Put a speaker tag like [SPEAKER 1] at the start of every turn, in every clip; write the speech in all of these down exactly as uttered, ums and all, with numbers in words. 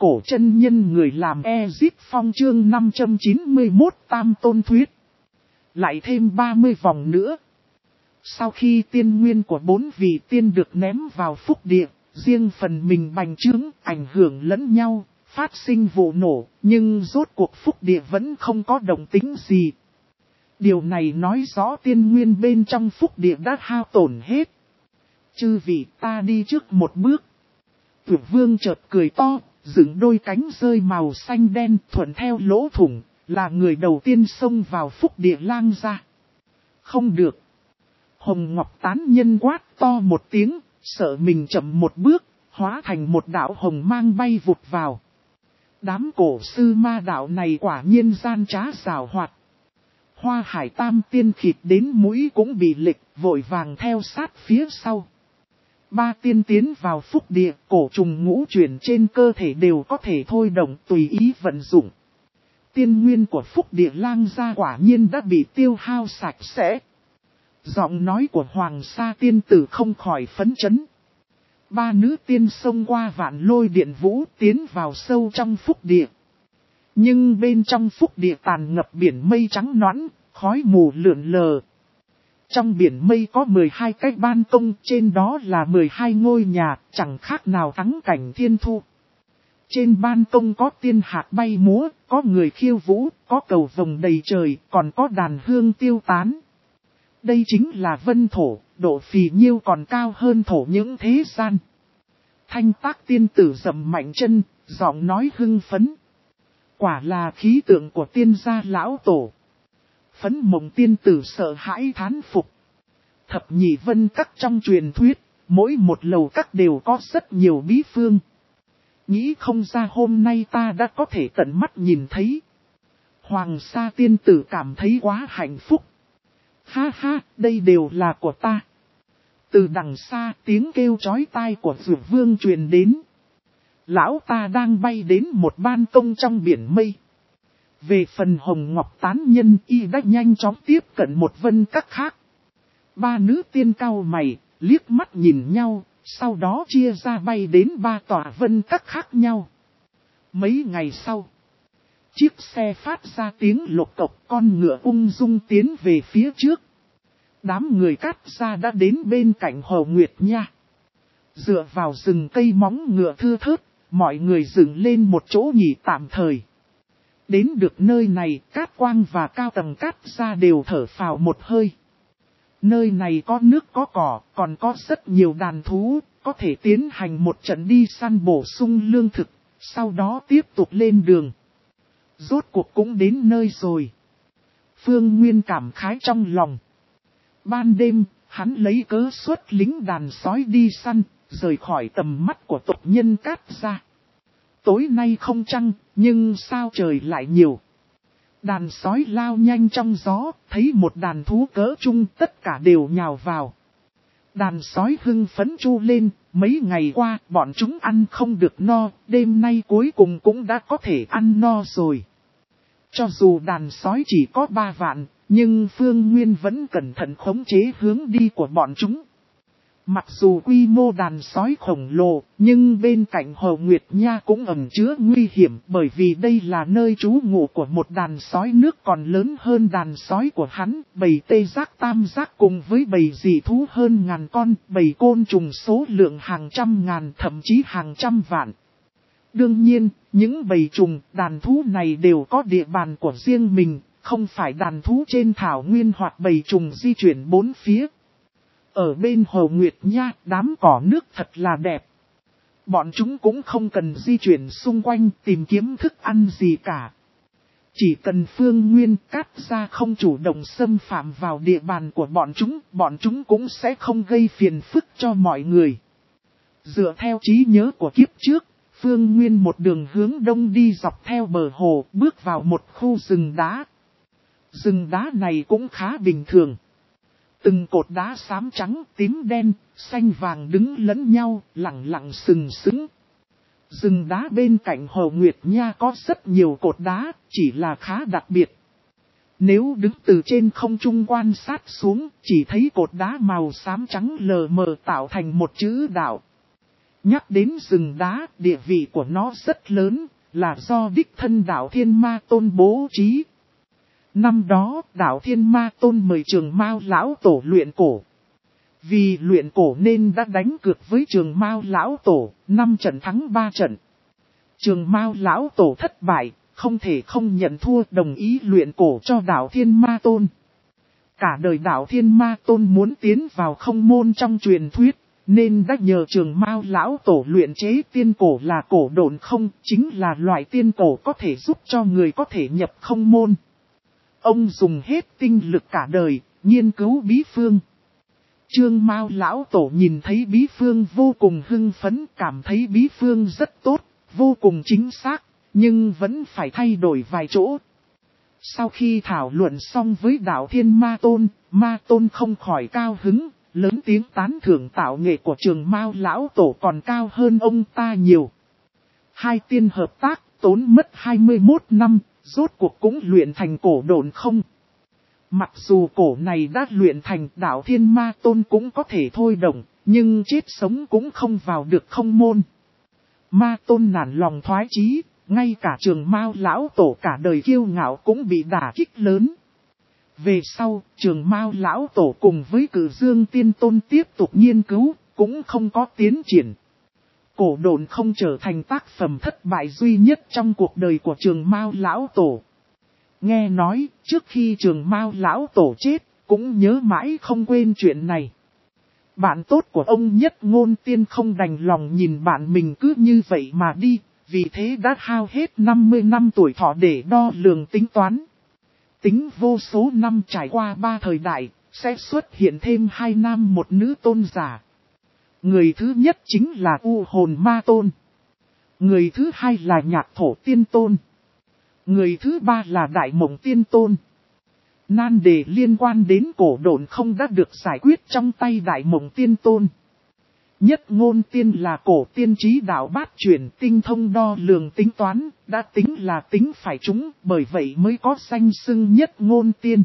[SPEAKER 1] cổ chân nhân người làm Ezip Phong chương năm trăm chín mươi mốt Tam Tôn Thuyết. Lại thêm ba mươi vòng nữa. Sau khi tiên nguyên của bốn vị tiên được ném vào phúc địa, riêng phần mình bành trướng, ảnh hưởng lẫn nhau, phát sinh vụ nổ, nhưng rốt cuộc phúc địa vẫn không có động tính gì. Điều này nói rõ tiên nguyên bên trong phúc địa đã hao tổn hết. Chư vị, ta đi trước một bước. Tuyệt vương chợt cười to, dựng đôi cánh rơi màu xanh đen thuận theo lỗ thủng, là người đầu tiên xông vào phúc địa lang ra. Không được. Hồng Ngọc tán nhân quát to một tiếng, sợ mình chậm một bước, hóa thành một đạo hồng mang bay vụt vào. Đám cổ sư ma đạo này quả nhiên gian trá xảo hoạt. Hoa Hải Tam tiên khịt đến mũi cũng bị lệch, vội vàng theo sát phía sau. Ba tiên tiến vào phúc địa, cổ trùng ngũ chuyển trên cơ thể đều có thể thôi động tùy ý vận dụng. Tiên nguyên của phúc địa lang gia quả nhiên đã bị tiêu hao sạch sẽ. Giọng nói của Hoàng Sa tiên tử không khỏi phấn chấn. Ba nữ tiên xông qua vạn lôi điện vũ tiến vào sâu trong phúc địa. Nhưng bên trong phúc địa tàn ngập biển mây trắng nõn, khói mù lượn lờ. Trong biển mây có mười hai cái ban công, trên đó là mười hai ngôi nhà, chẳng khác nào thắng cảnh thiên thu. Trên ban công có tiên hạt bay múa, có người khiêu vũ, có cầu vồng đầy trời, còn có đàn hương tiêu tán. Đây chính là vân thổ, độ phì nhiêu còn cao hơn thổ những thế gian. Thanh Tác tiên tử dậm mạnh chân, giọng nói hưng phấn. Quả là khí tượng của tiên gia lão tổ. Phấn Mộng tiên tử sợ hãi thán phục. Thập nhị vân các trong truyền thuyết, mỗi một lầu các đều có rất nhiều bí phương. Nghĩ không ra hôm nay ta đã có thể tận mắt nhìn thấy. Hoàng Sa tiên tử cảm thấy quá hạnh phúc. Ha ha, đây đều là của ta. Từ đằng xa tiếng kêu chói tai của Dược Vương truyền đến. Lão ta đang bay đến một ban công trong biển mây. Về phần Hồng Ngọc tán nhân y đã nhanh chóng tiếp cận một vân các khác. Ba nữ tiên cao mày, liếc mắt nhìn nhau, sau đó chia ra bay đến ba tòa vân các khác nhau. Mấy ngày sau, chiếc xe phát ra tiếng lộc cộc, con ngựa ung dung tiến về phía trước. Đám người cắt ra đã đến bên cạnh Hồ Nguyệt Nha. Dựa vào rừng cây móng ngựa thưa thớt, mọi người dựng lên một chỗ nghỉ tạm thời. Đến được nơi này, Cát Quang và Cao Tầng cắt ra đều thở phào một hơi. Nơi này có nước có cỏ, còn có rất nhiều đàn thú, có thể tiến hành một trận đi săn bổ sung lương thực, sau đó tiếp tục lên đường. Rốt cuộc cũng đến nơi rồi. Phương Nguyên cảm khái trong lòng. Ban đêm, hắn lấy cớ xuất lính đàn sói đi săn, rời khỏi tầm mắt của tộc nhân cát ra. Tối nay không trăng, nhưng sao trời lại nhiều. Đàn sói lao nhanh trong gió, thấy một đàn thú cỡ chung tất cả đều nhào vào. Đàn sói hưng phấn chu lên, mấy ngày qua bọn chúng ăn không được no, đêm nay cuối cùng cũng đã có thể ăn no rồi. Cho dù đàn sói chỉ có ba vạn, nhưng Phương Nguyên vẫn cẩn thận khống chế hướng đi của bọn chúng. Mặc dù quy mô đàn sói khổng lồ, nhưng bên cạnh Hồ Nguyệt Nha cũng ẩn chứa nguy hiểm bởi vì đây là nơi trú ngụ của một đàn sói nước còn lớn hơn đàn sói của hắn, bầy tê giác tam giác cùng với bầy dị thú hơn ngàn con, bầy côn trùng số lượng hàng trăm ngàn thậm chí hàng trăm vạn. Đương nhiên, những bầy trùng, đàn thú này đều có địa bàn của riêng mình, không phải đàn thú trên thảo nguyên hoặc bầy trùng di chuyển bốn phía. Ở bên Hồ Nguyệt Nha, đám cỏ nước thật là đẹp. Bọn chúng cũng không cần di chuyển xung quanh tìm kiếm thức ăn gì cả. Chỉ cần Phương Nguyên cắt ra không chủ động xâm phạm vào địa bàn của bọn chúng, bọn chúng cũng sẽ không gây phiền phức cho mọi người. Dựa theo trí nhớ của kiếp trước, Phương Nguyên một đường hướng đông đi dọc theo bờ hồ, bước vào một khu rừng đá. Rừng đá này cũng khá bình thường. Từng cột đá xám trắng, tím đen, xanh vàng đứng lẫn nhau, lẳng lặng sừng sững. Rừng đá bên cạnh Hồ Nguyệt Nha có rất nhiều cột đá, chỉ là khá đặc biệt. Nếu đứng từ trên không trung quan sát xuống, chỉ thấy cột đá màu xám trắng lờ mờ tạo thành một chữ đạo. Nhắc đến rừng đá, địa vị của nó rất lớn, là do đích thân đạo Thiên Ma Tôn bố trí. Năm đó, đạo Thiên Ma Tôn mời Trường Mao Lão Tổ luyện cổ. Vì luyện cổ nên đã đánh cược với Trường Mao Lão Tổ, năm trận thắng ba trận. Trường Mao Lão Tổ thất bại, không thể không nhận thua, đồng ý luyện cổ cho đạo Thiên Ma Tôn. Cả đời đạo Thiên Ma Tôn muốn tiến vào không môn trong truyền thuyết, nên đã nhờ Trường Mao Lão Tổ luyện chế tiên cổ là cổ độn không, chính là loại tiên cổ có thể giúp cho người có thể nhập không môn. Ông dùng hết tinh lực cả đời, nghiên cứu bí phương. Trương Mao Lão Tổ nhìn thấy bí phương vô cùng hưng phấn, cảm thấy bí phương rất tốt, vô cùng chính xác, nhưng vẫn phải thay đổi vài chỗ. Sau khi thảo luận xong với đạo Thiên Ma Tôn, Ma Tôn không khỏi cao hứng, lớn tiếng tán thưởng tạo nghệ của Trường Mao Lão Tổ còn cao hơn ông ta nhiều. Hai tiên hợp tác, tốn mất hai mươi mốt năm, rốt cuộc cũng luyện thành cổ độn không. Mặc dù cổ này đã luyện thành, đạo Thiên Ma Tôn cũng có thể thôi động, nhưng chết sống cũng không vào được không môn. Ma Tôn nản lòng thoái chí, ngay cả Trường Mao Lão Tổ cả đời kiêu ngạo cũng bị đả kích lớn. Về sau, Trường Mao Lão Tổ cùng với Cử Dương Tiên Tôn tiếp tục nghiên cứu, cũng không có tiến triển. Cổ độn không trở thành tác phẩm thất bại duy nhất trong cuộc đời của Trường Mao Lão Tổ. Nghe nói, trước khi Trường Mao Lão Tổ chết, cũng nhớ mãi không quên chuyện này. Bạn tốt của ông Nhất Ngôn Tiên không đành lòng nhìn bạn mình cứ như vậy mà đi, vì thế đã hao hết năm mươi năm tuổi thọ để đo lường tính toán. Tính vô số năm trải qua ba thời đại, sẽ xuất hiện thêm hai nam một nữ tôn giả. Người thứ nhất chính là U Hồn Ma Tôn. Người thứ hai là Nhạc Thổ Tiên Tôn. Người thứ ba là Đại Mộng Tiên Tôn. Nan đề liên quan đến cổ độn không đã được giải quyết trong tay Đại Mộng Tiên Tôn. Nhất Ngôn Tiên là cổ tiên trí đạo bát chuyển tinh thông đo lường tính toán, đã tính là tính phải trúng, bởi vậy mới có danh xưng Nhất Ngôn Tiên.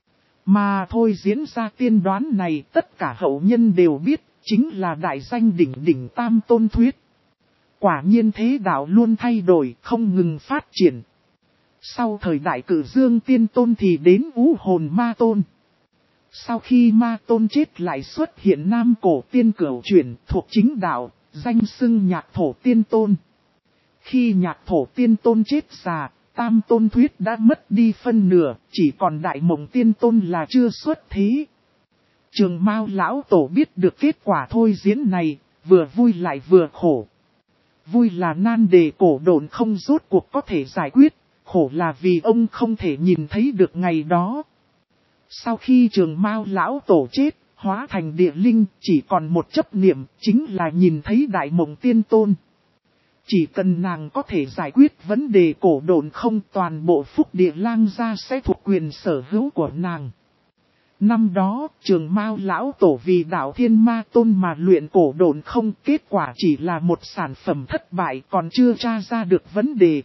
[SPEAKER 1] Mà thôi diễn ra tiên đoán này tất cả hậu nhân đều biết, chính là đại danh đỉnh đỉnh Tam Tôn Thuyết. Quả nhiên thế đạo luôn thay đổi, không ngừng phát triển. Sau thời đại Cử Dương Tiên Tôn thì đến U Hồn Ma Tôn. Sau khi Ma Tôn chết lại xuất hiện Nam Cổ Tiên Cửu Chuyển thuộc chính đạo, danh xưng Nhạc Thổ Tiên Tôn. Khi Nhạc Thổ Tiên Tôn chết già, Tam Tôn Thuyết đã mất đi phân nửa, chỉ còn Đại Mộng Tiên Tôn là chưa xuất thế. Trường Mao Lão Tổ biết được kết quả thôi diễn này, vừa vui lại vừa khổ. Vui là nan đề cổ độn không rốt cuộc có thể giải quyết, khổ là vì ông không thể nhìn thấy được ngày đó. Sau khi Trường Mao Lão Tổ chết, hóa thành địa linh, chỉ còn một chấp niệm, chính là nhìn thấy Đại Mộng Tiên Tôn. Chỉ cần nàng có thể giải quyết vấn đề cổ độn không, toàn bộ Phúc Địa Lang gia sẽ thuộc quyền sở hữu của nàng. Năm đó, Trường Mao Lão Tổ vì đạo Thiên Ma Tôn mà luyện cổ độn không, kết quả chỉ là một sản phẩm thất bại, còn chưa tra ra được vấn đề.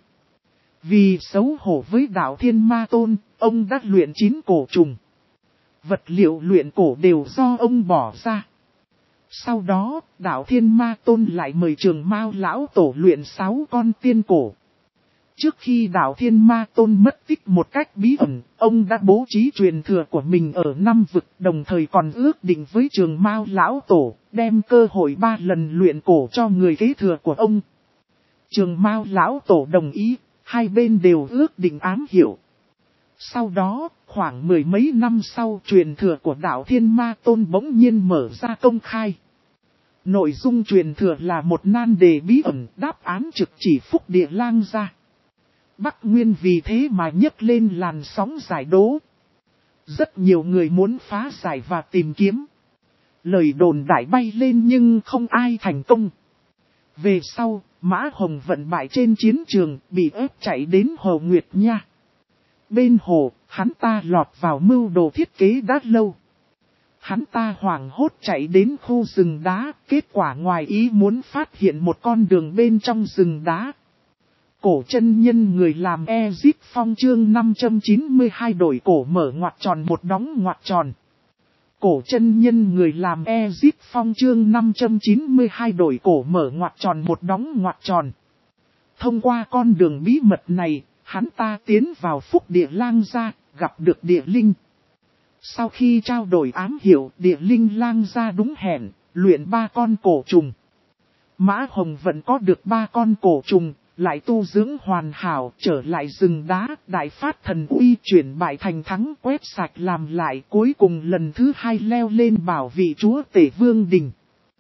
[SPEAKER 1] Vì xấu hổ với đạo Thiên Ma Tôn, ông đã luyện chín cổ trùng. Vật liệu luyện cổ đều do ông bỏ ra. Sau đó, đạo Thiên Ma Tôn lại mời Trường Mao Lão Tổ luyện sáu con tiên cổ. Trước khi đạo Thiên Ma Tôn mất tích một cách bí ẩn, ông đã bố trí truyền thừa của mình ở năm vực, đồng thời còn ước định với Trường Mao Lão Tổ, đem cơ hội ba lần luyện cổ cho người kế thừa của ông. Trường Mao Lão Tổ đồng ý, hai bên đều ước định ám hiệu. Sau đó, khoảng mười mấy năm sau, truyền thừa của đạo Thiên Ma Tôn bỗng nhiên mở ra công khai. Nội dung truyền thừa là một nan đề bí ẩn, đáp án trực chỉ Phúc Địa Lang gia. Bắc Nguyên vì thế mà nhấc lên làn sóng giải đố. Rất nhiều người muốn phá giải và tìm kiếm. Lời đồn đại bay lên nhưng không ai thành công. Về sau, Mã Hồng vận bại trên chiến trường, bị ép chạy đến Hồ Nguyệt Nha. Bên hồ, hắn ta lọt vào mưu đồ thiết kế đã lâu. Hắn ta hoảng hốt chạy đến khu rừng đá, kết quả ngoài ý muốn phát hiện một con đường bên trong rừng đá. Cổ chân nhân người làm Ezip Phong chương năm trăm chín mươi hai đổi cổ mở ngoặc tròn một đóng ngoặc tròn. Cổ chân nhân người làm Ezip Phong chương năm trăm chín mươi hai đổi cổ mở ngoặc tròn một đóng ngoặc tròn. Thông qua con đường bí mật này, hắn ta tiến vào phúc địa lang gia, gặp được địa linh. Sau khi trao đổi ám hiệu, địa linh lang gia đúng hẹn, luyện ba con cổ trùng. Mã Hồng vẫn có được ba con cổ trùng, lại tu dưỡng hoàn hảo, trở lại rừng đá, đại phát thần uy chuyển bại thành thắng, quét sạch làm lại, cuối cùng lần thứ hai leo lên bảo vị chúa tể vương đình.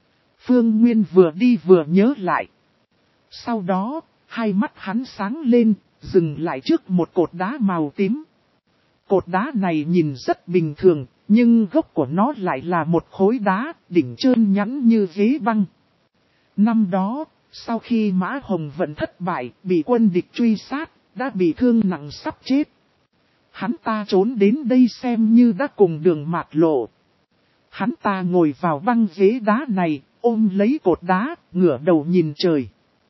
[SPEAKER 1] Phương Nguyên vừa đi vừa nhớ lại. Sau đó, hai mắt hắn sáng lên, dừng lại trước một cột đá màu tím. Cột đá này nhìn rất bình thường, nhưng gốc của nó lại là một khối đá, đỉnh trơn nhẵn như ghế băng. Năm đó, sau khi Mã Hồng Vận thất bại, bị quân địch truy sát, đã bị thương nặng sắp chết. Hắn ta trốn đến đây xem như đã cùng đường mạt lộ. Hắn ta ngồi vào băng ghế đá này, ôm lấy cột đá, ngửa đầu nhìn trời.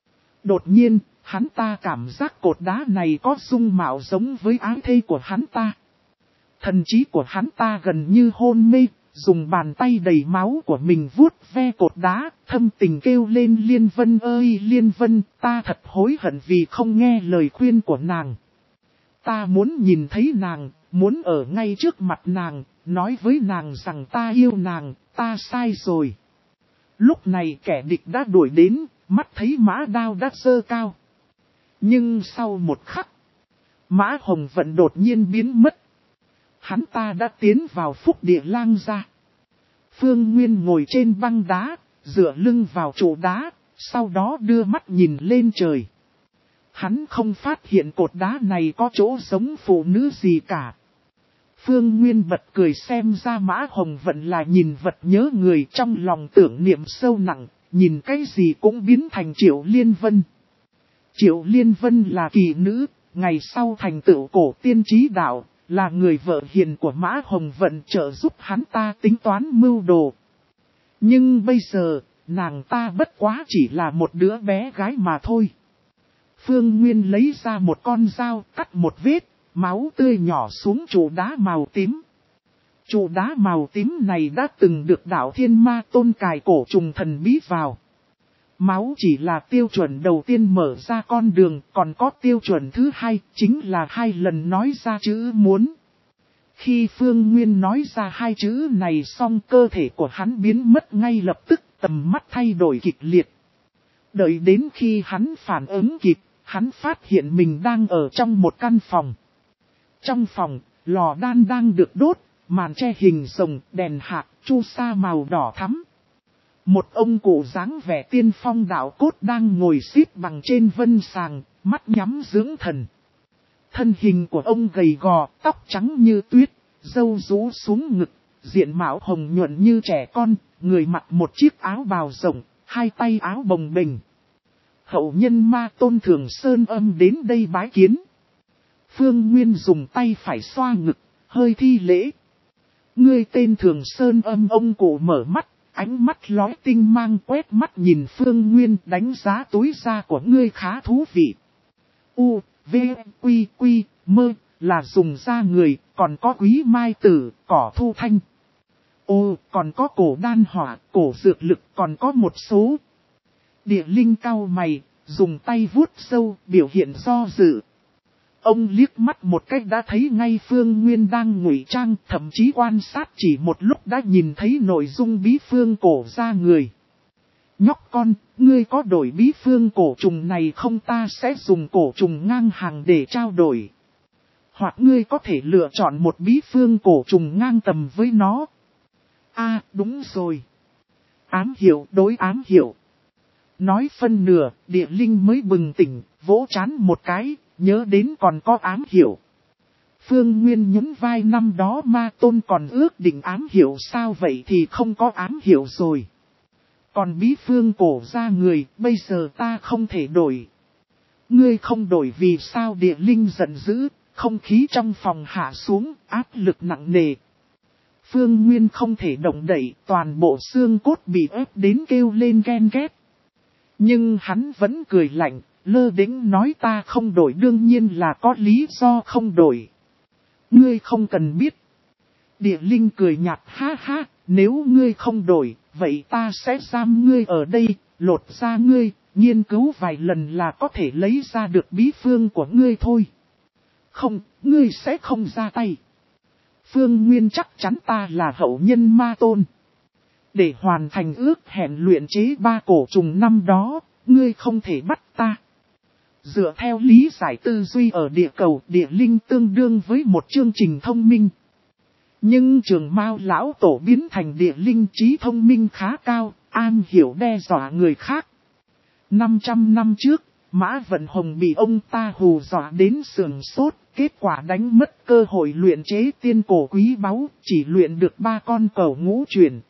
[SPEAKER 1] Đột nhiên, hắn ta cảm giác cột đá này có dung mạo giống với ái thê của hắn ta. Thần trí của hắn ta gần như hôn mê, dùng bàn tay đầy máu của mình vuốt ve cột đá, thâm tình kêu lên Liên Vân ơi Liên Vân, ta thật hối hận vì không nghe lời khuyên của nàng. Ta muốn nhìn thấy nàng, muốn ở ngay trước mặt nàng, nói với nàng rằng ta yêu nàng, ta sai rồi. Lúc này kẻ địch đã đuổi đến, mắt thấy mã đao đã giơ cao. Nhưng sau một khắc, Mã Hồng Vận đột nhiên biến mất. Hắn ta đã tiến vào phúc địa lang gia. Phương Nguyên ngồi trên băng đá, dựa lưng vào trụ đá, sau đó đưa mắt nhìn lên trời. Hắn không phát hiện cột đá này có chỗ giống phụ nữ gì cả. Phương Nguyên bật cười xem ra Mã Hồng Vận là nhìn vật nhớ người, trong lòng tưởng niệm sâu nặng, nhìn cái gì cũng biến thành Triệu Liên Vân. Triệu Liên Vân là kỳ nữ, ngày sau thành tựu cổ tiên trí đạo, là người vợ hiền của Mã Hồng Vận trợ giúp hắn ta tính toán mưu đồ. Nhưng bây giờ, nàng ta bất quá chỉ là một đứa bé gái mà thôi. Phương Nguyên lấy ra một con dao, cắt một vết, máu tươi nhỏ xuống trụ đá màu tím. Trụ đá màu tím này đã từng được đạo Thiên Ma Tôn cài cổ trùng thần bí vào. Máu chỉ là tiêu chuẩn đầu tiên mở ra con đường, còn có tiêu chuẩn thứ hai, chính là hai lần nói ra chữ muốn. Khi Phương Nguyên nói ra hai chữ này xong, cơ thể của hắn biến mất ngay lập tức, tầm mắt thay đổi kịch liệt. Đợi đến khi hắn phản ứng kịp, hắn phát hiện mình đang ở trong một căn phòng. Trong phòng, lò đan đang được đốt, màn che hình rồng, đèn hạc, chu sa màu đỏ thắm. Một ông cụ dáng vẻ tiên phong đạo cốt đang ngồi xếp bằng trên vân sàng, mắt nhắm dưỡng thần. Thân hình của ông gầy gò, tóc trắng như tuyết, râu rũ xuống ngực, diện mạo hồng nhuận như trẻ con, người mặc một chiếc áo bào rộng, hai tay áo bồng bềnh. Hậu nhân Ma Tôn Thường Sơn Âm đến đây bái kiến. Phương Nguyên dùng tay phải xoa ngực, hơi thi lễ. Ngươi tên Thường Sơn Âm, ông cụ mở mắt. Ánh mắt lóe tinh mang quét mắt nhìn Phương Nguyên, đánh giá túi da của ngươi khá thú vị. U, V, Quy, Quy, Mơ, là dùng da người, còn có quý mai tử, cỏ thu thanh. Ô, còn có cổ đan hỏa, cổ dược lực, còn có một số. Địa linh cau mày, dùng tay vuốt sâu, biểu hiện do dự. Ông liếc mắt một cách đã thấy ngay Phương Nguyên đang ngụy trang, thậm chí quan sát chỉ một lúc đã nhìn thấy nội dung bí phương cổ ra người. Nhóc con, ngươi có đổi bí phương cổ trùng này không, ta sẽ dùng cổ trùng ngang hàng để trao đổi. Hoặc ngươi có thể lựa chọn một bí phương cổ trùng ngang tầm với nó. À, đúng rồi. Ám hiệu đối ám hiệu. Nói phân nửa, địa linh mới bừng tỉnh, vỗ trán một cái. Nhớ đến còn có ám hiệu. Phương Nguyên nhún vai, năm đó Ma Tôn còn ước định ám hiệu, sao vậy thì không có ám hiệu rồi. Còn bí phương cổ ra người, bây giờ ta không thể đổi. Ngươi không đổi vì sao? Địa linh giận dữ, không khí trong phòng hạ xuống, áp lực nặng nề. Phương Nguyên không thể động đậy, toàn bộ xương cốt bị ép đến kêu lên ghen ghét. Nhưng hắn vẫn cười lạnh. Lơ đễnh nói ta không đổi đương nhiên là có lý do không đổi. Ngươi không cần biết. Địa linh cười nhạt ha ha, nếu ngươi không đổi, vậy ta sẽ giam ngươi ở đây, lột ra ngươi, nghiên cứu vài lần là có thể lấy ra được bí phương của ngươi thôi. Không, ngươi sẽ không ra tay. Phương Nguyên chắc chắn ta là hậu nhân ma tôn. Để hoàn thành ước hẹn luyện chế ba cổ trùng năm đó, ngươi không thể bắt ta. Dựa theo lý giải tư duy ở địa cầu, địa linh tương đương với một chương trình thông minh. Nhưng Trường Mao lão tổ biến thành địa linh trí thông minh khá cao, an hiểu đe dọa người khác. năm trăm năm trước, Mã Vận Hồng bị ông ta hù dọa đến sườn sốt, kết quả đánh mất cơ hội luyện chế tiên cổ quý báu, chỉ luyện được ba con cẩu ngũ chuyển.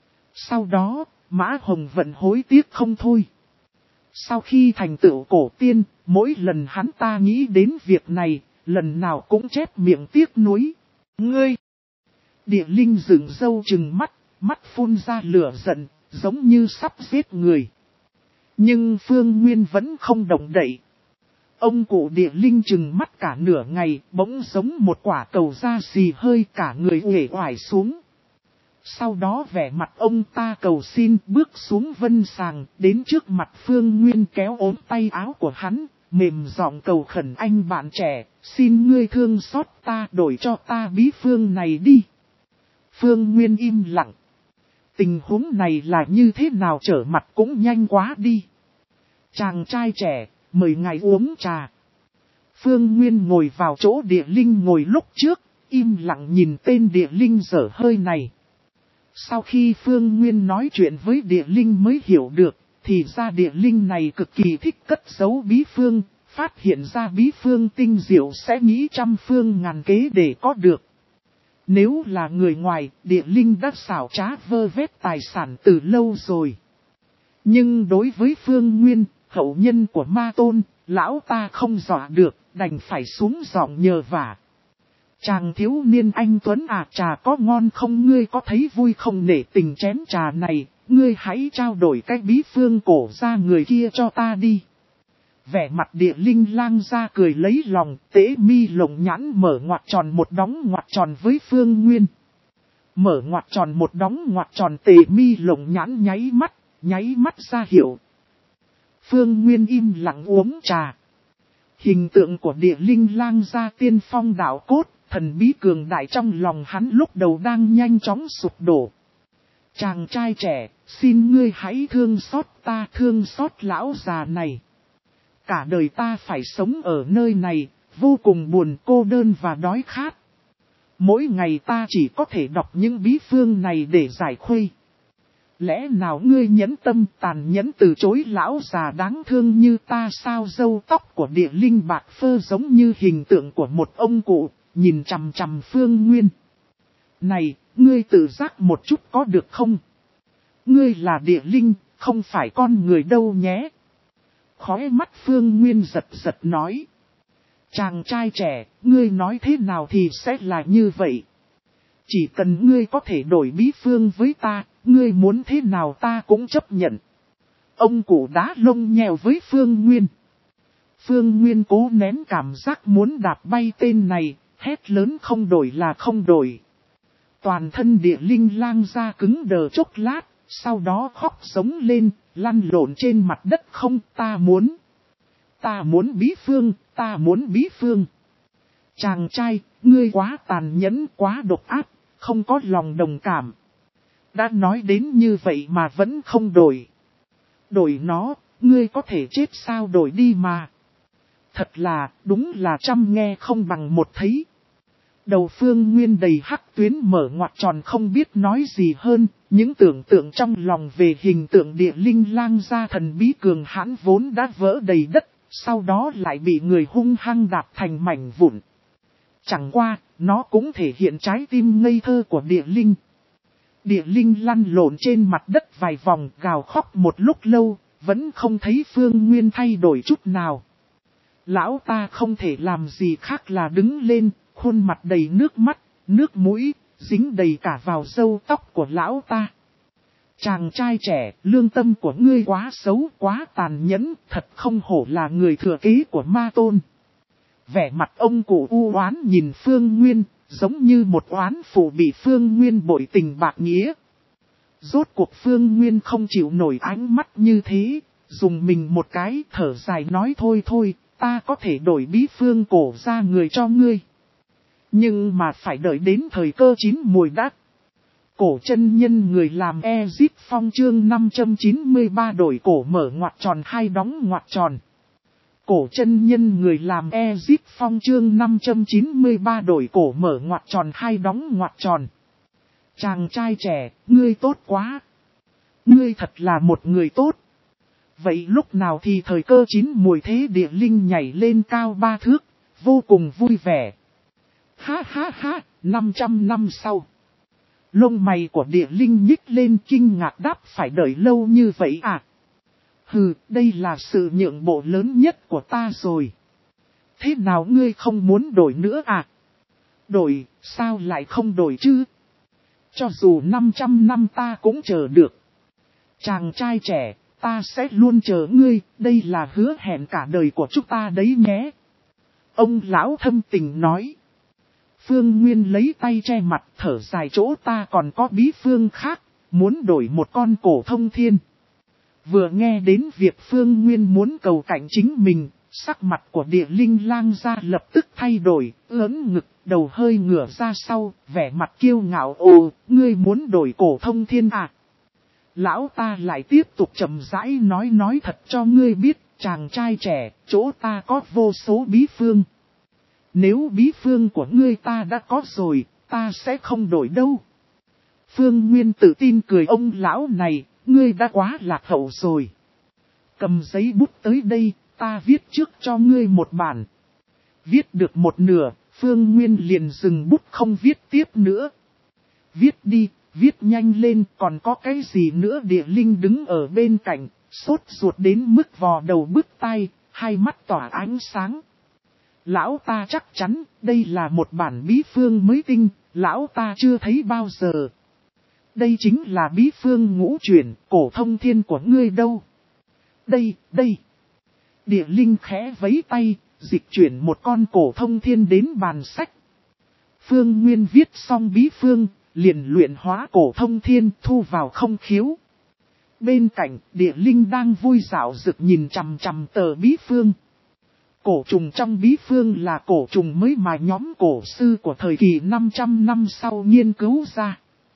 [SPEAKER 1] Sau đó, Mã Hồng Vận hối tiếc không thôi. Sau khi thành tựu cổ tiên, mỗi lần hắn ta nghĩ đến việc này, lần nào cũng chép miệng tiếc nuối. Ngươi! Địa linh dựng râu trừng mắt, mắt phun ra lửa giận, giống như sắp giết người. Nhưng Phương Nguyên vẫn không động đậy. Ông cụ địa linh trừng mắt cả nửa ngày, bỗng giống một quả cầu da xì hơi, cả người uể oải xuống. Sau đó vẻ mặt ông ta cầu xin bước xuống vân sàng, đến trước mặt Phương Nguyên kéo ốm tay áo của hắn, mềm giọng cầu khẩn anh bạn trẻ, xin ngươi thương xót ta, đổi cho ta bí phương này đi. Phương Nguyên im lặng. Tình huống này là như thế nào, trở mặt cũng nhanh quá đi. Chàng trai trẻ, mời ngài uống trà. Phương Nguyên ngồi vào chỗ địa linh ngồi lúc trước, im lặng nhìn tên địa linh dở hơi này. Sau khi Phương Nguyên nói chuyện với địa linh mới hiểu được, thì ra địa linh này cực kỳ thích cất giấu bí phương, phát hiện ra bí phương tinh diệu sẽ nghĩ trăm phương ngàn kế để có được. Nếu là người ngoài, địa linh đã xảo trá vơ vét tài sản từ lâu rồi. Nhưng đối với Phương Nguyên, hậu nhân của ma tôn, lão ta không dọa được, đành phải xuống giọng nhờ vả. Chàng thiếu niên anh Tuấn à, trà có ngon không, ngươi có thấy vui không, nể tình chén trà này, ngươi hãy trao đổi cái bí phương cổ ra người kia cho ta đi. Vẻ mặt địa linh lang ra cười lấy lòng, tế mi lồng nhãn mở ngoặt tròn một đóng ngoặt tròn với Phương Nguyên. Mở ngoặt tròn một đóng ngoặt tròn, tề mi lồng nhãn nháy mắt, nháy mắt ra hiệu. Phương Nguyên im lặng uống trà. Hình tượng của địa linh lang ra tiên phong đạo cốt, thần bí cường đại trong lòng hắn lúc đầu đang nhanh chóng sụp đổ. Chàng trai trẻ, xin ngươi hãy thương xót ta, thương xót lão già này. Cả đời ta phải sống ở nơi này, vô cùng buồn, cô đơn và đói khát. Mỗi ngày ta chỉ có thể đọc những bí phương này để giải khuây. Lẽ nào ngươi nhẫn tâm tàn nhẫn từ chối lão già đáng thương như ta sao? Râu tóc của địa linh bạc phơ giống như hình tượng của một ông cụ, nhìn chằm chằm Phương Nguyên. Này, ngươi tự giác một chút có được không? Ngươi là địa linh, không phải con người đâu nhé. Khóe mắt Phương Nguyên giật giật nói. Chàng trai trẻ, ngươi nói thế nào thì sẽ là như vậy. Chỉ cần ngươi có thể đổi bí phương với ta, ngươi muốn thế nào ta cũng chấp nhận. Ông cụ đá lông nhèo với Phương Nguyên. Phương Nguyên cố nén cảm giác muốn đạp bay tên này, hét lớn không đổi là không đổi. Toàn thân địa linh lang ra cứng đờ chốc lát, sau đó khóc giống lên, lăn lộn trên mặt đất. Không, ta muốn. Ta muốn bí phương, ta muốn bí phương. Chàng trai, ngươi quá tàn nhẫn, quá độc ác, không có lòng đồng cảm. Đã nói đến như vậy mà vẫn không đổi. Đổi nó, ngươi có thể chết sao, đổi đi mà. Thật là, đúng là trăm nghe không bằng một thấy. Đầu Phương Nguyên đầy hắc tuyến mở ngoặt tròn không biết nói gì hơn, những tưởng tượng trong lòng về hình tượng địa linh lang gia thần bí cường hãn vốn đã vỡ đầy đất, sau đó lại bị người hung hăng đạp thành mảnh vụn. Chẳng qua, nó cũng thể hiện trái tim ngây thơ của địa linh. Địa linh lăn lộn trên mặt đất vài vòng, gào khóc một lúc lâu, vẫn không thấy Phương Nguyên thay đổi chút nào. Lão ta không thể làm gì khác là đứng lên, khuôn mặt đầy nước mắt, nước mũi, dính đầy cả vào râu tóc của lão ta. Chàng trai trẻ, lương tâm của ngươi quá xấu, quá tàn nhẫn, thật không hổ là người thừa kế của ma tôn. Vẻ mặt ông cụ u oán nhìn Phương Nguyên, giống như một oán phụ bị Phương Nguyên bội tình bạc nghĩa. Rốt cuộc Phương Nguyên không chịu nổi ánh mắt như thế, dùng mình một cái thở dài nói thôi thôi, ta có thể đổi bí phương cổ ra người cho ngươi. Nhưng mà phải đợi đến thời cơ chín mùi đắt. Cổ chân nhân người làm Ezip Phong chương năm trăm chín mươi ba đổi cổ mở ngoặc tròn hai đóng ngoặc tròn. Cổ chân nhân người làm Ezip Phong chương năm trăm chín mươi ba đổi cổ mở ngoặc tròn hai đóng ngoặc tròn. Chàng trai trẻ, ngươi tốt quá. Ngươi thật là một người tốt. Vậy lúc nào thì thời cơ chín mùi thế địa linh nhảy lên cao ba thước, vô cùng vui vẻ. Ha ha ha, năm trăm năm sau. Lông mày của địa linh nhích lên kinh ngạc đáp phải đợi lâu như vậy à? Hừ, đây là sự nhượng bộ lớn nhất của ta rồi. Thế nào ngươi không muốn đổi nữa à? Đổi, sao lại không đổi chứ? Cho dù năm trăm năm ta cũng chờ được. Chàng trai trẻ, ta sẽ luôn chờ ngươi, đây là hứa hẹn cả đời của chúng ta đấy nhé. Ông lão thâm tình nói. Phương Nguyên lấy tay che mặt thở dài chỗ ta còn có bí phương khác, muốn đổi một con cổ thông thiên. Vừa nghe đến việc Phương Nguyên muốn cầu cạnh chính mình, sắc mặt của địa linh lang ra lập tức thay đổi, ớn ngực, đầu hơi ngửa ra sau, vẻ mặt kiêu ngạo ồ, ngươi muốn đổi cổ thông thiên à? Lão ta lại tiếp tục chậm rãi nói nói thật cho ngươi biết, chàng trai trẻ, chỗ ta có vô số bí phương. Nếu bí phương của ngươi ta đã có rồi, ta sẽ không đổi đâu. Phương Nguyên tự tin cười ông lão này, ngươi đã quá lạc hậu rồi. Cầm giấy bút tới đây, ta viết trước cho ngươi một bản. Viết được một nửa, Phương Nguyên liền dừng bút không viết tiếp nữa. Viết đi, viết nhanh lên, còn có cái gì nữa? Địa linh đứng ở bên cạnh, sốt ruột đến mức vò đầu bứt tai, hai mắt tỏa ánh sáng. Lão ta chắc chắn, đây là một bản bí phương mới tinh, lão ta chưa thấy bao giờ. Đây chính là bí phương ngũ chuyển, cổ thông thiên của ngươi đâu? Đây, đây. Địa linh khẽ vấy tay, dịch chuyển một con cổ thông thiên đến bàn sách. Phương Nguyên viết xong bí phương, liền luyện hóa cổ thông thiên thu vào không khiếu. Bên cạnh, địa linh đang vui dạo rực nhìn chằm chằm tờ bí phương. Cổ trùng trong bí phương là cổ trùng mới mà nhóm cổ sư của thời kỳ năm trăm năm sau nghiên cứu ra.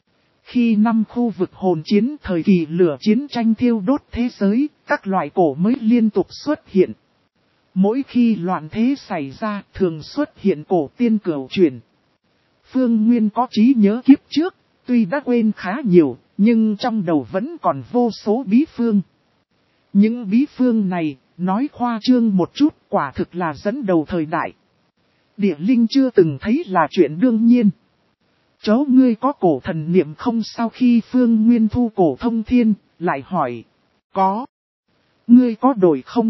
[SPEAKER 1] Khi năm khu vực hồn chiến thời kỳ lửa chiến tranh thiêu đốt thế giới, các loại cổ mới liên tục xuất hiện. Mỗi khi loạn thế xảy ra, thường xuất hiện cổ tiên cửu chuyển. Phương Nguyên có trí nhớ kiếp trước, tuy đã quên khá nhiều, nhưng trong đầu vẫn còn vô số bí phương. Những bí phương này, nói khoa trương một chút, quả thực là dẫn đầu thời đại. Địa linh chưa từng thấy là chuyện đương nhiên. Chó ngươi có cổ thần niệm không? Sau khi Phương Nguyên thu cổ thông thiên, lại hỏi. Có. Ngươi có đổi không?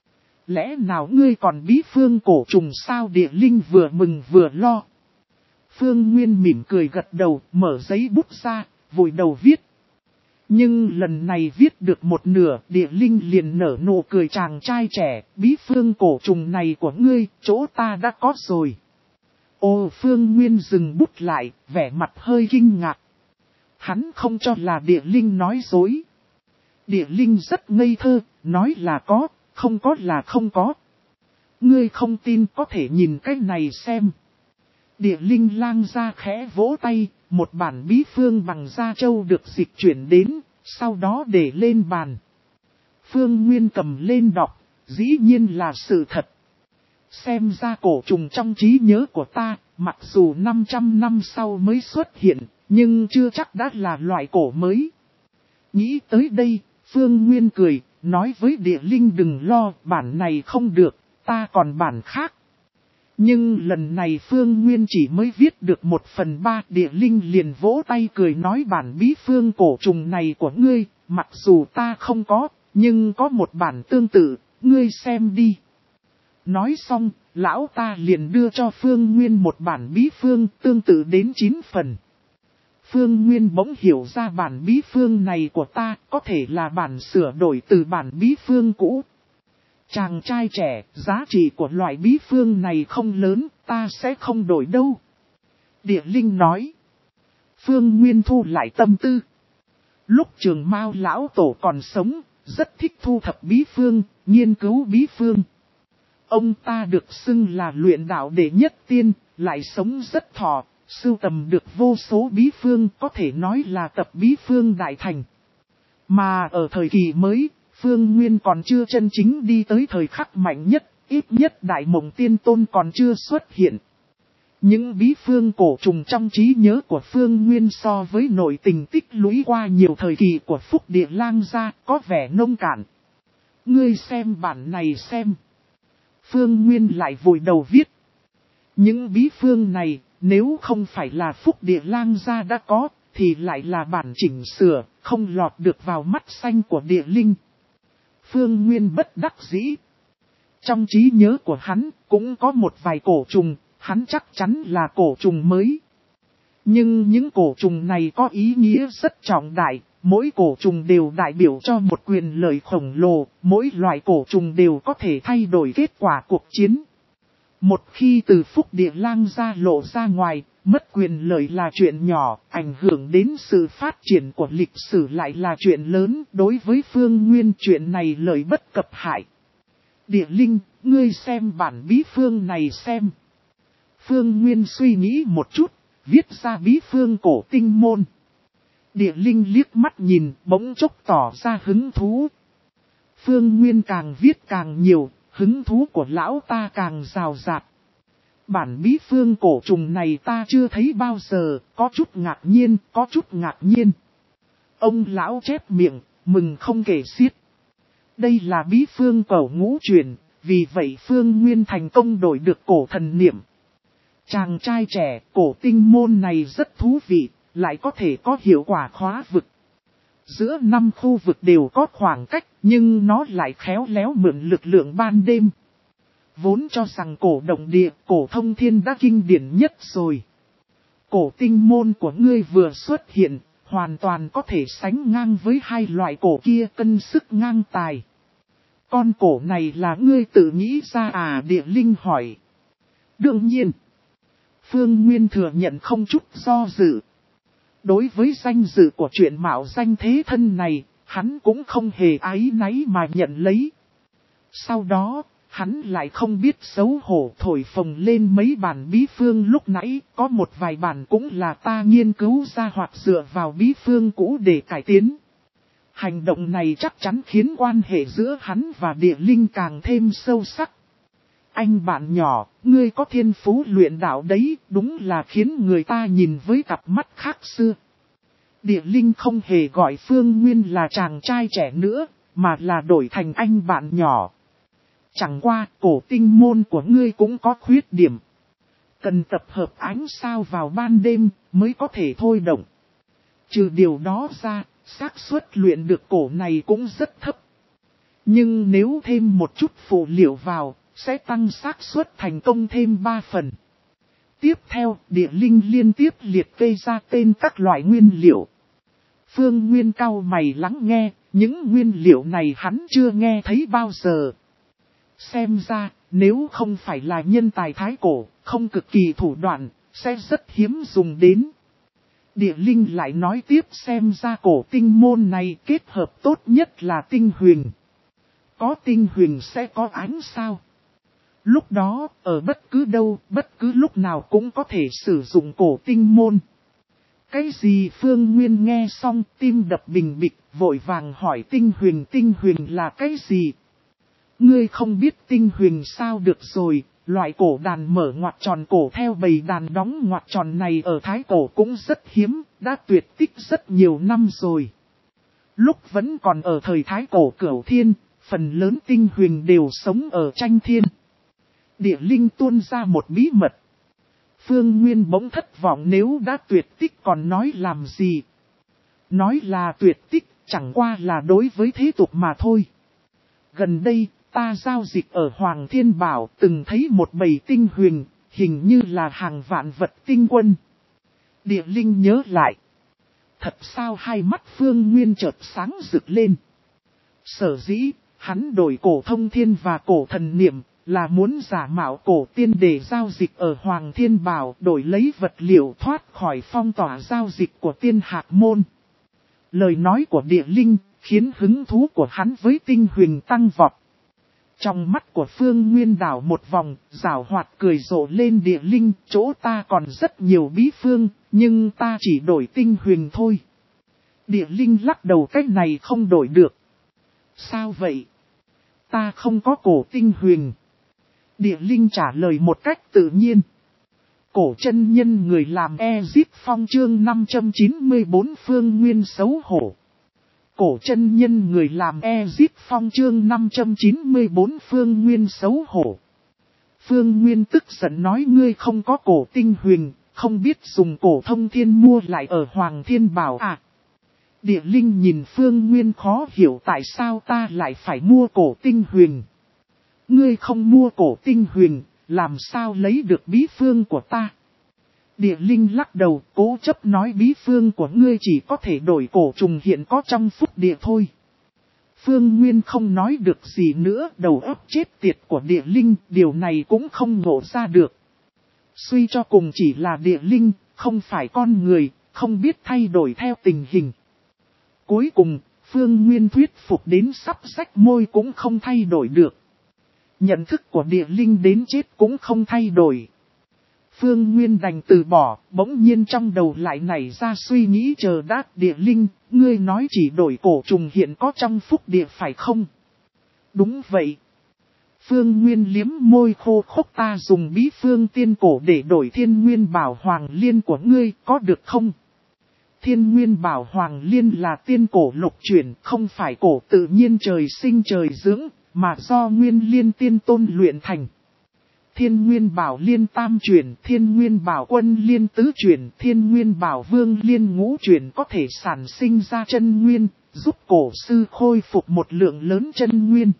[SPEAKER 1] Lẽ nào ngươi còn bí phương cổ trùng sao? Địa linh vừa mừng vừa lo. Phương Nguyên mỉm cười gật đầu, mở giấy bút ra, vùi đầu viết. Nhưng lần này viết được một nửa, địa linh liền nở nụ cười chàng trai trẻ, bí phương cổ trùng này của ngươi, chỗ ta đã có rồi. Ô Phương Nguyên dừng bút lại, vẻ mặt hơi kinh ngạc. Hắn không cho là địa linh nói dối. Địa linh rất ngây thơ, nói là có, không có là không có. Ngươi không tin có thể nhìn cái này xem. Địa linh lang ra khẽ vỗ tay, một bản bí phương bằng da trâu được dịch chuyển đến, sau đó để lên bàn. Phương Nguyên cầm lên đọc, dĩ nhiên là sự thật. Xem ra cổ trùng trong trí nhớ của ta, mặc dù năm trăm năm sau mới xuất hiện, nhưng chưa chắc đã là loại cổ mới. Nghĩ tới đây, Phương Nguyên cười, nói với địa linh đừng lo, bản này không được, ta còn bản khác. Nhưng lần này Phương Nguyên chỉ mới viết được một phần ba, địa linh liền vỗ tay cười nói bản bí phương cổ trùng này của ngươi, mặc dù ta không có, nhưng có một bản tương tự, ngươi xem đi. Nói xong, lão ta liền đưa cho Phương Nguyên một bản bí phương tương tự đến chín phần. Phương Nguyên bỗng hiểu ra bản bí phương này của ta có thể là bản sửa đổi từ bản bí phương cũ. Chàng trai trẻ, giá trị của loại bí phương này không lớn, ta sẽ không đổi đâu. Địa Linh nói. Phương Nguyên thu lại tâm tư. Lúc Trường Mao lão tổ còn sống, rất thích thu thập bí phương, nghiên cứu bí phương. Ông ta được xưng là luyện đạo đệ nhất tiên, lại sống rất thọ, sưu tầm được vô số bí phương, có thể nói là tập bí phương đại thành. Mà ở thời kỳ mới, Phương Nguyên còn chưa chân chính đi tới thời khắc mạnh nhất, ít nhất Đại Mộng Tiên Tôn còn chưa xuất hiện. Những bí phương cổ trùng trong trí nhớ của Phương Nguyên so với nội tình tích lũy qua nhiều thời kỳ của Phúc Địa Lang gia có vẻ nông cạn. Ngươi xem bản này xem. Phương Nguyên lại vội đầu viết. Những bí phương này, nếu không phải là Phúc Địa Lang gia đã có, thì lại là bản chỉnh sửa, không lọt được vào mắt xanh của Địa Linh. Phương Nguyên bất đắc dĩ. Trong trí nhớ của hắn, cũng có một vài cổ trùng, hắn chắc chắn là cổ trùng mới. Nhưng những cổ trùng này có ý nghĩa rất trọng đại, mỗi cổ trùng đều đại biểu cho một quyền lợi khổng lồ, mỗi loại cổ trùng đều có thể thay đổi kết quả cuộc chiến. Một khi từ Phúc Địa Lang gia lộ ra ngoài, mất quyền lợi là chuyện nhỏ, ảnh hưởng đến sự phát triển của lịch sử lại là chuyện lớn, đối với Phương Nguyên chuyện này lợi bất cập hại. Địa Linh, ngươi xem bản bí phương này xem. Phương Nguyên suy nghĩ một chút, viết ra bí phương cổ tinh môn. Địa Linh liếc mắt nhìn, bỗng chốc tỏ ra hứng thú. Phương Nguyên càng viết càng nhiều, hứng thú của lão ta càng rào rạt. Bản bí phương cổ trùng này ta chưa thấy bao giờ, có chút ngạc nhiên, có chút ngạc nhiên. Ông lão chép miệng, mừng không kể xiết. Đây là bí phương cẩu ngũ truyền, vì vậy Phương Nguyên thành công đổi được cổ thần niệm. Chàng trai trẻ, cổ tinh môn này rất thú vị, lại có thể có hiệu quả khóa vực. Giữa năm khu vực đều có khoảng cách, nhưng nó lại khéo léo mượn lực lượng ban đêm. Vốn cho rằng cổ động địa, cổ thông thiên đã kinh điển nhất rồi. Cổ tinh môn của ngươi vừa xuất hiện, hoàn toàn có thể sánh ngang với hai loại cổ kia, cân sức ngang tài. Con cổ này là ngươi tự nghĩ ra à? Địa Linh hỏi. Đương nhiên. Phương Nguyên thừa nhận không chút do dự. Đối với danh dự của chuyện mạo danh thế thân này, hắn cũng không hề áy náy mà nhận lấy. Sau đó, hắn lại không biết xấu hổ thổi phồng lên mấy bản bí phương lúc nãy, có một vài bản cũng là ta nghiên cứu ra hoặc dựa vào bí phương cũ để cải tiến. Hành động này chắc chắn khiến quan hệ giữa hắn và Địa Linh càng thêm sâu sắc. Anh bạn nhỏ, ngươi có thiên phú luyện đạo đấy, đúng là khiến người ta nhìn với cặp mắt khác xưa. Địa Linh không hề gọi Phương Nguyên là chàng trai trẻ nữa, mà là đổi thành anh bạn nhỏ. Chẳng qua, cổ tinh môn của ngươi cũng có khuyết điểm. Cần tập hợp ánh sao vào ban đêm, mới có thể thôi động. Trừ điều đó ra, xác suất luyện được cổ này cũng rất thấp. Nhưng nếu thêm một chút phụ liệu vào, sẽ tăng xác suất thành công thêm ba phần. Tiếp theo, Địa Linh liên tiếp liệt kê ra tên các loại nguyên liệu. Phương Nguyên cau mày lắng nghe, những nguyên liệu này hắn chưa nghe thấy bao giờ. Xem ra, nếu không phải là nhân tài thái cổ, không cực kỳ thủ đoạn, sẽ rất hiếm dùng đến. Địa Linh lại nói tiếp, xem ra cổ tinh môn này kết hợp tốt nhất là tinh huyền. Có tinh huyền sẽ có ánh sao. Lúc đó, ở bất cứ đâu, bất cứ lúc nào cũng có thể sử dụng cổ tinh môn. Cái gì? Phương Nguyên nghe xong, tim đập bình bịch, vội vàng hỏi tinh huyền. Tinh huyền là cái gì? Ngươi không biết tinh huyền sao được rồi, loại cổ đàn mở ngoặc tròn cổ theo bầy đàn đóng ngoặc tròn này ở Thái Cổ cũng rất hiếm, đã tuyệt tích rất nhiều năm rồi. Lúc vẫn còn ở thời Thái Cổ Cửu Thiên, phần lớn tinh huyền đều sống ở tranh thiên. Địa Linh tuôn ra một bí mật. Phương Nguyên bỗng thất vọng, nếu đã tuyệt tích còn nói làm gì. Nói là tuyệt tích, chẳng qua là đối với thế tục mà thôi. Gần đây, ta giao dịch ở Hoàng Thiên Bảo từng thấy một bầy tinh huyền, hình như là hàng vạn vật tinh quân. Địa Linh nhớ lại. Thật sao? Hai mắt Phương Nguyên chợt sáng rực lên. Sở dĩ, hắn đổi cổ thông thiên và cổ thần niệm, là muốn giả mạo cổ tiên để giao dịch ở Hoàng Thiên Bảo đổi lấy vật liệu thoát khỏi phong tỏa giao dịch của tiên hạc môn. Lời nói của địa linh khiến hứng thú của hắn với tinh huyền tăng vọt. Trong mắt của Phương Nguyên đảo một vòng, giảo hoạt cười rộ lên địa linh, chỗ ta còn rất nhiều bí phương, nhưng ta chỉ đổi tinh huyền thôi. Địa linh lắc đầu, cách này không đổi được. Sao vậy? Ta không có cổ tinh huyền. Địa linh trả lời một cách tự nhiên. Cổ chân nhân người làm Ezip Phong chương năm trăm chín mươi tư Phương Nguyên xấu hổ. Cổ chân nhân người làm Ezip Phong chương năm trăm chín mươi tư Phương Nguyên xấu hổ. Phương Nguyên tức giận nói, ngươi không có cổ tinh huyền, không biết dùng cổ thông thiên mua lại ở Hoàng Thiên Bảo à. Địa linh nhìn Phương Nguyên khó hiểu, tại sao ta lại phải mua cổ tinh huyền. Ngươi không mua cổ tinh huyền, làm sao lấy được bí phương của ta? Địa linh lắc đầu, cố chấp nói bí phương của ngươi chỉ có thể đổi cổ trùng hiện có trong phúc địa thôi. Phương Nguyên không nói được gì nữa, đầu óc chết tiệt của địa linh, điều này cũng không ngộ ra được. Suy cho cùng chỉ là địa linh, không phải con người, không biết thay đổi theo tình hình. Cuối cùng, Phương Nguyên thuyết phục đến sắp rách môi cũng không thay đổi được. Nhận thức của địa linh đến chết cũng không thay đổi. Phương Nguyên đành từ bỏ, bỗng nhiên trong đầu lại nảy ra suy nghĩ chờ đã. Địa linh, ngươi nói chỉ đổi cổ trùng hiện có trong phúc địa phải không? Đúng vậy. Phương Nguyên liếm môi khô khốc, ta dùng bí phương tiên cổ để đổi thiên nguyên bảo hoàng liên của ngươi, có được không? Thiên nguyên bảo hoàng liên là tiên cổ lục chuyển, không phải cổ tự nhiên trời sinh trời dưỡng, mà do nguyên liên tiên tôn luyện thành. Thiên nguyên bảo liên tam chuyển, thiên nguyên bảo quân liên tứ chuyển, thiên nguyên bảo vương liên ngũ chuyển có thể sản sinh ra chân nguyên, giúp cổ sư khôi phục một lượng lớn chân nguyên.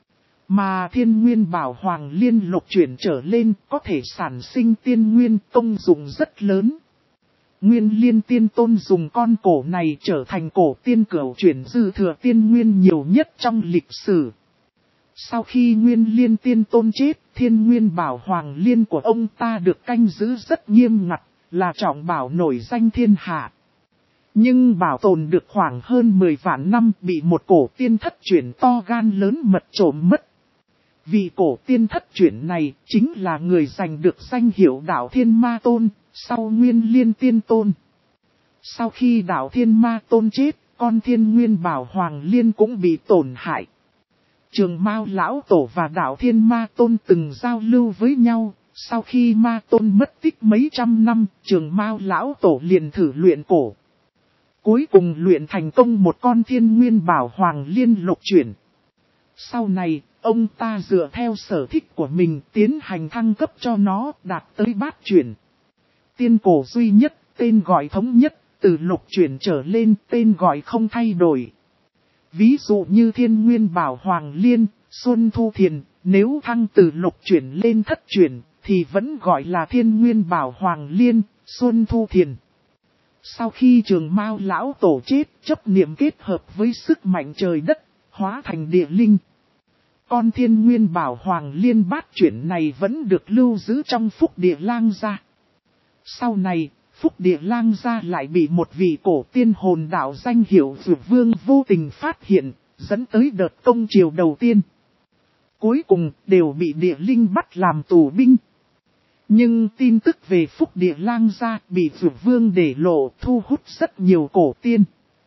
[SPEAKER 1] Mà thiên nguyên bảo hoàng liên lục chuyển trở lên có thể sản sinh tiên nguyên, công dụng rất lớn. Nguyên liên tiên tôn dùng con cổ này trở thành cổ tiên cửu chuyển dư thừa tiên nguyên nhiều nhất trong lịch sử. Sau khi Nguyên Liên Tiên Tôn chết, Thiên Nguyên Bảo Hoàng Liên của ông ta được canh giữ rất nghiêm ngặt, là trọng bảo nổi danh thiên hạ. Nhưng bảo tồn được khoảng hơn mười vạn năm bị một cổ tiên thất chuyển to gan lớn mật trộm mất. Vì cổ tiên thất chuyển này chính là người giành được danh hiệu Đạo Thiên Ma Tôn, sau Nguyên Liên Tiên Tôn. Sau khi Đạo Thiên Ma Tôn chết, con Thiên Nguyên Bảo Hoàng Liên cũng bị tổn hại. Trường Mao Lão Tổ và Đạo Thiên Ma Tôn từng giao lưu với nhau, sau khi Ma Tôn mất tích mấy trăm năm, Trường Mao Lão Tổ liền thử luyện cổ. Cuối cùng luyện thành công một con Thiên Nguyên Bảo Hoàng Liên lục chuyển. Sau này, ông ta dựa theo sở thích của mình tiến hành thăng cấp cho nó đạt tới bát chuyển. Tiên cổ duy nhất, tên gọi thống nhất, từ lục chuyển trở lên tên gọi không thay đổi. Ví dụ như Thiên Nguyên Bảo Hoàng Liên, Xuân Thu Thiền, nếu thăng từ lục chuyển lên thất chuyển, thì vẫn gọi là Thiên Nguyên Bảo Hoàng Liên, Xuân Thu Thiền. Sau khi Trường Mao Lão Tổ chết, chấp niệm kết hợp với sức mạnh trời đất, hóa thành địa linh. Con Thiên Nguyên Bảo Hoàng Liên bát chuyển này vẫn được lưu giữ trong Phúc Địa Lang Gia. Sau này, Phúc Địa Lang Gia lại bị một vị cổ tiên hồn đạo danh hiệu Dược Vương vô tình phát hiện, dẫn tới đợt công triều đầu tiên. Cuối cùng đều bị địa linh bắt làm tù binh. Nhưng tin tức về Phúc Địa Lang Gia bị Dược Vương để lộ thu hút rất nhiều cổ tiên.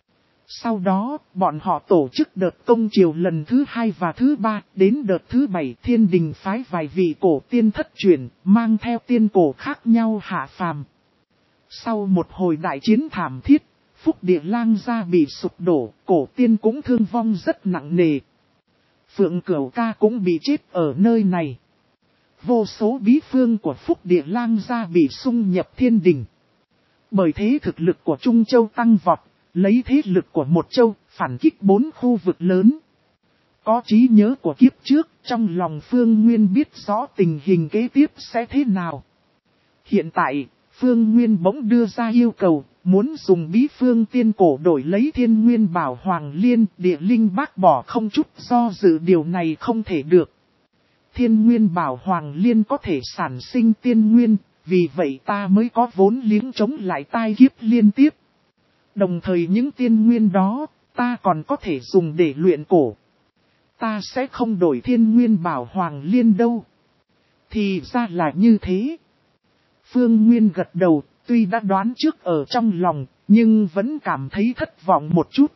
[SPEAKER 1] Sau đó, bọn họ tổ chức đợt công triều lần thứ hai và thứ ba, đến đợt thứ bảy Thiên Đình phái vài vị cổ tiên thất truyền, mang theo tiên cổ khác nhau hạ phàm. Sau một hồi đại chiến thảm thiết, Phúc Địa Lang Gia bị sụp đổ, cổ tiên cũng thương vong rất nặng nề. Phượng Cửu Ca cũng bị chết ở nơi này. Vô số bí phương của Phúc Địa Lang Gia bị xung nhập Thiên Đình. Bởi thế thực lực của Trung Châu tăng vọt, lấy thế lực của một châu, phản kích bốn khu vực lớn. Có trí nhớ của kiếp trước, trong lòng Phương Nguyên biết rõ tình hình kế tiếp sẽ thế nào. Hiện tại, Phương Nguyên bỗng đưa ra yêu cầu, muốn dùng bí phương tiên cổ đổi lấy Thiên Nguyên Bảo Hoàng Liên, địa linh bác bỏ không chút do dự điều này không thể được. Thiên Nguyên Bảo Hoàng Liên có thể sản sinh tiên nguyên, vì vậy ta mới có vốn liếng chống lại tai kiếp liên tiếp. Đồng thời những tiên nguyên đó, ta còn có thể dùng để luyện cổ. Ta sẽ không đổi Thiên Nguyên Bảo Hoàng Liên đâu. Thì ra là như thế. Phương Nguyên gật đầu, tuy đã đoán trước ở trong lòng, nhưng vẫn cảm thấy thất vọng một chút.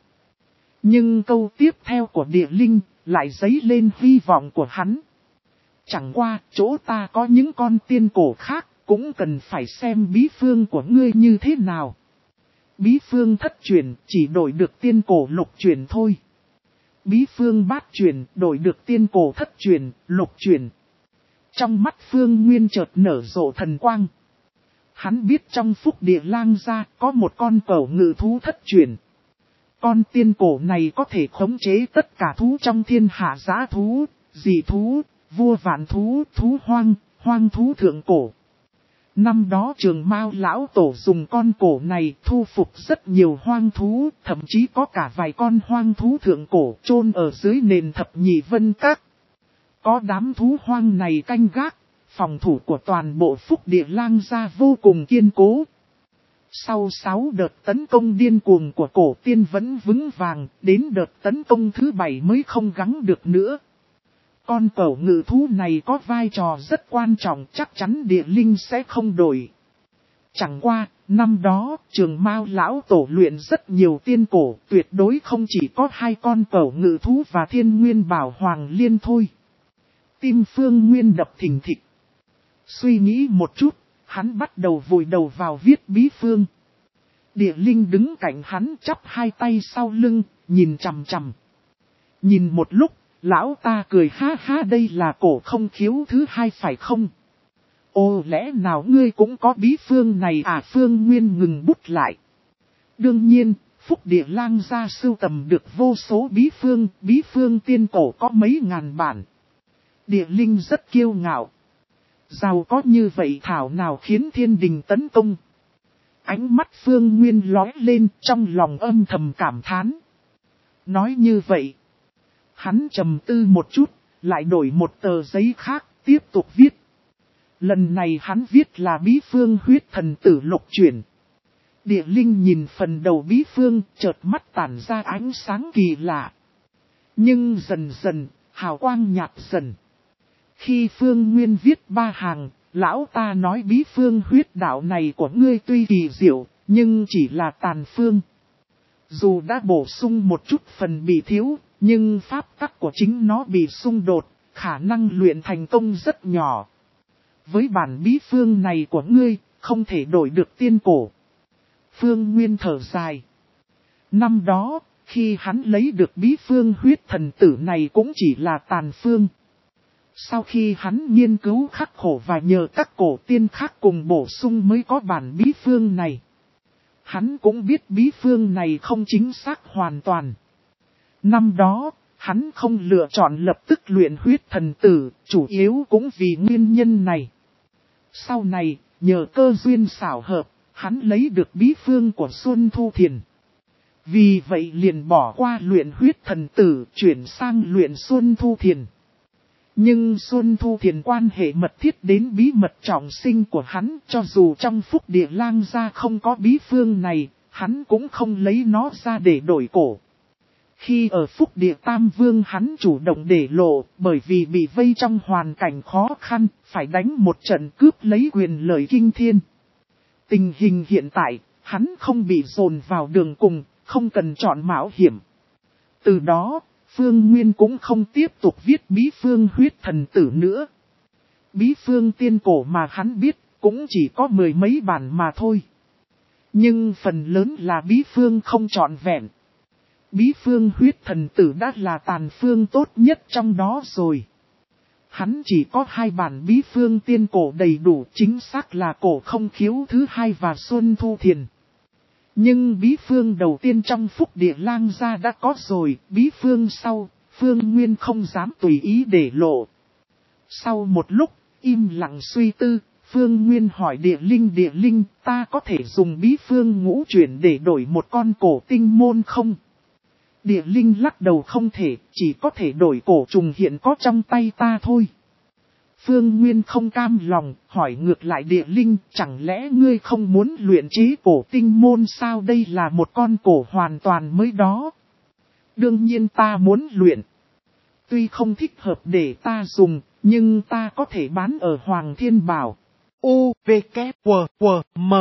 [SPEAKER 1] Nhưng câu tiếp theo của Địa Linh lại dấy lên hy vọng của hắn. Chẳng qua, chỗ ta có những con tiên cổ khác, cũng cần phải xem bí phương của ngươi như thế nào. Bí phương thất truyền, chỉ đổi được tiên cổ lục truyền thôi. Bí phương bát truyền, đổi được tiên cổ thất truyền, lục truyền. Trong mắt Phương Nguyên chợt nở rộ thần quang. Hắn biết trong Phúc Địa Lang gia có một con cẩu ngự thú thất truyền. Con tiên cổ này có thể khống chế tất cả thú trong thiên hạ giã thú, dị thú, vua vạn thú, thú hoang, hoang thú thượng cổ. Năm đó Trường Mao lão tổ dùng con cổ này thu phục rất nhiều hoang thú, thậm chí có cả vài con hoang thú thượng cổ chôn ở dưới nền thập nhị vân các. Có đám thú hoang này canh gác, phòng thủ của toàn bộ Phúc Địa Lang gia vô cùng kiên cố. Sau sáu đợt tấn công điên cuồng của cổ tiên vẫn vững vàng, đến đợt tấn công thứ bảy mới không gắng được nữa. Con cẩu ngự thú này có vai trò rất quan trọng, chắc chắn Địa Linh sẽ không đổi. Chẳng qua, năm đó, Trường Mao lão tổ luyện rất nhiều tiên cổ, tuyệt đối không chỉ có hai con cẩu ngự thú và Thiên Nguyên Bảo Hoàng Liên thôi. Tim Phương Nguyên đập thình thịch. Suy nghĩ một chút, hắn bắt đầu vùi đầu vào viết bí phương. Địa Linh đứng cạnh hắn chắp hai tay sau lưng, nhìn chằm chằm. Nhìn một lúc, lão ta cười ha ha, đây là cổ không khiếu thứ hai phải không? Ồ, lẽ nào ngươi cũng có bí phương này à? Phương Nguyên ngừng bút lại. Đương nhiên, Phúc Địa Lang gia sưu tầm được vô số bí phương, bí phương tiên cổ có mấy ngàn bản. Địa Linh rất kiêu ngạo. Giàu có như vậy thảo nào khiến thiên đình tấn công. Ánh mắt Phương Nguyên lóe lên, trong lòng âm thầm cảm thán. Nói như vậy, hắn trầm tư một chút, lại đổi một tờ giấy khác, tiếp tục viết. Lần này hắn viết là bí phương huyết thần tử lục chuyển. Địa Linh nhìn phần đầu bí phương, chợt mắt tản ra ánh sáng kỳ lạ. Nhưng dần dần, hào quang nhạt dần. Khi Phương Nguyên viết ba hàng, lão ta nói bí phương huyết đạo này của ngươi tuy kỳ diệu, nhưng chỉ là tàn phương. Dù đã bổ sung một chút phần bị thiếu, nhưng pháp tắc của chính nó bị xung đột, khả năng luyện thành công rất nhỏ. Với bản bí phương này của ngươi, không thể đổi được tiên cổ. Phương Nguyên thở dài. Năm đó, khi hắn lấy được bí phương huyết thần tử này cũng chỉ là tàn phương. Sau khi hắn nghiên cứu khắc khổ và nhờ các cổ tiên khác cùng bổ sung mới có bản bí phương này. Hắn cũng biết bí phương này không chính xác hoàn toàn. Năm đó, hắn không lựa chọn lập tức luyện huyết thần tử, chủ yếu cũng vì nguyên nhân này. Sau này, nhờ cơ duyên xảo hợp, hắn lấy được bí phương của Xuân Thu Thiền. Vì vậy liền bỏ qua luyện huyết thần tử, chuyển sang luyện Xuân Thu Thiền. Nhưng Xuân Thu Thiền quan hệ mật thiết đến bí mật trọng sinh của hắn, cho dù trong Phúc Địa Lang gia không có bí phương này, hắn cũng không lấy nó ra để đổi cổ. Khi ở Phúc Địa Tam Vương hắn chủ động để lộ, bởi vì bị vây trong hoàn cảnh khó khăn, phải đánh một trận cướp lấy quyền lợi kinh thiên. Tình hình hiện tại, hắn không bị dồn vào đường cùng, không cần chọn mạo hiểm. Từ đó, Phương Nguyên cũng không tiếp tục viết bí phương huyết thần tử nữa. Bí phương tiên cổ mà hắn biết, cũng chỉ có mười mấy bản mà thôi. Nhưng phần lớn là bí phương không trọn vẹn. Bí phương huyết thần tử đã là tàn phương tốt nhất trong đó rồi. Hắn chỉ có hai bản bí phương tiên cổ đầy đủ, chính xác là cổ không khiếu thứ hai và Xuân Thu Thiền. Nhưng bí phương đầu tiên trong Phúc Địa Lang gia đã có rồi, bí phương sau, Phương Nguyên không dám tùy ý để lộ. Sau một lúc, im lặng suy tư, Phương Nguyên hỏi Địa Linh Địa Linh, ta có thể dùng bí phương ngũ chuyển để đổi một con cổ tinh môn không? Địa Linh lắc đầu không thể, chỉ có thể đổi cổ trùng hiện có trong tay ta thôi. Phương Nguyên không cam lòng, hỏi ngược lại Địa Linh, chẳng lẽ ngươi không muốn luyện chế cổ tinh môn sao? Đây là một con cổ hoàn toàn mới đó. Đương nhiên ta muốn luyện. Tuy không thích hợp để ta dùng, nhưng ta có thể bán ở Hoàng Thiên Bảo. U, V, K, W, W, M.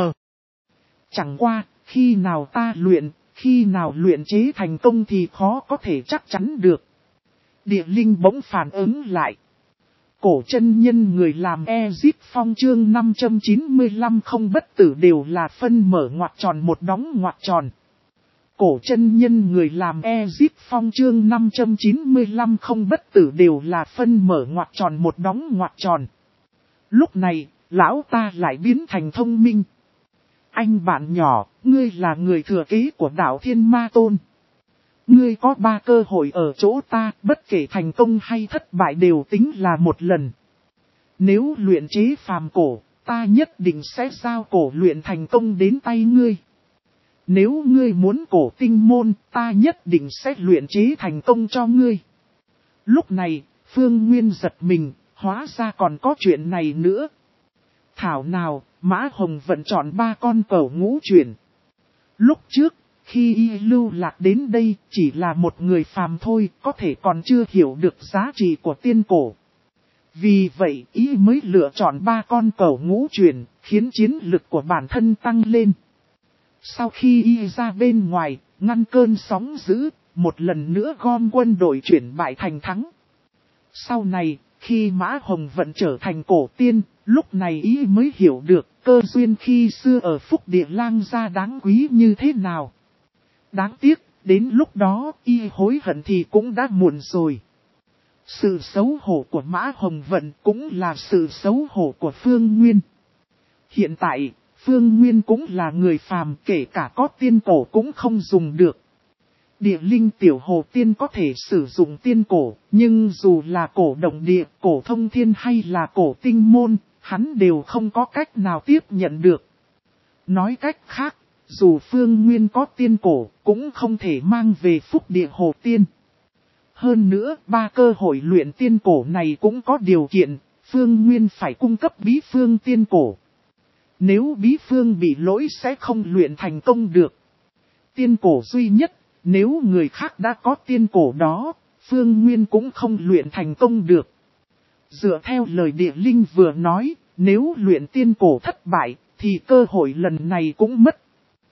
[SPEAKER 1] Chẳng qua, khi nào ta luyện, khi nào luyện chế thành công thì khó có thể chắc chắn được. Địa Linh bỗng phản ứng lại. Cổ chân nhân người làm Ezip Phong chương năm trăm chín mươi lăm không bất tử đều là phân mở ngoặc tròn một đóng ngoặc tròn. Cổ chân nhân người làm Ezip Phong chương năm trăm chín mươi lăm không bất tử đều là phân mở ngoặc tròn một đóng ngoặc tròn. Lúc này, lão ta lại biến thành thông minh. Anh bạn nhỏ, ngươi là người thừa kế của đạo Thiên Ma Tôn. Ngươi có ba cơ hội ở chỗ ta, bất kể thành công hay thất bại đều tính là một lần. Nếu luyện chế phàm cổ, ta nhất định sẽ giao cổ luyện thành công đến tay ngươi. Nếu ngươi muốn cổ tinh môn, ta nhất định sẽ luyện chế thành công cho ngươi. Lúc này, Phương Nguyên giật mình, hóa ra còn có chuyện này nữa. Thảo nào, Mã Hồng vẫn chọn ba con cẩu ngũ chuyển. Lúc trước, khi y lưu lạc đến đây, chỉ là một người phàm thôi, có thể còn chưa hiểu được giá trị của tiên cổ. Vì vậy, y mới lựa chọn ba con cẩu ngũ chuyển, khiến chiến lực của bản thân tăng lên. Sau khi y ra bên ngoài, ngăn cơn sóng dữ, một lần nữa gom quân đội chuyển bại thành thắng. Sau này, khi Mã Hồng vẫn trở thành cổ tiên, lúc này y mới hiểu được cơ duyên khi xưa ở Phúc Địa Lang gia đáng quý như thế nào. Đáng tiếc, đến lúc đó y hối hận thì cũng đã muộn rồi. Sự xấu hổ của Mã Hồng Vận cũng là sự xấu hổ của Phương Nguyên. Hiện tại, Phương Nguyên cũng là người phàm, kể cả có tiên cổ cũng không dùng được. Địa linh tiểu hồ tiên có thể sử dụng tiên cổ, nhưng dù là cổ động địa, cổ thông thiên hay là cổ tinh môn, hắn đều không có cách nào tiếp nhận được. Nói cách khác, dù Phương Nguyên có tiên cổ, cũng không thể mang về Phúc Địa Hồ Tiên. Hơn nữa, ba cơ hội luyện tiên cổ này cũng có điều kiện, Phương Nguyên phải cung cấp bí phương tiên cổ. Nếu bí phương bị lỗi sẽ không luyện thành công được. Tiên cổ duy nhất, nếu người khác đã có tiên cổ đó, Phương Nguyên cũng không luyện thành công được. Dựa theo lời Địa Linh vừa nói, nếu luyện tiên cổ thất bại, thì cơ hội lần này cũng mất.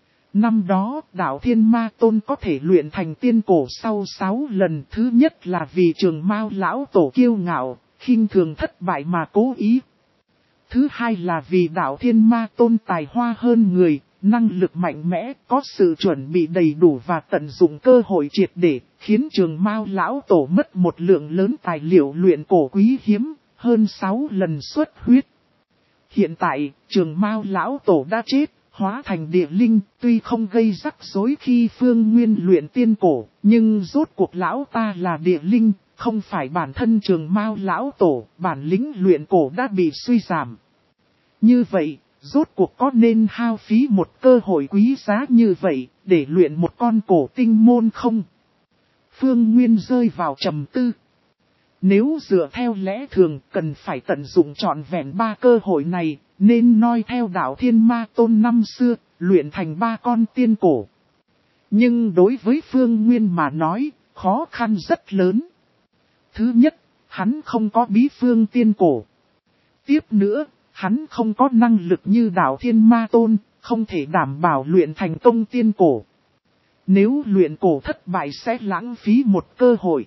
[SPEAKER 1] Năm đó, đạo Thiên Ma Tôn có thể luyện thành tiên cổ sau sáu lần. Thứ nhất là vì Trường Mao lão tổ kiêu ngạo, khinh thường thất bại mà cố ý. Thứ hai là vì đạo Thiên Ma Tôn tài hoa hơn người, năng lực mạnh mẽ, có sự chuẩn bị đầy đủ và tận dụng cơ hội triệt để, khiến Trường Mao lão tổ mất một lượng lớn tài liệu luyện cổ quý hiếm, hơn sáu lần xuất huyết. Hiện tại, Trường Mao lão tổ đã chết, hóa thành Địa Linh, tuy không gây rắc rối khi Phương Nguyên luyện tiên cổ, nhưng rốt cuộc lão ta là Địa Linh, không phải bản thân Trường Mao lão tổ, bản lĩnh luyện cổ đã bị suy giảm. Như vậy, rốt cuộc có nên hao phí một cơ hội quý giá như vậy, để luyện một con cổ tinh môn không? Phương Nguyên rơi vào trầm tư. Nếu dựa theo lẽ thường cần phải tận dụng trọn vẹn ba cơ hội này, nên noi theo đạo Thiên Ma Tôn năm xưa, luyện thành ba con tiên cổ. Nhưng đối với Phương Nguyên mà nói, khó khăn rất lớn. Thứ nhất, hắn không có bí phương tiên cổ. Tiếp nữa, hắn không có năng lực như đạo Thiên Ma Tôn, không thể đảm bảo luyện thành công tiên cổ. Nếu luyện cổ thất bại sẽ lãng phí một cơ hội.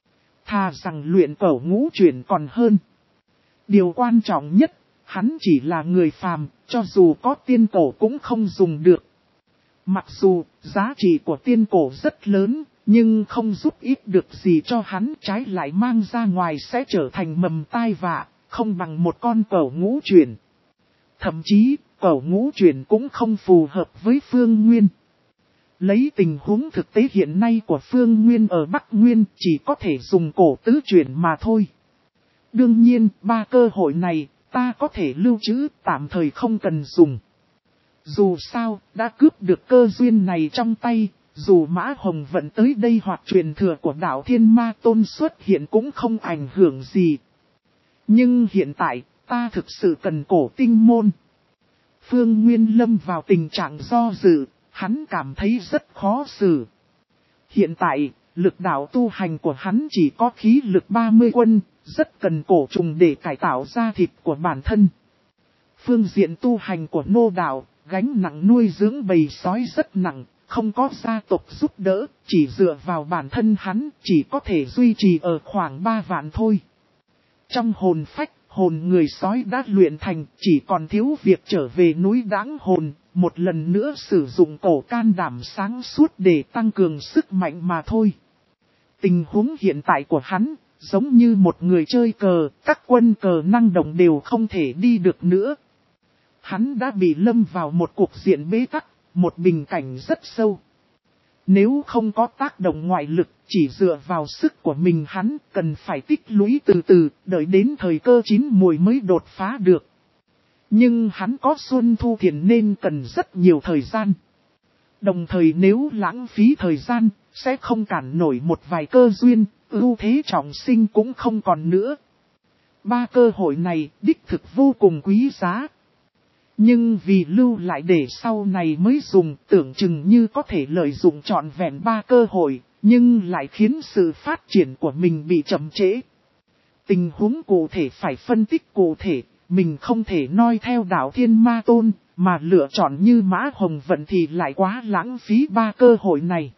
[SPEAKER 1] Thà rằng luyện cổ ngũ chuyển còn hơn. Điều quan trọng nhất, hắn chỉ là người phàm, cho dù có tiên cổ cũng không dùng được. Mặc dù giá trị của tiên cổ rất lớn, nhưng không giúp ích được gì cho hắn, trái lại mang ra ngoài sẽ trở thành mầm tai vạ, không bằng một con cổ ngũ chuyển. Thậm chí, cổ ngũ chuyển cũng không phù hợp với Phương Nguyên. Lấy tình huống thực tế hiện nay của Phương Nguyên ở Bắc Nguyên chỉ có thể dùng cổ tứ chuyển mà thôi. Đương nhiên, ba cơ hội này, ta có thể lưu trữ, tạm thời không cần dùng. Dù sao, đã cướp được cơ duyên này trong tay, dù Mã Hồng Vận tới đây hoặc truyền thừa của đạo Thiên Ma Tôn xuất hiện cũng không ảnh hưởng gì. Nhưng hiện tại, ta thực sự cần cổ tinh môn. Phương Nguyên lâm vào tình trạng do dự, hắn cảm thấy rất khó xử. Hiện tại, lực đạo tu hành của hắn chỉ có khí lực ba mươi quân, rất cần cổ trùng để cải tạo ra thịt của bản thân. Phương diện tu hành của nô đạo, gánh nặng nuôi dưỡng bầy sói rất nặng, không có gia tộc giúp đỡ, chỉ dựa vào bản thân hắn, chỉ có thể duy trì ở khoảng ba vạn thôi. Trong hồn phách, hồn người sói đã luyện thành, chỉ còn thiếu việc trở về núi Đãng Hồn, một lần nữa sử dụng cổ can đảm sáng suốt để tăng cường sức mạnh mà thôi. Tình huống hiện tại của hắn, giống như một người chơi cờ, các quân cờ năng động đều không thể đi được nữa. Hắn đã bị lâm vào một cuộc diện bế tắc, một bình cảnh rất sâu. Nếu không có tác động ngoại lực, chỉ dựa vào sức của mình hắn cần phải tích lũy từ từ, đợi đến thời cơ chín mùi mới đột phá được. Nhưng hắn có Xuân Thu Thiền nên cần rất nhiều thời gian. Đồng thời nếu lãng phí thời gian, sẽ không cản nổi một vài cơ duyên, ưu thế trọng sinh cũng không còn nữa. Ba cơ hội này đích thực vô cùng quý giá. Nhưng vì lưu lại để sau này mới dùng, tưởng chừng như có thể lợi dụng trọn vẹn ba cơ hội, nhưng lại khiến sự phát triển của mình bị chậm trễ. Tình huống cụ thể phải phân tích cụ thể, mình không thể noi theo đạo Thiên Ma Tôn, mà lựa chọn như Mã Hồng Vận thì lại quá lãng phí ba cơ hội này.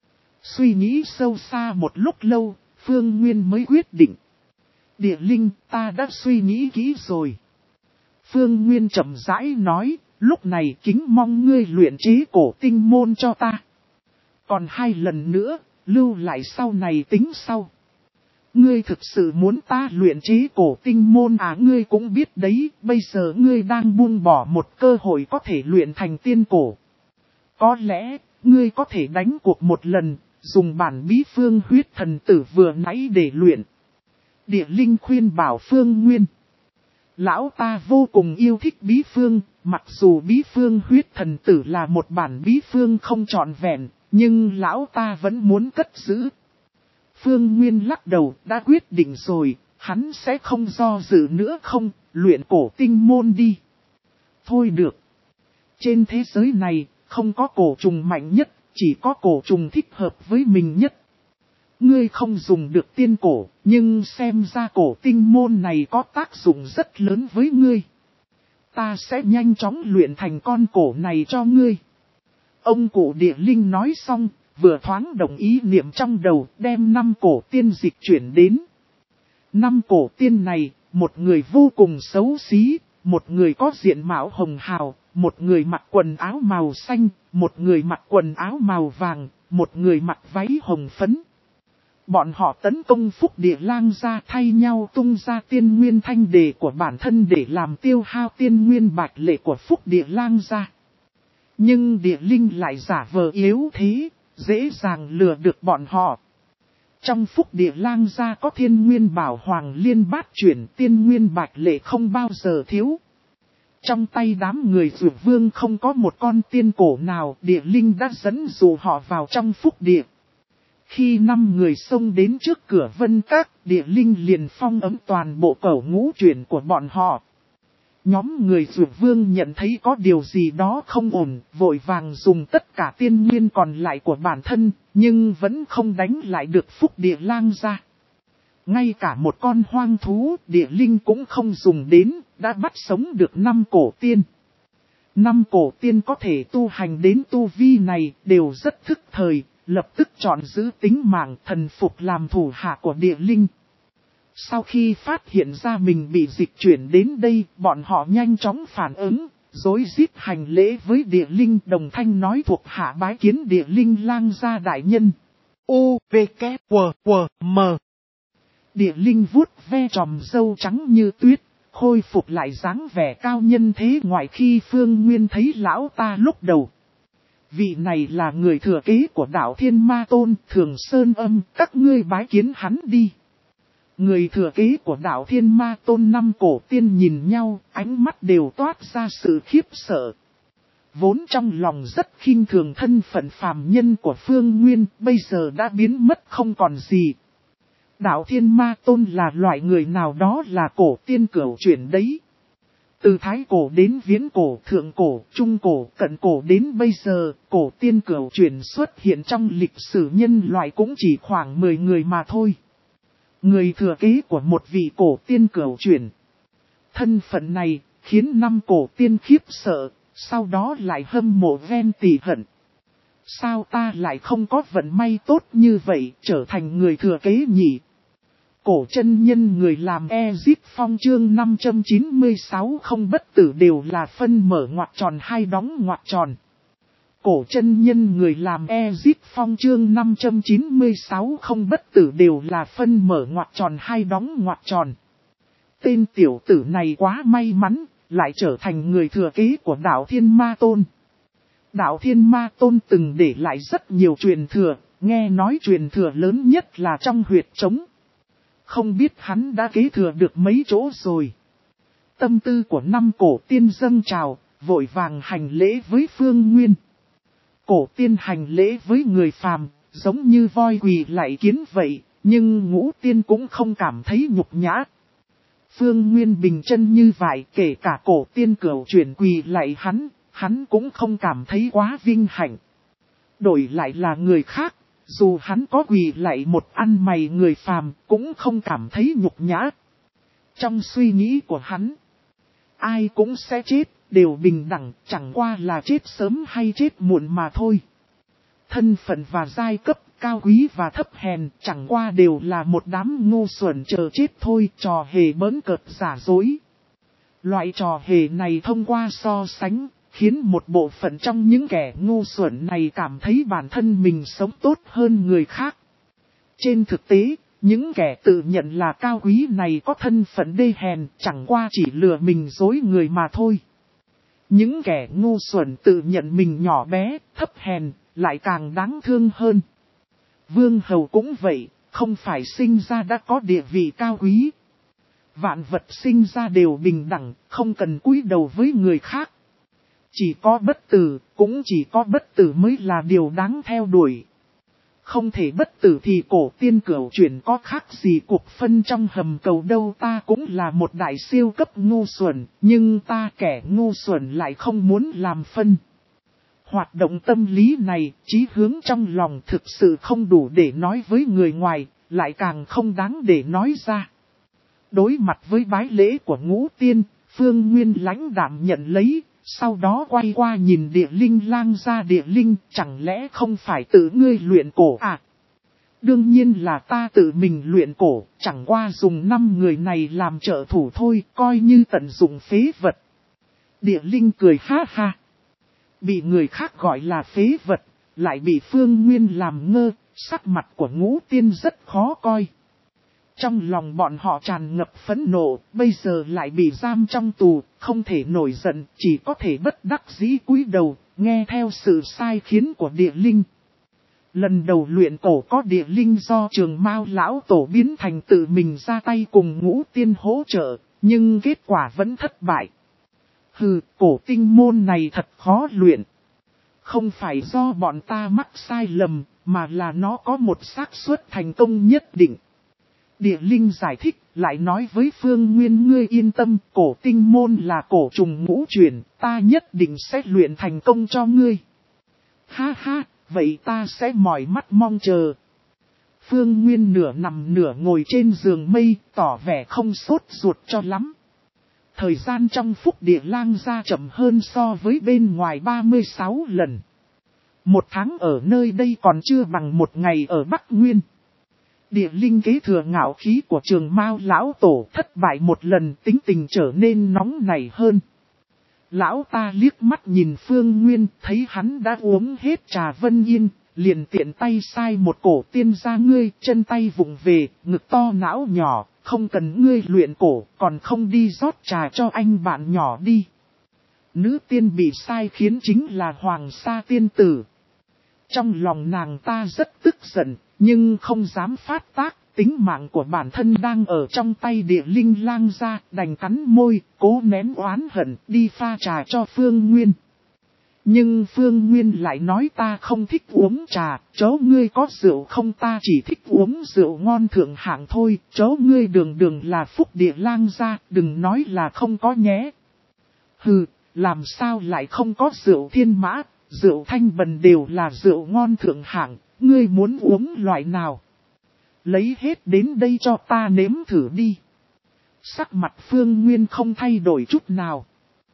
[SPEAKER 1] Suy nghĩ sâu xa một lúc lâu, Phương Nguyên mới quyết định. Địa Linh, ta đã suy nghĩ kỹ rồi. Phương Nguyên chậm rãi nói, lúc này kính mong ngươi luyện chế cổ tinh môn cho ta. Còn hai lần nữa, lưu lại sau này tính sau. Ngươi thực sự muốn ta luyện chế cổ tinh môn à? Ngươi cũng biết đấy, bây giờ ngươi đang buông bỏ một cơ hội có thể luyện thành tiên cổ. Có lẽ, ngươi có thể đánh cuộc một lần, dùng bản bí phương huyết thần tử vừa nãy để luyện. Địa Linh khuyên bảo Phương Nguyên. Lão ta vô cùng yêu thích bí phương, mặc dù bí phương huyết thần tử là một bản bí phương không trọn vẹn, nhưng lão ta vẫn muốn cất giữ. Phương Nguyên lắc đầu, đã quyết định rồi, hắn sẽ không do dự nữa không, luyện cổ tinh môn đi. Thôi được. Trên thế giới này, không có cổ trùng mạnh nhất, chỉ có cổ trùng thích hợp với mình nhất. Ngươi không dùng được tiên cổ, nhưng xem ra cổ tinh môn này có tác dụng rất lớn với ngươi. Ta sẽ nhanh chóng luyện thành con cổ này cho ngươi. Ông cụ Địa Linh nói xong, vừa thoáng đồng ý niệm trong đầu, đem năm cổ tiên dịch chuyển đến. Năm cổ tiên này, một người vô cùng xấu xí, một người có diện mạo hồng hào, một người mặc quần áo màu xanh, một người mặc quần áo màu vàng, một người mặc váy hồng phấn. Bọn họ tấn công Phúc Địa Lang gia, thay nhau tung ra tiên nguyên thanh đề của bản thân để làm tiêu hao tiên nguyên bạch lệ của Phúc Địa Lang gia. Nhưng Địa Linh lại giả vờ yếu thế, dễ dàng lừa được bọn họ. Trong Phúc Địa Lang gia có thiên nguyên bảo hoàng liên bát chuyển, tiên nguyên bạch lệ không bao giờ thiếu. Trong tay đám người dược vương không có một con tiên cổ nào, Địa Linh đã dẫn dụ họ vào trong Phúc Địa. Khi năm người xông đến trước cửa Vân Các, Địa Linh liền phong ấm toàn bộ cẩu ngũ chuyển của bọn họ. Nhóm người dược vương nhận thấy có điều gì đó không ổn, vội vàng dùng tất cả tiên nguyên còn lại của bản thân, nhưng vẫn không đánh lại được Phúc Địa Lang gia. Ngay cả một con hoang thú, Địa Linh cũng không dùng đến, đã bắt sống được năm cổ tiên. Năm cổ tiên có thể tu hành đến tu vi này, đều rất thức thời, lập tức chọn giữ tính mạng thần phục làm thủ hạ của Địa Linh. Sau khi phát hiện ra mình bị dịch chuyển đến đây, bọn họ nhanh chóng phản ứng, rối rít hành lễ với Địa Linh, đồng thanh nói thuộc hạ bái kiến Địa Linh Lang gia đại nhân. U, V, K, W, W, M. Địa Linh vuốt ve tròm râu trắng như tuyết, khôi phục lại dáng vẻ cao nhân thế ngoại khi Phương Nguyên thấy lão ta lúc đầu. Vị này là người thừa kế của đạo Thiên Ma Tôn, Thường Sơn Âm, các ngươi bái kiến hắn đi. Người thừa kế của đạo Thiên Ma Tôn năm cổ tiên nhìn nhau, ánh mắt đều toát ra sự khiếp sợ. Vốn trong lòng rất khinh thường thân phận phàm nhân của Phương Nguyên, bây giờ đã biến mất không còn gì. Đạo Thiên Ma Tôn là loại người nào đó là cổ tiên cửu chuyển đấy. Từ thái cổ đến viễn cổ, thượng cổ, trung cổ, cận cổ đến bây giờ, cổ tiên cửu chuyển xuất hiện trong lịch sử nhân loại cũng chỉ khoảng mười người mà thôi. Người thừa kế của một vị cổ tiên cửu chuyển. Thân phận này khiến năm cổ tiên khiếp sợ, sau đó lại hâm mộ ven tỉ hận. Sao ta lại không có vận may tốt như vậy, trở thành người thừa kế nhỉ? Cổ chân nhân người làm Ezip Phong chương năm trăm chín mươi sáu không bất tử đều là phân mở ngoặc tròn hay đóng ngoặc tròn. Cổ chân nhân người làm Ezip Phong chương năm trăm chín mươi sáu không bất tử đều là phân mở ngoặc tròn hay đóng ngoặc tròn. Tên tiểu tử này quá may mắn, lại trở thành người thừa kế của Đạo Thiên Ma Tôn. Đạo Thiên Ma Tôn từng để lại rất nhiều truyền thừa, nghe nói truyền thừa lớn nhất là trong huyệt trống. Không biết hắn đã kế thừa được mấy chỗ rồi. Tâm tư của năm cổ tiên dâng trào, vội vàng hành lễ với Phương Nguyên. Cổ tiên hành lễ với người phàm, giống như voi quỳ lạy kiến vậy, nhưng ngũ tiên cũng không cảm thấy nhục nhã. Phương Nguyên bình chân như vậy, kể cả cổ tiên cửu chuyển quỳ lạy hắn, hắn cũng không cảm thấy quá vinh hạnh. Đổi lại là người khác, dù hắn có quỳ lạy một ăn mày người phàm, cũng không cảm thấy nhục nhã. Trong suy nghĩ của hắn, ai cũng sẽ chết, đều bình đẳng, chẳng qua là chết sớm hay chết muộn mà thôi. Thân phận và giai cấp, cao quý và thấp hèn, chẳng qua đều là một đám ngu xuẩn chờ chết thôi, trò hề bỡn cợt giả dối. Loại trò hề này thông qua so sánh, khiến một bộ phận trong những kẻ ngu xuẩn này cảm thấy bản thân mình sống tốt hơn người khác. Trên thực tế, những kẻ tự nhận là cao quý này có thân phận đê hèn, chẳng qua chỉ lừa mình dối người mà thôi. Những kẻ ngu xuẩn tự nhận mình nhỏ bé, thấp hèn, lại càng đáng thương hơn. Vương hầu cũng vậy, không phải sinh ra đã có địa vị cao quý. Vạn vật sinh ra đều bình đẳng, không cần cúi đầu với người khác. Chỉ có bất tử, cũng chỉ có bất tử mới là điều đáng theo đuổi. Không thể bất tử thì cổ tiên cửu chuyển có khác gì cuộc phân trong hầm cầu đâu. Ta cũng là một đại siêu cấp ngu xuẩn, nhưng ta kẻ ngu xuẩn lại không muốn làm phân. Hoạt động tâm lý này, chí hướng trong lòng thực sự không đủ để nói với người ngoài, lại càng không đáng để nói ra. Đối mặt với bái lễ của ngũ tiên, Phương Nguyên lãnh đạm nhận lấy. Sau đó quay qua nhìn địa linh lang ra. Địa linh, chẳng lẽ không phải tự ngươi luyện cổ à? Đương nhiên là ta tự mình luyện cổ, chẳng qua dùng năm người này làm trợ thủ thôi, coi như tận dụng phế vật. Địa linh cười ha ha. Bị người khác gọi là phế vật, lại bị Phương Nguyên làm ngơ, sắc mặt của ngũ tiên rất khó coi. Trong lòng bọn họ tràn ngập phẫn nộ, bây giờ lại bị giam trong tù, không thể nổi giận, chỉ có thể bất đắc dĩ cúi đầu, nghe theo sự sai khiến của địa linh. Lần đầu luyện cổ có địa linh do Trường Mao lão tổ biến thành tự mình ra tay cùng ngũ tiên hỗ trợ, nhưng kết quả vẫn thất bại. Hừ, cổ tinh môn này thật khó luyện. Không phải do bọn ta mắc sai lầm, mà là nó có một xác suất thành công nhất định. Địa linh giải thích, lại nói với Phương Nguyên ngươi yên tâm, cổ tinh môn là cổ trùng ngũ chuyển, ta nhất định sẽ luyện thành công cho ngươi. Ha ha, vậy ta sẽ mỏi mắt mong chờ. Phương Nguyên nửa nằm nửa ngồi trên giường mây, tỏ vẻ không sốt ruột cho lắm. Thời gian trong phúc địa lang ra chậm hơn so với bên ngoài ba mươi sáu lần. Một tháng ở nơi đây còn chưa bằng một ngày ở Bắc Nguyên. Địa linh kế thừa ngạo khí của Trường Mao lão tổ, thất bại một lần, tính tình trở nên nóng nảy hơn. Lão ta liếc mắt nhìn Phương Nguyên, thấy hắn đã uống hết trà Vân Yên, liền tiện tay sai một cổ tiên ra ngươi, chân tay vụng về, ngực to não nhỏ, không cần ngươi luyện cổ, còn không đi rót trà cho anh bạn nhỏ đi. Nữ tiên bị sai khiến chính là Hoàng Sa tiên tử. Trong lòng nàng ta rất tức giận, nhưng không dám phát tác, tính mạng của bản thân đang ở trong tay địa linh lang ra, đành cắn môi, cố nén oán hận, đi pha trà cho Phương Nguyên. Nhưng Phương Nguyên lại nói ta không thích uống trà, chó ngươi có rượu không, ta chỉ thích uống rượu ngon thượng hạng thôi, chó ngươi đường đường là phúc địa lang gia, đừng nói là không có nhé. Hừ, làm sao lại không có rượu thiên mã, rượu thanh bần đều là rượu ngon thượng hạng, ngươi muốn uống loại nào? Lấy hết đến đây cho ta nếm thử đi. Sắc mặt Phương Nguyên không thay đổi chút nào.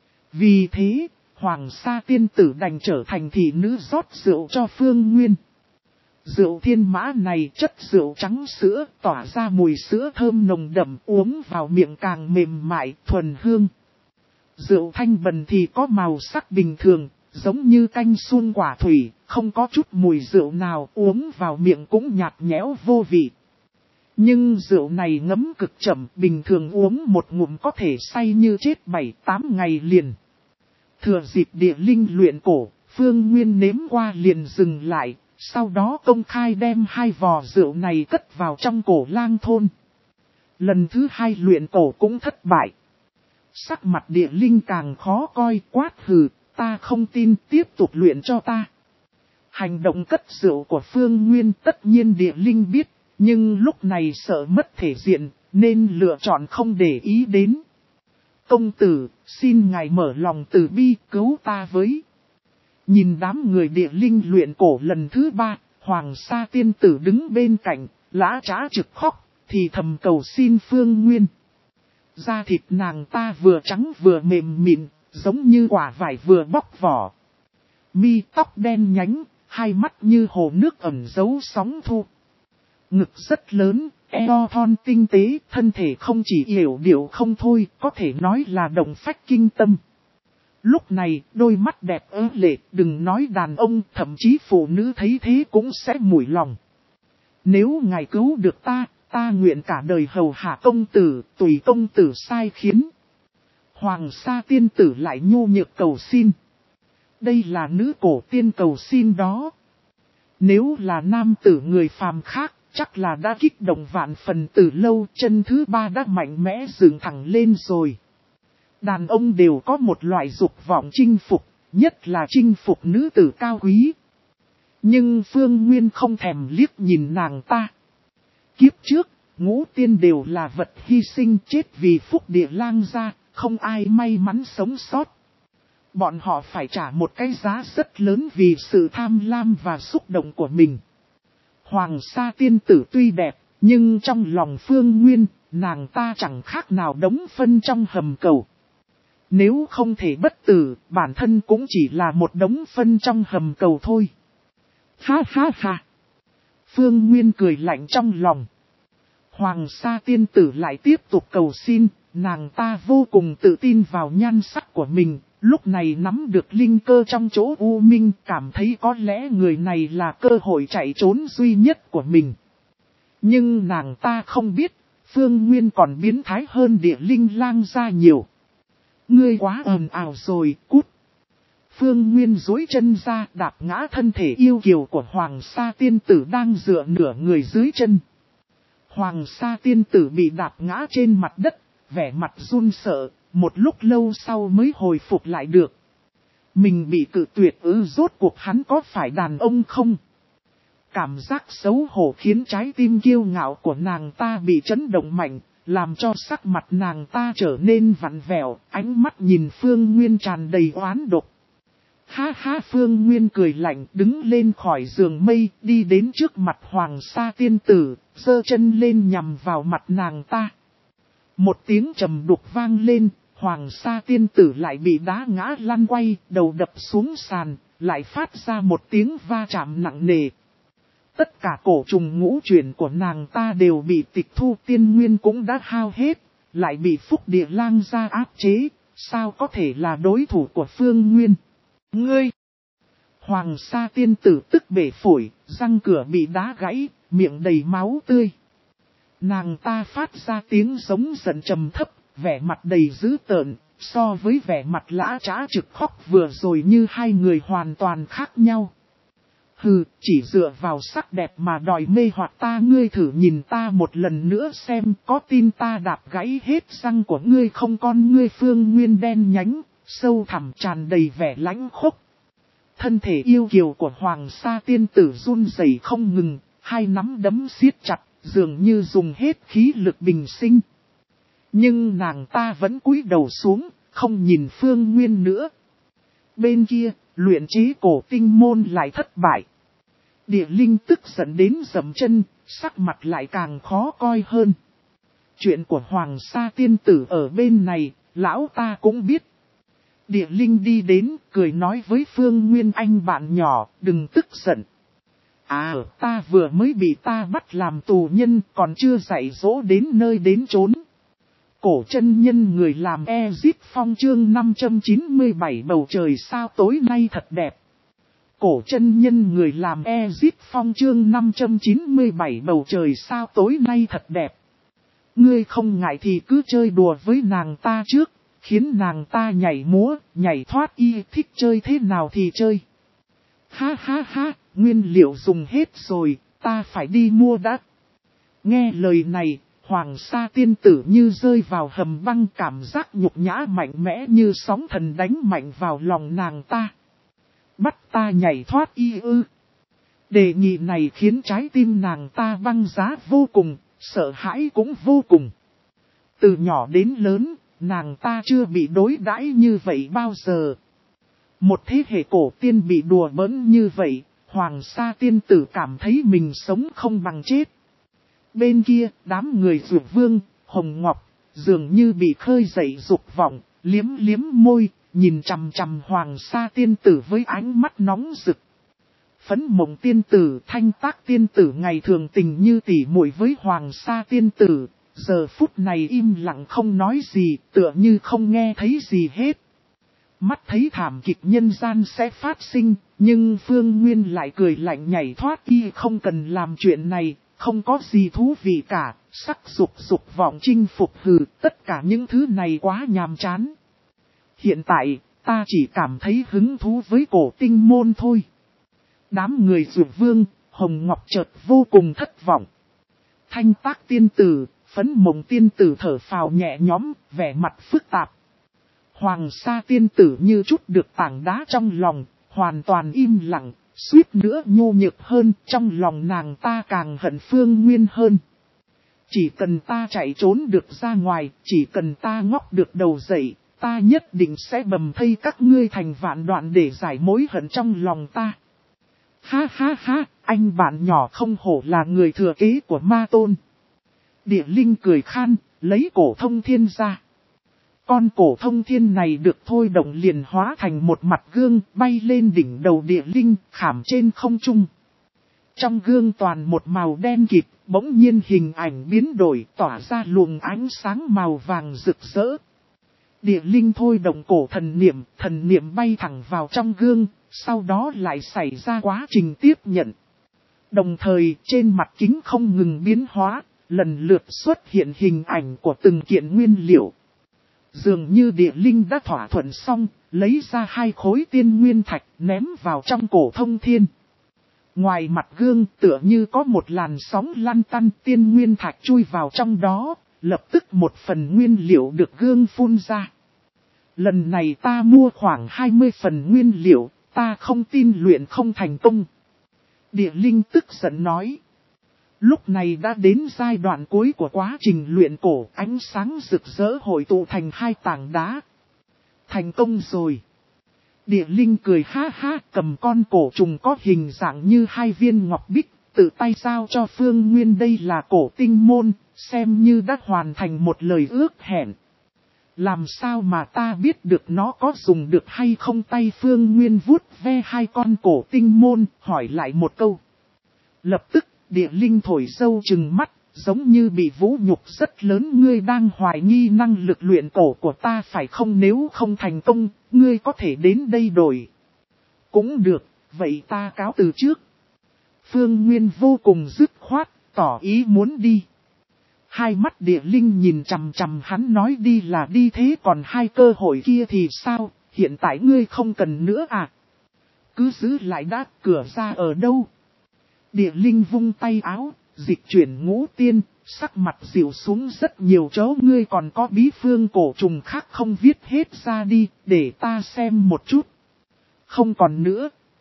[SPEAKER 1] Vì thế, Hoàng Sa tiên tử đành trở thành thị nữ rót rượu cho Phương Nguyên. Rượu thiên mã này chất rượu trắng sữa, tỏa ra mùi sữa thơm nồng đậm, uống vào miệng càng mềm mại, thuần hương. Rượu thanh bần thì có màu sắc bình thường, giống như canh suôn quả thủy, không có chút mùi rượu nào, uống vào miệng cũng nhạt nhẽo vô vị. Nhưng rượu này ngấm cực chậm, bình thường uống một ngụm có thể say như chết bảy tám ngày liền. Thừa dịp địa linh luyện cổ, Phương Nguyên nếm qua liền dừng lại, sau đó công khai đem hai vò rượu này cất vào trong cổ lang thôn. Lần thứ hai luyện cổ cũng thất bại. Sắc mặt địa linh càng khó coi, quát hừ, ta không tin, tiếp tục luyện cho ta. Hành động cất rượu của Phương Nguyên tất nhiên địa linh biết, nhưng lúc này sợ mất thể diện, nên lựa chọn không để ý đến. Công tử, xin ngài mở lòng từ bi cứu ta với. Nhìn đám người địa linh luyện cổ lần thứ ba, Hoàng Sa tiên tử đứng bên cạnh, lã trá trực khóc, thì thầm cầu xin Phương Nguyên. Da thịt nàng ta vừa trắng vừa mềm mịn, giống như quả vải vừa bóc vỏ. Mi tóc đen nhánh, hai mắt như hồ nước ẩn giấu sóng thu. Ngực rất lớn, eo thon tinh tế, thân thể không chỉ yểu điệu không thôi, có thể nói là động phách kinh tâm. Lúc này, đôi mắt đẹp ớ lệ, đừng nói đàn ông, thậm chí phụ nữ thấy thế cũng sẽ mủi lòng. Nếu ngài cứu được ta, ta nguyện cả đời hầu hạ công tử, tùy công tử sai khiến. Hoàng Sa tiên tử lại nhô nhược cầu xin. Đây là nữ cổ tiên cầu xin đó. Nếu là nam tử người phàm khác, chắc là đã kích động vạn phần từ lâu, chân thứ ba đã mạnh mẽ dựng thẳng lên rồi. Đàn ông đều có một loại dục vọng chinh phục, nhất là chinh phục nữ tử cao quý. Nhưng Phương Nguyên không thèm liếc nhìn nàng ta. Kiếp trước, ngũ tiên đều là vật hy sinh chết vì phúc địa lang gia, không ai may mắn sống sót. Bọn họ phải trả một cái giá rất lớn vì sự tham lam và xúc động của mình. Hoàng Sa tiên tử tuy đẹp, nhưng trong lòng Phương Nguyên, nàng ta chẳng khác nào đống phân trong hầm cầu. Nếu không thể bất tử, bản thân cũng chỉ là một đống phân trong hầm cầu thôi. Ha ha ha! Phương Nguyên cười lạnh trong lòng. Hoàng Sa tiên tử lại tiếp tục cầu xin, nàng ta vô cùng tự tin vào nhan sắc của mình, lúc này nắm được linh cơ trong chỗ U Minh, cảm thấy có lẽ người này là cơ hội chạy trốn duy nhất của mình. Nhưng nàng ta không biết, Phương Nguyên còn biến thái hơn địa linh lang gia nhiều. Ngươi quá ồn ào rồi, cút. Phương Nguyên duỗi chân ra đạp ngã thân thể yêu kiều của Hoàng Sa tiên tử đang dựa nửa người dưới chân. Hoàng Sa tiên tử bị đạp ngã trên mặt đất, vẻ mặt run sợ, một lúc lâu sau mới hồi phục lại được. Mình bị cự tuyệt ư, rốt cuộc hắn có phải đàn ông không? Cảm giác xấu hổ khiến trái tim kiêu ngạo của nàng ta bị chấn động mạnh, làm cho sắc mặt nàng ta trở nên vặn vẹo, ánh mắt nhìn Phương Nguyên tràn đầy oán độc. Ha ha, Phương Nguyên cười lạnh, đứng lên khỏi giường mây, đi đến trước mặt Hoàng Sa tiên tử, giơ chân lên nhằm vào mặt nàng ta. Một tiếng trầm đục vang lên, Hoàng Sa tiên tử lại bị đá ngã lăn quay, đầu đập xuống sàn, lại phát ra một tiếng va chạm nặng nề. Tất cả cổ trùng ngũ chuyển của nàng ta đều bị tịch thu, tiên nguyên cũng đã hao hết, lại bị phúc địa lang gia áp chế, sao có thể là đối thủ của Phương Nguyên. Ngươi! Hoàng Sa tiên tử tức bể phổi, răng cửa bị đá gãy, miệng đầy máu tươi. Nàng ta phát ra tiếng giống giận trầm thấp, vẻ mặt đầy dữ tợn, so với vẻ mặt lã trá trực khóc vừa rồi như hai người hoàn toàn khác nhau. Hừ, chỉ dựa vào sắc đẹp mà đòi mê hoặc ta, ngươi thử nhìn ta một lần nữa xem có tin ta đạp gãy hết răng của ngươi không. Con ngươi Phương Nguyên đen nhánh, sâu thẳm tràn đầy vẻ lãnh khốc. Thân thể yêu kiều của Hoàng Sa tiên tử run rẩy không ngừng, hai nắm đấm siết chặt, dường như dùng hết khí lực bình sinh. Nhưng nàng ta vẫn cúi đầu xuống, không nhìn Phương Nguyên nữa. Bên kia, luyện chế cổ tinh môn lại thất bại. Địa linh tức giận đến dậm chân, sắc mặt lại càng khó coi hơn. Chuyện của Hoàng Sa tiên tử ở bên này, lão ta cũng biết. Địa linh đi đến, cười nói với Phương Nguyên anh bạn nhỏ, đừng tức giận. À, ta vừa mới bị ta bắt làm tù nhân, còn chưa dạy dỗ đến nơi đến chốn. Cổ chân nhân người làm Ezip Phong chương năm trăm chín mươi bảy bầu trời sao tối nay thật đẹp. Cổ chân nhân người làm Ezip Phong chương năm trăm chín mươi bảy bầu trời sao tối nay thật đẹp. Ngươi không ngại thì cứ chơi đùa với nàng ta trước, khiến nàng ta nhảy múa, nhảy thoát y thích chơi thế nào thì chơi. Ha ha ha, nguyên liệu dùng hết rồi, ta phải đi mua đã. Nghe lời này, Hoàng Sa tiên tử như rơi vào hầm băng, cảm giác nhục nhã mạnh mẽ như sóng thần đánh mạnh vào lòng nàng ta. Bắt ta nhảy thoát y ư. Đề nghị này khiến trái tim nàng ta băng giá vô cùng, sợ hãi cũng vô cùng. Từ nhỏ đến lớn, nàng ta chưa bị đối đãi như vậy bao giờ. Một thế hệ cổ tiên bị đùa bỡn như vậy, Hoàng Sa tiên tử cảm thấy mình sống không bằng chết. Bên kia, đám người Dược Vương, Hồng Ngọc, dường như bị khơi dậy dục vọng, liếm liếm môi, nhìn chằm chằm Hoàng Sa tiên tử với ánh mắt nóng rực. Phấn Mộng tiên tử, Thanh Tác tiên tử ngày thường tình như tỉ muội với Hoàng Sa tiên tử, giờ phút này im lặng không nói gì, tựa như không nghe thấy gì hết. Mắt thấy thảm kịch nhân gian sẽ phát sinh, nhưng Phương Nguyên lại cười lạnh nhảy thoát y không cần làm chuyện này, không có gì thú vị cả, sắc dục dục vọng chinh phục hừ, tất cả những thứ này quá nhàm chán. Hiện tại, ta chỉ cảm thấy hứng thú với cổ tinh môn thôi. Đám người Dược Vương, Hồng Ngọc chợt vô cùng thất vọng. Thanh Tác tiên tử, Phấn Mộng tiên tử thở phào nhẹ nhõm, vẻ mặt phức tạp. Hoàng Sa tiên tử như chút được tảng đá trong lòng, hoàn toàn im lặng, suýt nữa nhô nhược hơn, trong lòng nàng ta càng hận Phương Nguyên hơn. Chỉ cần ta chạy trốn được ra ngoài, chỉ cần ta ngóc được đầu dậy, ta nhất định sẽ bầm thây các ngươi thành vạn đoạn để giải mối hận trong lòng ta. Ha ha ha, anh bạn nhỏ không hổ là người thừa kế của ma tôn. Địa linh cười khan, lấy cổ thông thiên ra. Con cổ thông thiên này được thôi động liền hóa thành một mặt gương bay lên đỉnh đầu địa linh khảm trên không trung. Trong gương toàn một màu đen kịt, bỗng nhiên hình ảnh biến đổi tỏa ra luồng ánh sáng màu vàng rực rỡ. Địa linh thôi động cổ thần niệm, thần niệm bay thẳng vào trong gương, sau đó lại xảy ra quá trình tiếp nhận. Đồng thời trên mặt kính không ngừng biến hóa, lần lượt xuất hiện hình ảnh của từng kiện nguyên liệu. Dường như địa linh đã thỏa thuận xong, lấy ra hai khối tiên nguyên thạch ném vào trong cổ thông thiên. Ngoài mặt gương tựa như có một làn sóng lăn tăn, tiên nguyên thạch chui vào trong đó, lập tức một phần nguyên liệu được gương phun ra. Lần này ta mua khoảng hai mươi phần nguyên liệu, ta không tin luyện không thành công. Địa linh tức giận nói. Lúc này đã đến giai đoạn cuối của quá trình luyện cổ, ánh sáng rực rỡ hội tụ thành hai tảng đá. Thành công rồi. Địa linh cười ha ha, cầm con cổ trùng có hình dạng như hai viên ngọc bích, tự tay giao cho Phương Nguyên. Đây là cổ tinh môn, xem như đã hoàn thành một lời ước hẹn. Làm sao mà ta biết được nó có dùng được hay không? Tay Phương Nguyên vuốt ve hai con cổ tinh môn, hỏi lại một câu. Lập tức, địa linh thổi sâu trừng mắt, giống như bị vũ nhục rất lớn. Ngươi đang hoài nghi năng lực luyện cổ của ta phải không? Nếu không thành công, ngươi có thể đến đây đổi. Cũng được, vậy ta cáo từ trước. Phương Nguyên vô cùng dứt khoát, tỏ ý muốn đi. Hai mắt địa linh nhìn chằm chằm hắn nói đi là đi, thế còn hai cơ hội kia thì sao? Hiện tại ngươi không cần nữa à? Cứ giữ lại đã, cửa ra ở đâu? Địa linh vung tay áo, dịch chuyển ngũ tiên, sắc mặt dịu xuống rất nhiều. Chỗ ngươi còn có bí phương cổ trùng khác không, viết hết ra đi, để ta xem một chút. Không còn nữa.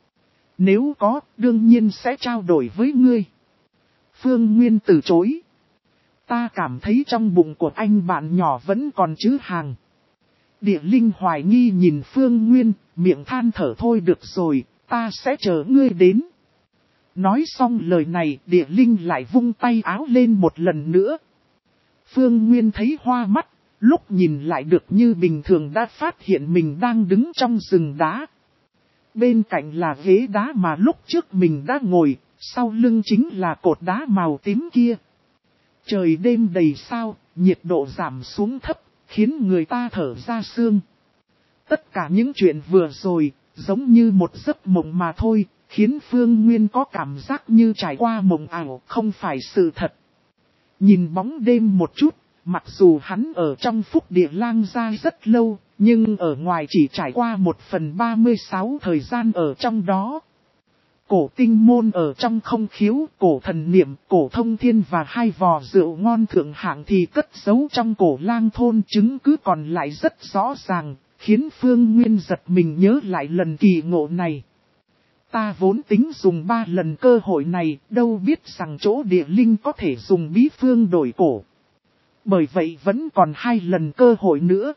[SPEAKER 1] Nếu có, đương nhiên sẽ trao đổi với ngươi. Phương Nguyên từ chối. Ta cảm thấy trong bụng của anh bạn nhỏ vẫn còn chứa hàng. Địa Linh hoài nghi nhìn Phương Nguyên, miệng than thở thôi được rồi, ta sẽ chờ ngươi đến. Nói xong lời này, Địa Linh lại vung tay áo lên một lần nữa. Phương Nguyên thấy hoa mắt, lúc nhìn lại được như bình thường đã phát hiện mình đang đứng trong rừng đá. Bên cạnh là ghế đá mà lúc trước mình đã ngồi, sau lưng chính là cột đá màu tím kia. Trời đêm đầy sao, nhiệt độ giảm xuống thấp, khiến người ta thở ra xương. Tất cả những chuyện vừa rồi, giống như một giấc mộng mà thôi, khiến Phương Nguyên có cảm giác như trải qua mộng ảo, không phải sự thật. Nhìn bóng đêm một chút, mặc dù hắn ở trong Phúc Địa Lang gia rất lâu, nhưng ở ngoài chỉ trải qua một phần ba mươi sáu thời gian ở trong đó. Cổ tinh môn ở trong không khiếu, cổ thần niệm, cổ thông thiên và hai vò rượu ngon thượng hạng thì cất giấu trong cổ lang thôn, chứng cứ còn lại rất rõ ràng, khiến Phương Nguyên giật mình nhớ lại lần kỳ ngộ này. Ta vốn tính dùng ba lần cơ hội này, đâu biết rằng chỗ Địa Linh có thể dùng bí phương đổi cổ. Bởi vậy vẫn còn hai lần cơ hội nữa.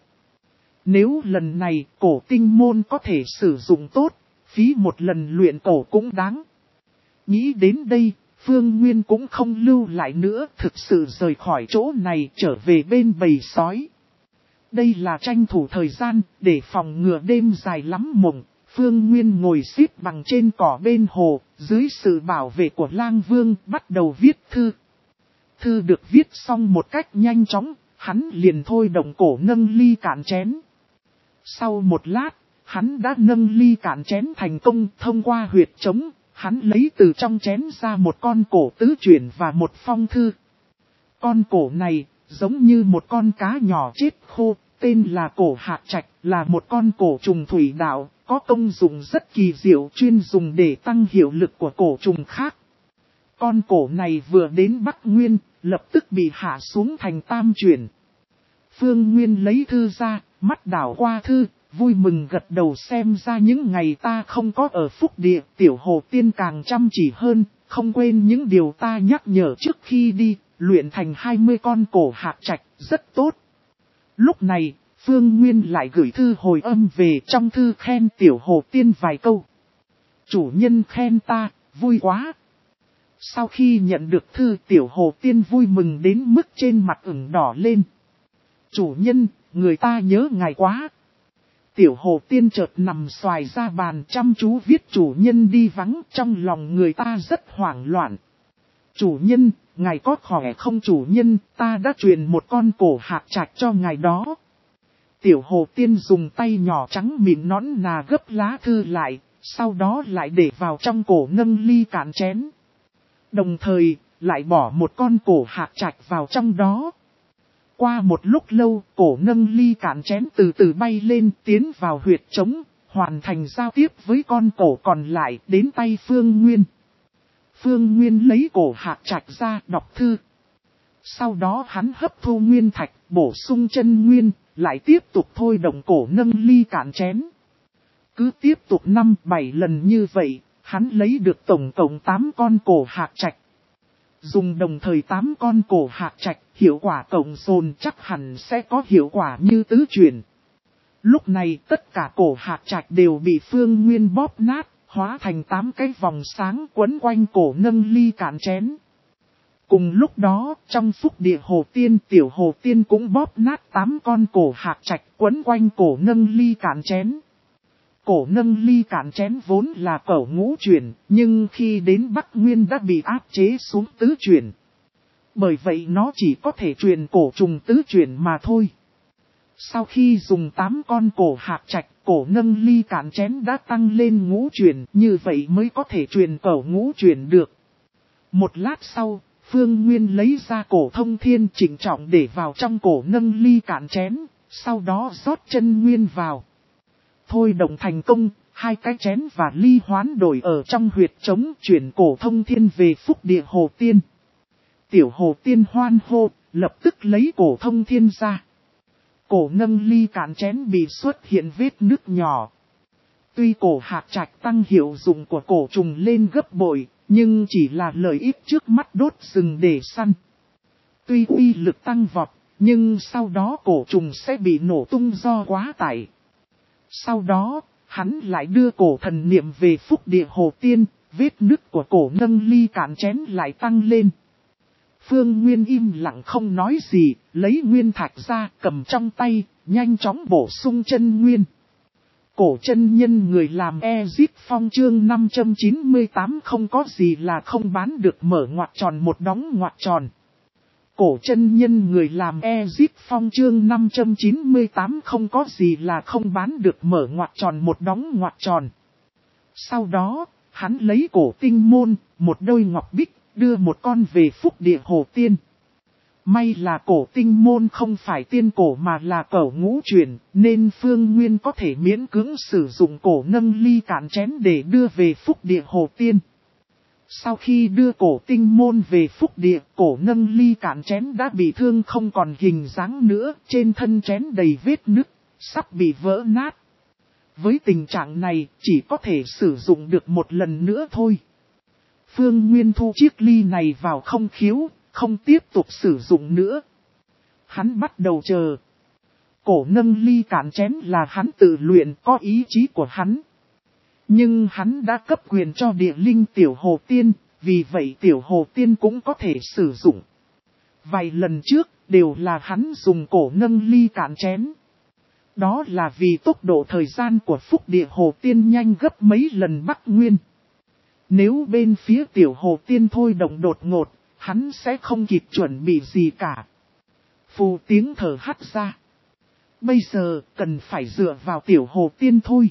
[SPEAKER 1] Nếu lần này cổ tinh môn có thể sử dụng tốt, phí một lần luyện cổ cũng đáng. Nghĩ đến đây, Phương Nguyên cũng không lưu lại nữa, thực sự rời khỏi chỗ này trở về bên bầy sói. Đây là tranh thủ thời gian, để phòng ngừa đêm dài lắm mộng. Phương Nguyên ngồi xếp bằng trên cỏ bên hồ, dưới sự bảo vệ của Lang Vương, bắt đầu viết thư. Thư được viết xong một cách nhanh chóng, hắn liền thôi động cổ nâng ly cạn chén. Sau một lát, hắn đã nâng ly cạn chén thành công. Thông qua huyệt trống, hắn lấy từ trong chén ra một con cổ tứ chuyển và một phong thư. Con cổ này, giống như một con cá nhỏ chết khô, tên là cổ hạc trạch, là một con cổ trùng thủy đạo, có công dụng rất kỳ diệu, chuyên dùng để tăng hiệu lực của cổ trùng khác. Con cổ này vừa đến Bắc Nguyên, lập tức bị hạ xuống thành tam chuyển. Phương Nguyên lấy thư ra, mắt đảo qua thư, vui mừng gật đầu, xem ra những ngày ta không có ở Phúc Địa, Tiểu Hồ Tiên càng chăm chỉ hơn, không quên những điều ta nhắc nhở trước khi đi, luyện thành hai mươi con cổ hạc trạch, rất tốt. Lúc này, Phương Nguyên lại gửi thư hồi âm về, trong thư khen Tiểu Hồ Tiên vài câu. Chủ nhân khen ta, vui quá. Sau khi nhận được thư, Tiểu Hồ Tiên vui mừng đến mức trên mặt ửng đỏ lên. Chủ nhân, người ta nhớ ngài quá. Tiểu Hồ Tiên chợt nằm xoài ra bàn chăm chú viết chủ nhân đi vắng, trong lòng người ta rất hoảng loạn. Chủ nhân, ngài có khỏe không chủ nhân, ta đã truyền một con cổ hạc trạch cho ngài đó. Tiểu Hồ Tiên dùng tay nhỏ trắng mịn nõn nà gấp lá thư lại, sau đó lại để vào trong cổ nâng ly cạn chén. Đồng thời, lại bỏ một con cổ hạc trạch vào trong đó. Qua một lúc lâu, cổ nâng ly cạn chén từ từ bay lên, tiến vào huyệt trống, hoàn thành giao tiếp với con cổ còn lại, đến tay Phương Nguyên. Phương Nguyên lấy cổ hạc trạch ra, đọc thư. Sau đó hắn hấp thu nguyên thạch, bổ sung chân nguyên, lại tiếp tục thôi động cổ nâng ly cạn chén. Cứ tiếp tục năm bảy lần như vậy, hắn lấy được tổng cộng tám con cổ hạc trạch. Dùng đồng thời tám con cổ hạc trạch, hiệu quả cộng dồn chắc hẳn sẽ có hiệu quả như tứ chuyển. Lúc này tất cả cổ hạc trạch đều bị Phương Nguyên bóp nát, hóa thành tám cái vòng sáng quấn quanh cổ nâng ly cạn chén. Cùng lúc đó, trong Phúc Địa Hồ Tiên, Tiểu Hồ Tiên cũng bóp nát tám con cổ hạc trạch quấn quanh cổ nâng ly cạn chén. Cổ nâng ly cạn chén vốn là cẩu ngũ chuyển, nhưng khi đến Bắc Nguyên đã bị áp chế xuống tứ chuyển. Bởi vậy nó chỉ có thể truyền cổ trùng tứ chuyển mà thôi. Sau khi dùng tám con cổ hạc trạch, cổ nâng ly cạn chén đã tăng lên ngũ chuyển, như vậy mới có thể truyền cẩu ngũ chuyển được. Một lát sau, Phương Nguyên lấy ra cổ thông thiên chỉnh trọng để vào trong cổ nâng ly cạn chén, sau đó rót chân nguyên vào. Thôi động thành công, hai cái chén và ly hoán đổi ở trong huyệt trống, chuyển cổ thông thiên về Phúc Địa Hồ Tiên. Tiểu Hồ Tiên hoan hô, lập tức lấy cổ thông thiên ra. Cổ nâng ly cạn chén bị xuất hiện vết nứt nhỏ. Tuy cổ hạt trạch tăng hiệu dụng của cổ trùng lên gấp bội, nhưng chỉ là lợi ích trước mắt đốt rừng để săn. Tuy uy lực tăng vọt, nhưng sau đó cổ trùng sẽ bị nổ tung do quá tải. Sau đó, hắn lại đưa cổ thần niệm về phúc địa hồ tiên, vết nứt của cổ nâng ly cạn chén lại tăng lên. Phương Nguyên im lặng không nói gì, lấy nguyên thạch ra cầm trong tay, nhanh chóng bổ sung chân nguyên. Cổ chân nhân người làm Ezip Phong chương năm trăm chín mươi tám không có gì là không bán được mở ngoặc tròn một đóng ngoặc tròn. Cổ chân nhân người làm Ezip Phong chương năm trăm chín mươi tám không có gì là không bán được mở ngoặc tròn một đóng ngoặc tròn. Sau đó, hắn lấy cổ tinh môn, một đôi ngọc bích, đưa một con về phúc địa hồ tiên. May là cổ tinh môn không phải tiên cổ mà là cẩu ngũ chuyển, nên Phương Nguyên có thể miễn cưỡng sử dụng cổ nâng ly cạn chén để đưa về phúc địa hồ tiên. Sau khi đưa cổ tinh môn về phúc địa, cổ nâng ly cạn chén đã bị thương không còn hình dáng nữa, trên thân chén đầy vết nứt, sắp bị vỡ nát. Với tình trạng này, chỉ có thể sử dụng được một lần nữa thôi. Phương Nguyên thu chiếc ly này vào không khiếu, không tiếp tục sử dụng nữa. Hắn bắt đầu chờ. Cổ nâng ly cạn chén là hắn tự luyện, có ý chí của hắn. Nhưng hắn đã cấp quyền cho địa linh tiểu hồ tiên, vì vậy tiểu hồ tiên cũng có thể sử dụng. Vài lần trước, đều là hắn dùng cổ nâng ly cạn chén. Đó là vì tốc độ thời gian của phúc địa hồ tiên nhanh gấp mấy lần Bắc Nguyên. Nếu bên phía tiểu hồ tiên thôi động đột ngột, hắn sẽ không kịp chuẩn bị gì cả. Phù tiếng thở hắt ra. Bây giờ cần phải dựa vào tiểu hồ tiên thôi.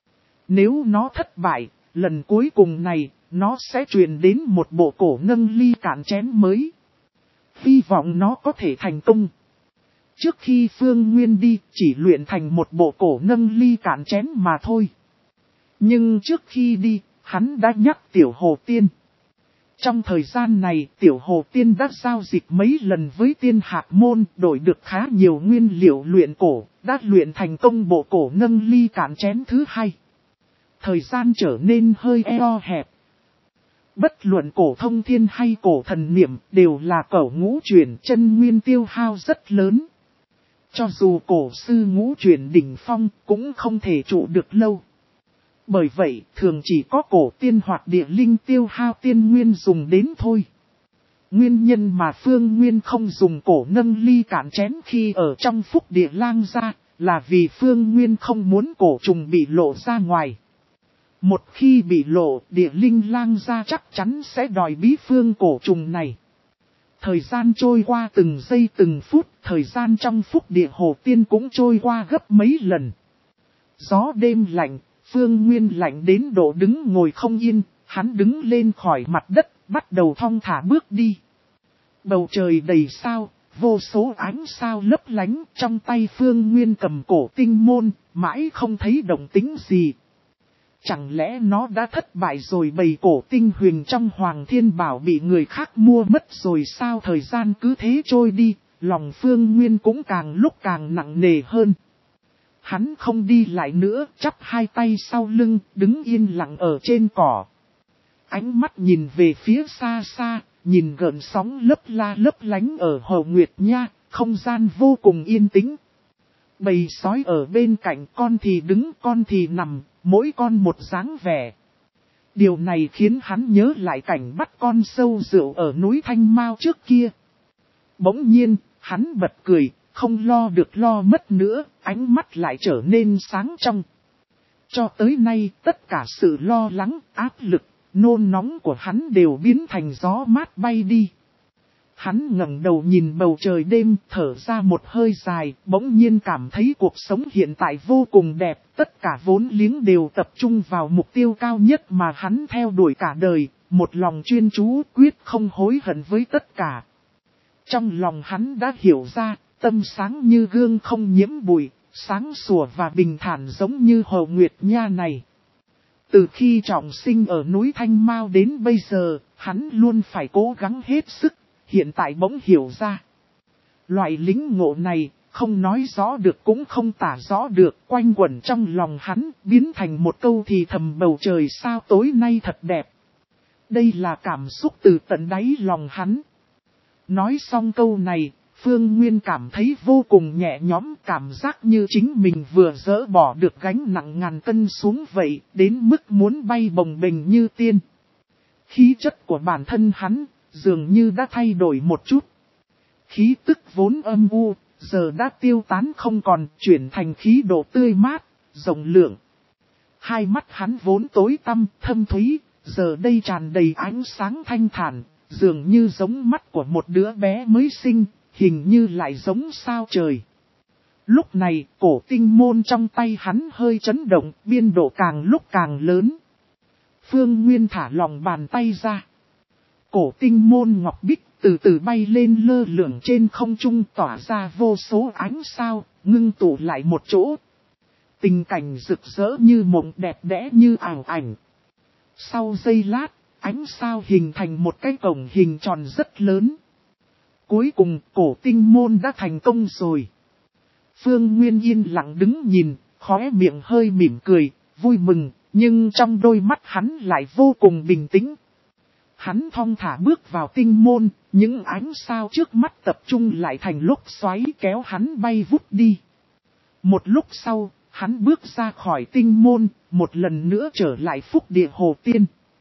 [SPEAKER 1] Nếu nó thất bại, lần cuối cùng này, nó sẽ truyền đến một bộ cổ nâng ly cạn chén mới. Hy vọng nó có thể thành công. Trước khi Phương Nguyên đi, chỉ luyện thành một bộ cổ nâng ly cạn chén mà thôi. Nhưng trước khi đi, hắn đã nhắc tiểu hồ tiên. Trong thời gian này, tiểu hồ tiên đã giao dịch mấy lần với tiên hạc môn, đổi được khá nhiều nguyên liệu luyện cổ, đã luyện thành công bộ cổ nâng ly cạn chén thứ hai. Thời gian trở nên hơi eo hẹp. Bất luận cổ thông thiên hay cổ thần niệm đều là cẩu ngũ chuyển, chân nguyên tiêu hao rất lớn. Cho dù cổ sư ngũ chuyển đỉnh phong cũng không thể trụ được lâu. Bởi vậy thường chỉ có cổ tiên hoặc địa linh tiêu hao tiên nguyên dùng đến thôi. Nguyên nhân mà Phương Nguyên không dùng cổ nâng ly cạn chén khi ở trong phúc địa lang ra là vì Phương Nguyên không muốn cổ trùng bị lộ ra ngoài. Một khi bị lộ, địa linh lang ra chắc chắn sẽ đòi bí phương cổ trùng này. Thời gian trôi qua từng giây từng phút, thời gian trong phúc địa hồ tiên cũng trôi qua gấp mấy lần. Gió đêm lạnh, Phương Nguyên lạnh đến độ đứng ngồi không yên, hắn đứng lên khỏi mặt đất, bắt đầu thong thả bước đi. Bầu trời đầy sao, vô số ánh sao lấp lánh, trong tay Phương Nguyên cầm cổ tinh môn, mãi không thấy động tĩnh gì. Chẳng lẽ nó đã thất bại rồi, bầy cổ tinh huyền trong Hoàng Thiên Bảo bị người khác mua mất rồi sao? Thời gian cứ thế trôi đi, lòng Phương Nguyên cũng càng lúc càng nặng nề hơn. Hắn không đi lại nữa, chắp hai tay sau lưng, đứng yên lặng ở trên cỏ. Ánh mắt nhìn về phía xa xa, nhìn gợn sóng lấp la lấp lánh ở Hồ Nguyệt Nha, không gian vô cùng yên tĩnh. Bầy sói ở bên cạnh, con thì đứng, con thì nằm, mỗi con một dáng vẻ. Điều này khiến hắn nhớ lại cảnh bắt con sâu rượu ở núi Thanh Mao trước kia. Bỗng nhiên, hắn bật cười, không lo được lo mất nữa, ánh mắt lại trở nên sáng trong. Cho tới nay, tất cả sự lo lắng, áp lực, nôn nóng của hắn đều biến thành gió mát bay đi. Hắn ngẩng đầu nhìn bầu trời đêm, thở ra một hơi dài, bỗng nhiên cảm thấy cuộc sống hiện tại vô cùng đẹp, tất cả vốn liếng đều tập trung vào mục tiêu cao nhất mà hắn theo đuổi cả đời, một lòng chuyên chú, quyết không hối hận với tất cả. Trong lòng hắn đã hiểu ra, tâm sáng như gương không nhiễm bụi, sáng sủa và bình thản giống như Hồ Nguyệt Nha này. Từ khi trọng sinh ở núi Thanh Mao đến bây giờ, hắn luôn phải cố gắng hết sức. Hiện tại bỗng hiểu ra. Loại lính ngộ này, không nói rõ được cũng không tả rõ được, quanh quẩn trong lòng hắn, biến thành một câu thì thầm bầu trời sao tối nay thật đẹp. Đây là cảm xúc từ tận đáy lòng hắn. Nói xong câu này, Phương Nguyên cảm thấy vô cùng nhẹ nhõm, cảm giác như chính mình vừa dỡ bỏ được gánh nặng ngàn cân xuống vậy, đến mức muốn bay bồng bềnh như tiên. Khí chất của bản thân hắn, dường như đã thay đổi một chút. Khí tức vốn âm u, giờ đã tiêu tán không còn, chuyển thành khí độ tươi mát, rộng lượng. Hai mắt hắn vốn tối tăm, thâm thúy, giờ đây tràn đầy ánh sáng thanh thản, dường như giống mắt của một đứa bé mới sinh, hình như lại giống sao trời. Lúc này, cổ tinh môn trong tay hắn hơi chấn động, biên độ càng lúc càng lớn. Phương Nguyên thả lòng bàn tay ra. Cổ tinh môn ngọc bích từ từ bay lên lơ lửng trên không trung, tỏa ra vô số ánh sao, ngưng tụ lại một chỗ. Tình cảnh rực rỡ như mộng, đẹp đẽ như ảo ảnh. Sau giây lát, ánh sao hình thành một cái cổng hình tròn rất lớn. Cuối cùng, cổ tinh môn đã thành công rồi. Phương Nguyên yên lặng đứng nhìn, khóe miệng hơi mỉm cười, vui mừng, nhưng trong đôi mắt hắn lại vô cùng bình tĩnh. Hắn thong thả bước vào tinh môn, những ánh sao trước mắt tập trung lại thành lốc xoáy kéo hắn bay vút đi. Một lúc sau, hắn bước ra khỏi tinh môn, một lần nữa trở lại phúc địa hồ tiên.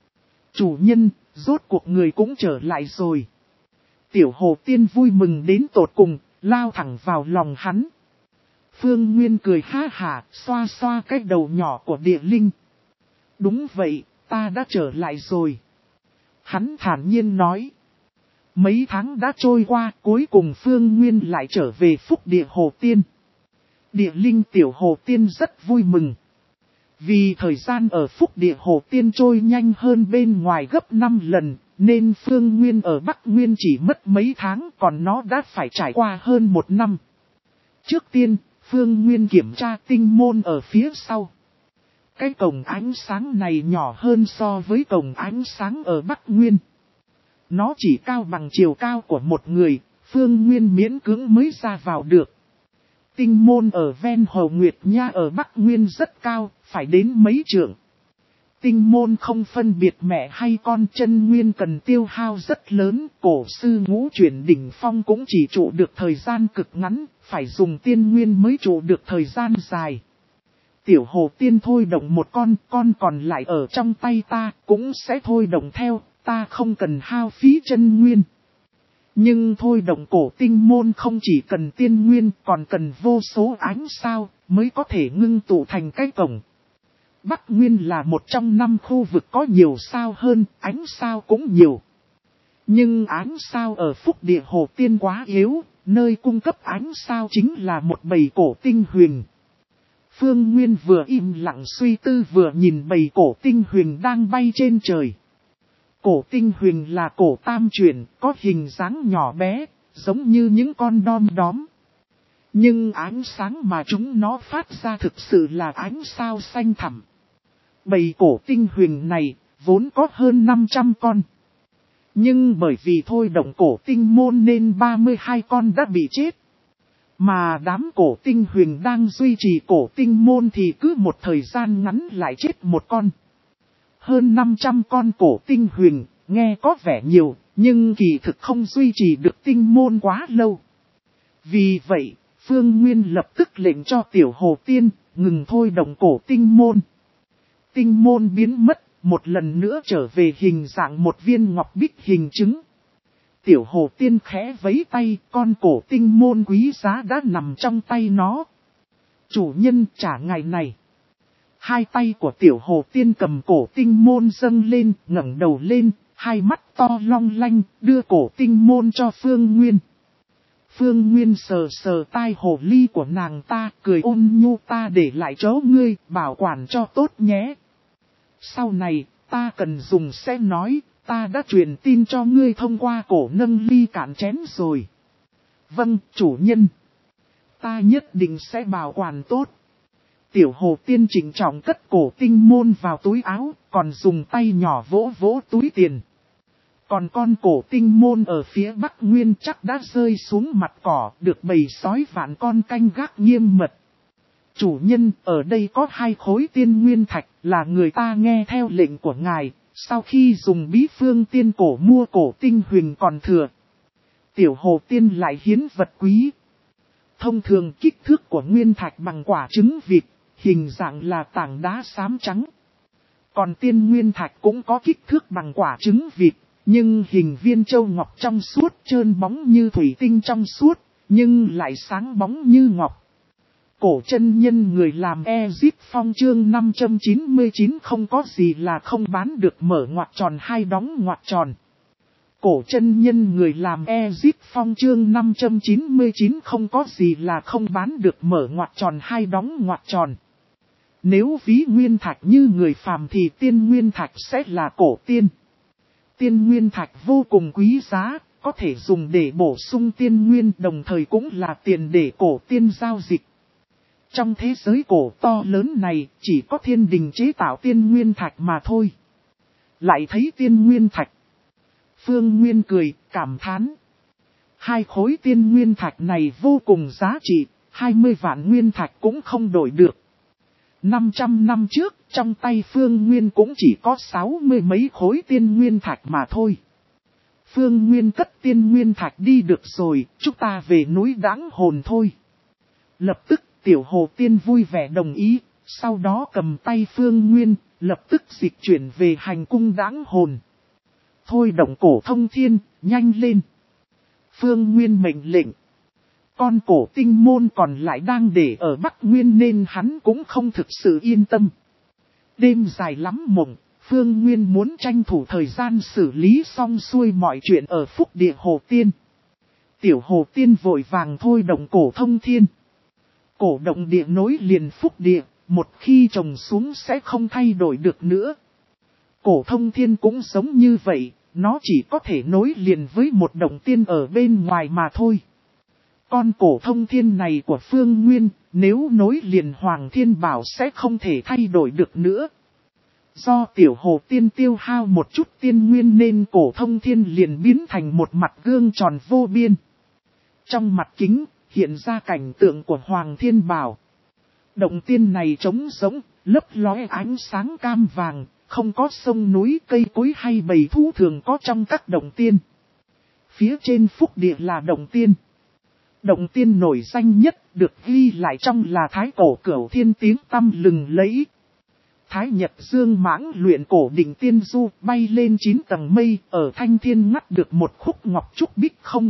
[SPEAKER 1] Chủ nhân, rốt cuộc người cũng trở lại rồi. Tiểu hồ tiên vui mừng đến tột cùng, lao thẳng vào lòng hắn. Phương Nguyên cười ha hả, xoa xoa cái đầu nhỏ của địa linh. Đúng vậy, ta đã trở lại rồi. Hắn thản nhiên nói. Mấy tháng đã trôi qua, cuối cùng Phương Nguyên lại trở về phúc địa hồ tiên. Địa linh tiểu hồ tiên rất vui mừng. Vì thời gian ở phúc địa hồ tiên trôi nhanh hơn bên ngoài gấp năm lần, nên Phương Nguyên ở Bắc Nguyên chỉ mất mấy tháng, còn nó đã phải trải qua hơn một năm. Trước tiên, Phương Nguyên kiểm tra tinh môn ở phía sau. Cái cổng ánh sáng này nhỏ hơn so với cổng ánh sáng ở Bắc Nguyên. Nó chỉ cao bằng chiều cao của một người, Phương Nguyên miễn cưỡng mới ra vào được. Tinh môn ở ven Hồ Nguyệt Nha ở Bắc Nguyên rất cao, phải đến mấy trượng. Tinh môn không phân biệt mẹ hay con, chân nguyên cần tiêu hao rất lớn, cổ sư ngũ chuyển đỉnh phong cũng chỉ trụ được thời gian cực ngắn, phải dùng tiên nguyên mới trụ được thời gian dài. Tiểu hồ tiên thôi động một con, con còn lại ở trong tay ta, cũng sẽ thôi động theo, ta không cần hao phí chân nguyên. Nhưng thôi động cổ tinh môn không chỉ cần tiên nguyên, còn cần vô số ánh sao, mới có thể ngưng tụ thành cái cổng. Bắc Nguyên là một trong năm khu vực có nhiều sao hơn, ánh sao cũng nhiều. Nhưng ánh sao ở phúc địa hồ tiên quá yếu, nơi cung cấp ánh sao chính là một bầy cổ tinh huyền. Phương Nguyên vừa im lặng suy tư vừa nhìn bầy cổ tinh huyền đang bay trên trời. Cổ tinh huyền là cổ tam chuyển, có hình dáng nhỏ bé, giống như những con đom đóm. Nhưng ánh sáng mà chúng nó phát ra thực sự là ánh sao xanh thẳm. Bầy cổ tinh huyền này, vốn có hơn năm trăm con. Nhưng bởi vì thôi động cổ tinh môn nên ba mươi hai con đã bị chết. Mà đám cổ tinh huyền đang duy trì cổ tinh môn thì cứ một thời gian ngắn lại chết một con. Hơn năm trăm con cổ tinh huyền, nghe có vẻ nhiều, nhưng kỳ thực không duy trì được tinh môn quá lâu. Vì vậy, Phương Nguyên lập tức lệnh cho tiểu hồ tiên, ngừng thôi động cổ tinh môn. Tinh môn biến mất, một lần nữa trở về hình dạng một viên ngọc bích hình trứng. Tiểu hồ tiên khẽ vẫy tay, con cổ tinh môn quý giá đã nằm trong tay nó. Chủ nhân trả ngày này. Hai tay của tiểu hồ tiên cầm cổ tinh môn dâng lên, ngẩng đầu lên, hai mắt to long lanh, đưa cổ tinh môn cho Phương Nguyên. Phương Nguyên sờ sờ tai hồ ly của nàng ta, cười ôn nhu, ta để lại chỗ ngươi, bảo quản cho tốt nhé. Sau này, ta cần dùng sẽ nói, ta đã truyền tin cho ngươi thông qua cổ nâng ly cạn chén rồi. Vâng, chủ nhân. Ta nhất định sẽ bảo quản tốt. Tiểu hồ tiên chỉnh trọng cất cổ tinh môn vào túi áo, còn dùng tay nhỏ vỗ vỗ túi tiền. Còn con cổ tinh môn ở phía bắc nguyên chắc đã rơi xuống mặt cỏ, được bầy sói vạn con canh gác nghiêm mật. Chủ nhân, ở đây có hai khối tiên nguyên thạch, là người ta nghe theo lệnh của ngài, sau khi dùng bí phương tiên cổ mua cổ tinh huyền còn thừa. Tiểu hồ tiên lại hiến vật quý. Thông thường kích thước của nguyên thạch bằng quả trứng vịt, hình dạng là tảng đá xám trắng. Còn tiên nguyên thạch cũng có kích thước bằng quả trứng vịt, nhưng hình viên châu ngọc trong suốt trơn bóng như thủy tinh trong suốt, nhưng lại sáng bóng như ngọc. Cổ chân nhân người làm Ezip Phong chương năm trăm chín mươi chín không có gì là không bán được mở ngoặc tròn hai đóng ngoặc tròn. Cổ chân nhân người làm Ezip Phong chương năm trăm chín mươi chín không có gì là không bán được mở ngoặc tròn hai đóng ngoặc tròn. Nếu ví nguyên thạch như người phàm thì tiên nguyên thạch sẽ là cổ tiên. Tiên nguyên thạch vô cùng quý giá, có thể dùng để bổ sung tiên nguyên đồng thời cũng là tiền để cổ tiên giao dịch. Trong thế giới cổ to lớn này chỉ có thiên đình chế tạo tiên nguyên thạch mà thôi. Lại thấy tiên nguyên thạch. Phương Nguyên cười, cảm thán. Hai khối tiên nguyên thạch này vô cùng giá trị, hai mươi vạn nguyên thạch cũng không đổi được. năm trăm năm trước, trong tay Phương Nguyên cũng chỉ có sáu mươi mấy khối tiên nguyên thạch mà thôi. Phương Nguyên cất tiên nguyên thạch đi được rồi, chúng ta về núi Đãng Hồn thôi. Lập tức, tiểu hồ tiên vui vẻ đồng ý, sau đó cầm tay Phương Nguyên, lập tức dịch chuyển về hành cung Đãng Hồn. Thôi động cổ thông thiên, nhanh lên. Phương Nguyên mệnh lệnh. Con cổ tinh môn còn lại đang để ở Bắc Nguyên nên hắn cũng không thực sự yên tâm. Đêm dài lắm mộng, Phương Nguyên muốn tranh thủ thời gian xử lý xong xuôi mọi chuyện ở Phúc Địa Hồ Tiên. Tiểu Hồ Tiên vội vàng thôi động cổ thông thiên. Cổ động địa nối liền Phúc Địa, một khi trồng xuống sẽ không thay đổi được nữa. Cổ thông thiên cũng giống như vậy, nó chỉ có thể nối liền với một động tiên ở bên ngoài mà thôi. Con cổ thông thiên này của Phương Nguyên, nếu nối liền Hoàng Thiên Bảo sẽ không thể thay đổi được nữa. Do tiểu hồ tiên tiêu hao một chút tiên nguyên nên cổ thông thiên liền biến thành một mặt gương tròn vô biên. Trong mặt kính, hiện ra cảnh tượng của Hoàng Thiên Bảo. Động tiên này trống rỗng, lấp lóe ánh sáng cam vàng, không có sông núi cây cối hay bầy thú thường có trong các động tiên. Phía trên Phúc Địa là động tiên. Động tiên nổi danh nhất được ghi lại trong là Thái Cổ Cửu Thiên tiếng tăm lừng lẫy. Thái Nhật Dương Mãng luyện cổ đỉnh tiên du bay lên chín tầng mây, ở Thanh Thiên ngắt được một khúc ngọc trúc bích không.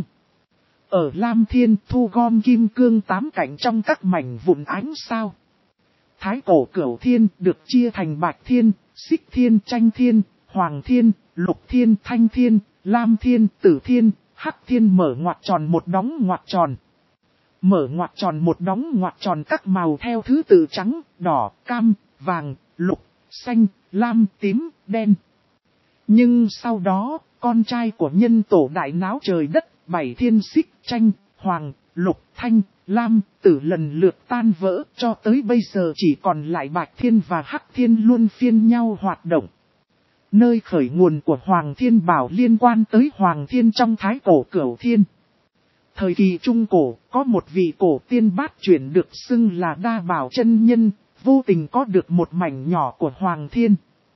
[SPEAKER 1] Ở Lam Thiên thu gom kim cương tám cảnh trong các mảnh vụn ánh sao. Thái Cổ Cửu Thiên được chia thành Bạch Thiên, Xích Thiên, Tranh Thiên, Hoàng Thiên, Lục Thiên, Thanh Thiên, Lam Thiên, Tử Thiên, Hắc Thiên mở ngoặc tròn một đóng ngoặc tròn. Mở ngoặc tròn một đóng ngoặc tròn các màu theo thứ tự trắng, đỏ, cam, vàng, lục, xanh, lam, tím, đen. Nhưng sau đó, con trai của nhân tổ đại náo trời đất, bảy thiên xích, tranh, hoàng, lục, thanh, lam, tử lần lượt tan vỡ, cho tới bây giờ chỉ còn lại Bạch Thiên và Hắc Thiên luân phiên nhau hoạt động. Nơi khởi nguồn của Hoàng Thiên Bảo liên quan tới Hoàng Thiên trong Thái Cổ Cửu Thiên. Thời kỳ Trung Cổ, có một vị cổ tiên bát chuyển được xưng là Đa Bảo chân nhân, vô tình có được một mảnh nhỏ của Hoàng Thiên.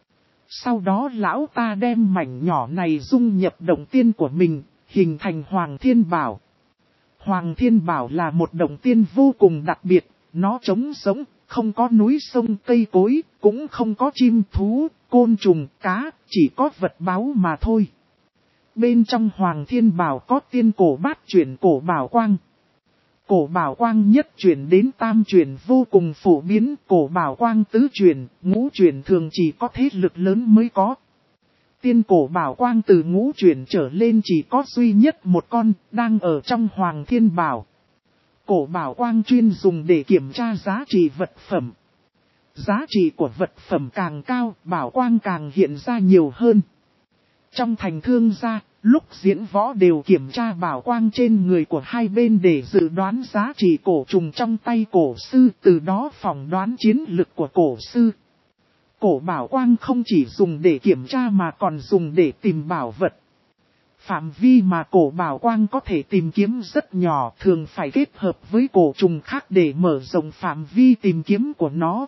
[SPEAKER 1] Sau đó lão ta đem mảnh nhỏ này dung nhập động tiên của mình, hình thành Hoàng Thiên Bảo. Hoàng Thiên Bảo là một động tiên vô cùng đặc biệt, nó trống rỗng, không có núi sông cây cối, cũng không có chim thú, côn trùng, cá, chỉ có vật báu mà thôi. Bên trong Hoàng Thiên Bảo có tiên cổ bát chuyển cổ bảo quang. Cổ bảo quang nhất chuyển đến tam chuyển vô cùng phổ biến, cổ bảo quang tứ chuyển, ngũ chuyển thường chỉ có thế lực lớn mới có. Tiên cổ bảo quang từ ngũ chuyển trở lên chỉ có duy nhất một con, đang ở trong Hoàng Thiên Bảo. Cổ bảo quang chuyên dùng để kiểm tra giá trị vật phẩm. Giá trị của vật phẩm càng cao, bảo quang càng hiện ra nhiều hơn. Trong thành thương gia, lúc diễn võ đều kiểm tra bảo quang trên người của hai bên để dự đoán giá trị cổ trùng trong tay cổ sư, từ đó phỏng đoán chiến lực của cổ sư. Cổ bảo quang không chỉ dùng để kiểm tra mà còn dùng để tìm bảo vật. Phạm vi mà cổ bảo quang có thể tìm kiếm rất nhỏ, thường phải kết hợp với cổ trùng khác để mở rộng phạm vi tìm kiếm của nó.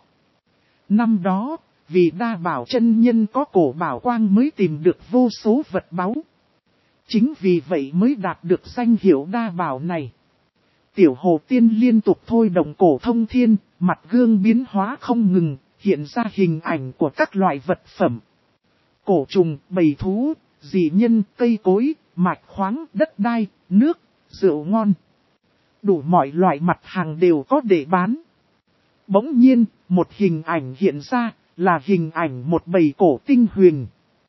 [SPEAKER 1] Năm đó, vì Đa Bảo chân nhân có cổ bảo quang mới tìm được vô số vật báu. Chính vì vậy mới đạt được danh hiệu Đa Bảo này. Tiểu Hồ Tiên liên tục thôi động cổ thông thiên, mặt gương biến hóa không ngừng, hiện ra hình ảnh của các loại vật phẩm. Cổ trùng, bầy thú, dị nhân, cây cối, mạch khoáng, đất đai, nước, rượu ngon. Đủ mọi loại mặt hàng đều có để bán. Bỗng nhiên, một hình ảnh hiện ra, là hình ảnh một bầy cổ tinh huyền.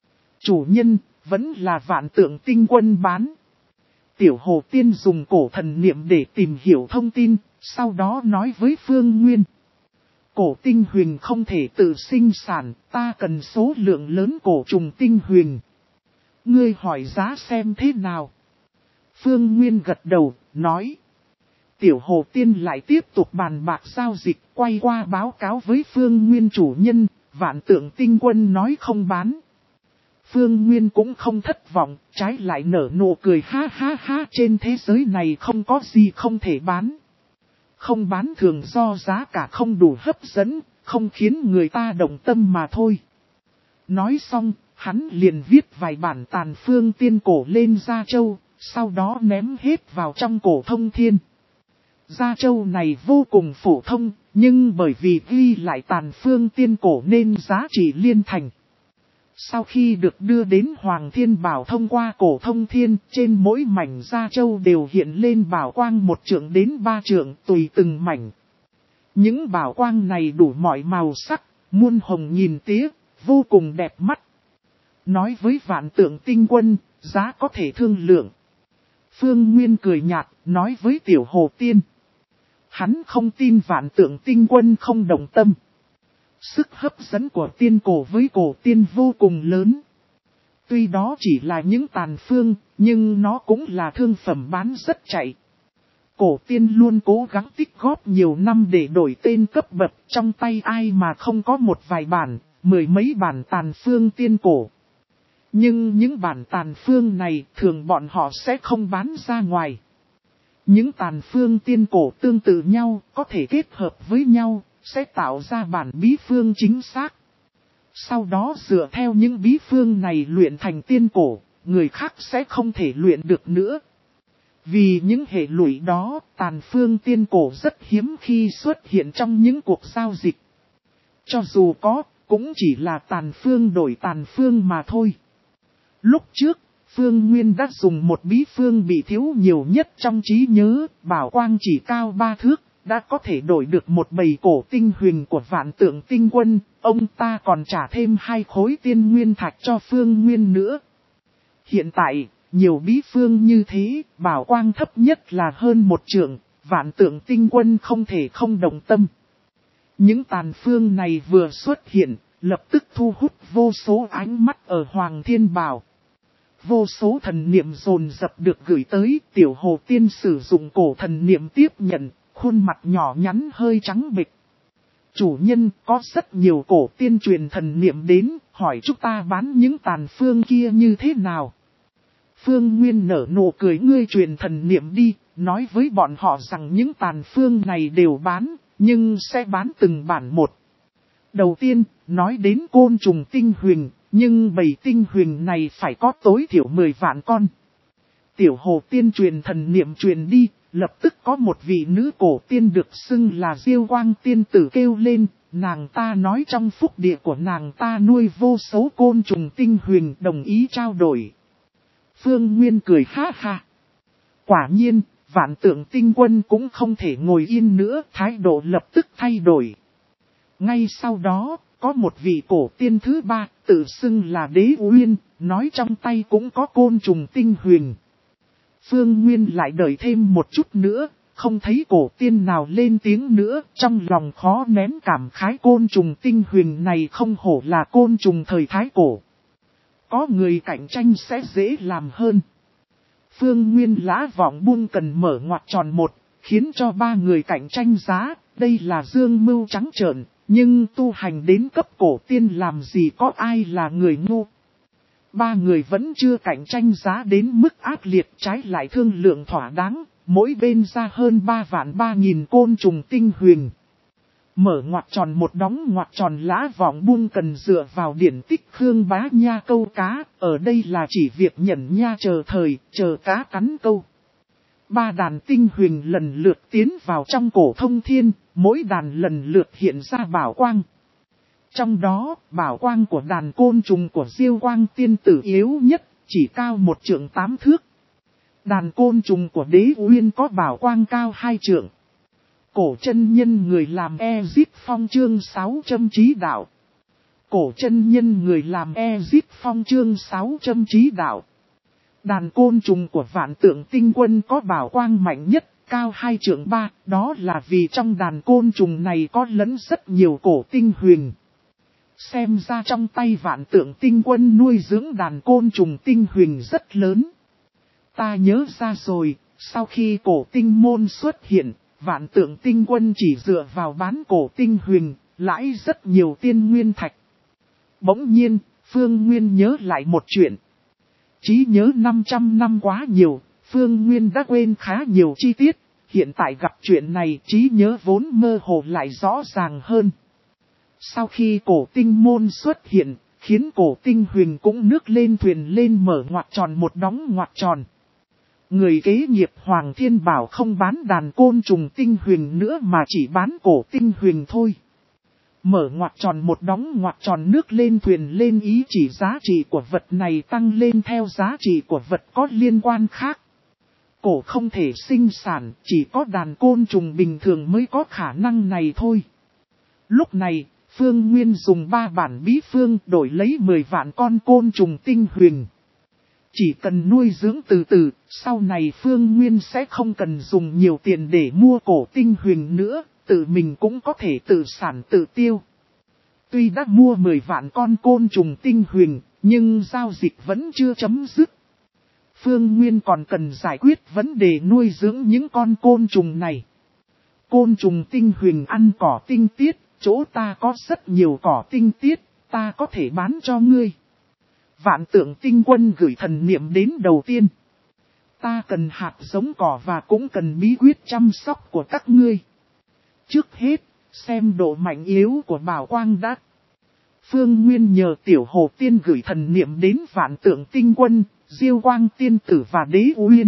[SPEAKER 1] Chủ nhân, vẫn là Vạn Tượng Tinh Quân bán. Tiểu Hồ Tiên dùng cổ thần niệm để tìm hiểu thông tin, sau đó nói với Phương Nguyên. Cổ tinh huyền không thể tự sinh sản, ta cần số lượng lớn cổ trùng tinh huyền. Ngươi hỏi giá xem thế nào? Phương Nguyên gật đầu, nói. Tiểu Hồ Tiên lại tiếp tục bàn bạc giao dịch, quay qua báo cáo với Phương Nguyên chủ nhân, Vạn Tượng Tinh Quân nói không bán. Phương Nguyên cũng không thất vọng, trái lại nở nụ cười ha ha ha, trên thế giới này không có gì không thể bán. Không bán thường do giá cả không đủ hấp dẫn, không khiến người ta động tâm mà thôi. Nói xong, hắn liền viết vài bản tàn phương tiên cổ lên Gia Châu, sau đó ném hết vào trong cổ thông thiên. Gia Châu này vô cùng phổ thông, nhưng bởi vì ghi lại tàn phương tiên cổ nên giá trị liên thành. Sau khi được đưa đến Hoàng Thiên Bảo thông qua cổ thông thiên, trên mỗi mảnh Gia Châu đều hiện lên bảo quang một trượng đến ba trượng tùy từng mảnh. Những bảo quang này đủ mọi màu sắc, muôn hồng nghìn tía, vô cùng đẹp mắt. Nói với Vạn Tượng Tinh Quân, giá có thể thương lượng. Phương Nguyên cười nhạt, nói với Tiểu Hồ Tiên. Hắn không tin Vạn Tượng Tinh Quân không đồng tâm. Sức hấp dẫn của tiên cổ với cổ tiên vô cùng lớn. Tuy đó chỉ là những tàn phương, nhưng nó cũng là thương phẩm bán rất chạy. Cổ tiên luôn cố gắng tích góp nhiều năm để đổi tên cấp bậc, trong tay ai mà không có một vài bản, mười mấy bản tàn phương tiên cổ. Nhưng những bản tàn phương này thường bọn họ sẽ không bán ra ngoài. Những tàn phương tiên cổ tương tự nhau, có thể kết hợp với nhau, sẽ tạo ra bản bí phương chính xác. Sau đó dựa theo những bí phương này luyện thành tiên cổ, người khác sẽ không thể luyện được nữa. Vì những hệ lụy đó, tàn phương tiên cổ rất hiếm khi xuất hiện trong những cuộc giao dịch. Cho dù có, cũng chỉ là tàn phương đổi tàn phương mà thôi. Lúc trước, Phương Nguyên đã dùng một bí phương bị thiếu nhiều nhất trong trí nhớ, bảo quang chỉ cao ba thước, đã có thể đổi được một bầy cổ tinh huyền của Vạn Tượng Tinh Quân, ông ta còn trả thêm hai khối tiên nguyên thạch cho Phương Nguyên nữa. Hiện tại, nhiều bí phương như thế, bảo quang thấp nhất là hơn một trượng, Vạn Tượng Tinh Quân không thể không đồng tâm. Những tàn phương này vừa xuất hiện, lập tức thu hút vô số ánh mắt ở Hoàng Thiên Bảo. Vô số thần niệm dồn dập được gửi tới, Tiểu Hồ Tiên sử dụng cổ thần niệm tiếp nhận, khuôn mặt nhỏ nhắn hơi trắng bệch. Chủ nhân, có rất nhiều cổ tiên truyền thần niệm đến, hỏi chúng ta bán những tàn phương kia như thế nào. Phương Nguyên nở nụ cười, ngươi truyền thần niệm đi, nói với bọn họ rằng những tàn phương này đều bán, nhưng sẽ bán từng bản một. Đầu tiên, nói đến côn trùng tinh huyền, nhưng bầy tinh huyền này phải có tối thiểu mười vạn con. Tiểu Hồ Tiên truyền thần niệm truyền đi, lập tức có một vị nữ cổ tiên được xưng là Diêu Quang tiên tử kêu lên, nàng ta nói trong phúc địa của nàng ta nuôi vô số côn trùng tinh huyền, đồng ý trao đổi. Phương Nguyên cười ha ha. Quả nhiên, Vạn Tượng Tinh Quân cũng không thể ngồi yên nữa, thái độ lập tức thay đổi. Ngay sau đó, có một vị cổ tiên thứ ba, tự xưng là Đế Uyên, nói trong tay cũng có côn trùng tinh huyền. Phương Nguyên lại đợi thêm một chút nữa, không thấy cổ tiên nào lên tiếng nữa, trong lòng khó nén cảm khái, côn trùng tinh huyền này không hổ là côn trùng thời thái cổ. Có người cạnh tranh sẽ dễ làm hơn. Phương Nguyên lã vọng buông cần mở ngoặt tròn một, khiến cho ba người cạnh tranh giá, đây là dương mưu trắng trợn, nhưng tu hành đến cấp cổ tiên làm gì có ai là người ngu. Ba người vẫn chưa cạnh tranh giá đến mức ác liệt, trái lại thương lượng thỏa đáng, mỗi bên ra hơn ba vạn ba nghìn côn trùng tinh huyền. Mở ngoặc tròn một đóng ngoặc tròn lã vọng buông cần dựa vào điển tích Khương Bá Nha câu cá, ở đây là chỉ việc nhẫn nha chờ thời, chờ cá cắn câu. Ba đàn tinh huyền lần lượt tiến vào trong cổ thông thiên, mỗi đàn lần lượt hiện ra bảo quang. Trong đó, bảo quang của đàn côn trùng của Diêu Quang tiên tử yếu nhất, chỉ cao một trượng tám thước. Đàn côn trùng của Đế Uyên có bảo quang cao hai trượng. Cổ chân nhân người làm Ezip Phong chương sáu châm trí đạo. Cổ chân nhân người làm Ezip Phong chương sáu châm trí đạo. Đàn côn trùng của Vạn Tượng Tinh Quân có bảo quang mạnh nhất, cao hai trượng ba, đó là vì trong đàn côn trùng này có lẫn rất nhiều cổ tinh huyền. Xem ra trong tay Vạn Tượng Tinh Quân nuôi dưỡng đàn côn trùng tinh huyền rất lớn. Ta nhớ ra rồi, sau khi cổ tinh môn xuất hiện, Vạn Tượng Tinh Quân chỉ dựa vào bán cổ tinh huyền, lãi rất nhiều tiên nguyên thạch. Bỗng nhiên, Phương Nguyên nhớ lại một chuyện. Trí nhớ năm trăm năm quá nhiều, Phương Nguyên đã quên khá nhiều chi tiết, hiện tại gặp chuyện này trí nhớ vốn mơ hồ lại rõ ràng hơn. Sau khi cổ tinh môn xuất hiện, khiến cổ tinh huyền cũng nước lên thuyền lên mở ngoặc tròn một đóng ngoặc tròn. Người kế nghiệp Hoàng Thiên Bảo không bán đàn côn trùng tinh huyền nữa mà chỉ bán cổ tinh huyền thôi. Mở ngoặc tròn một đóng ngoặc tròn nước lên thuyền lên ý chỉ giá trị của vật này tăng lên theo giá trị của vật có liên quan khác. Cổ không thể sinh sản, chỉ có đàn côn trùng bình thường mới có khả năng này thôi. Lúc này, Phương Nguyên dùng ba bản bí phương đổi lấy mười vạn con côn trùng tinh huyền. Chỉ cần nuôi dưỡng từ từ, sau này Phương Nguyên sẽ không cần dùng nhiều tiền để mua cổ tinh huyền nữa, tự mình cũng có thể tự sản tự tiêu. Tuy đã mua mười vạn con côn trùng tinh huyền, nhưng giao dịch vẫn chưa chấm dứt. Phương Nguyên còn cần giải quyết vấn đề nuôi dưỡng những con côn trùng này. Côn trùng tinh huyền ăn cỏ tinh tiết, chỗ ta có rất nhiều cỏ tinh tiết, ta có thể bán cho ngươi. Vạn Tượng Tinh Quân gửi thần niệm đến đầu tiên. Ta cần hạt giống cỏ và cũng cần bí quyết chăm sóc của các ngươi. Trước hết, xem độ mạnh yếu của bảo quang đã. Phương Nguyên nhờ Tiểu Hồ Tiên gửi thần niệm đến Vạn Tượng Tinh Quân, Diêu Quang Tiên Tử và Đế Uyên.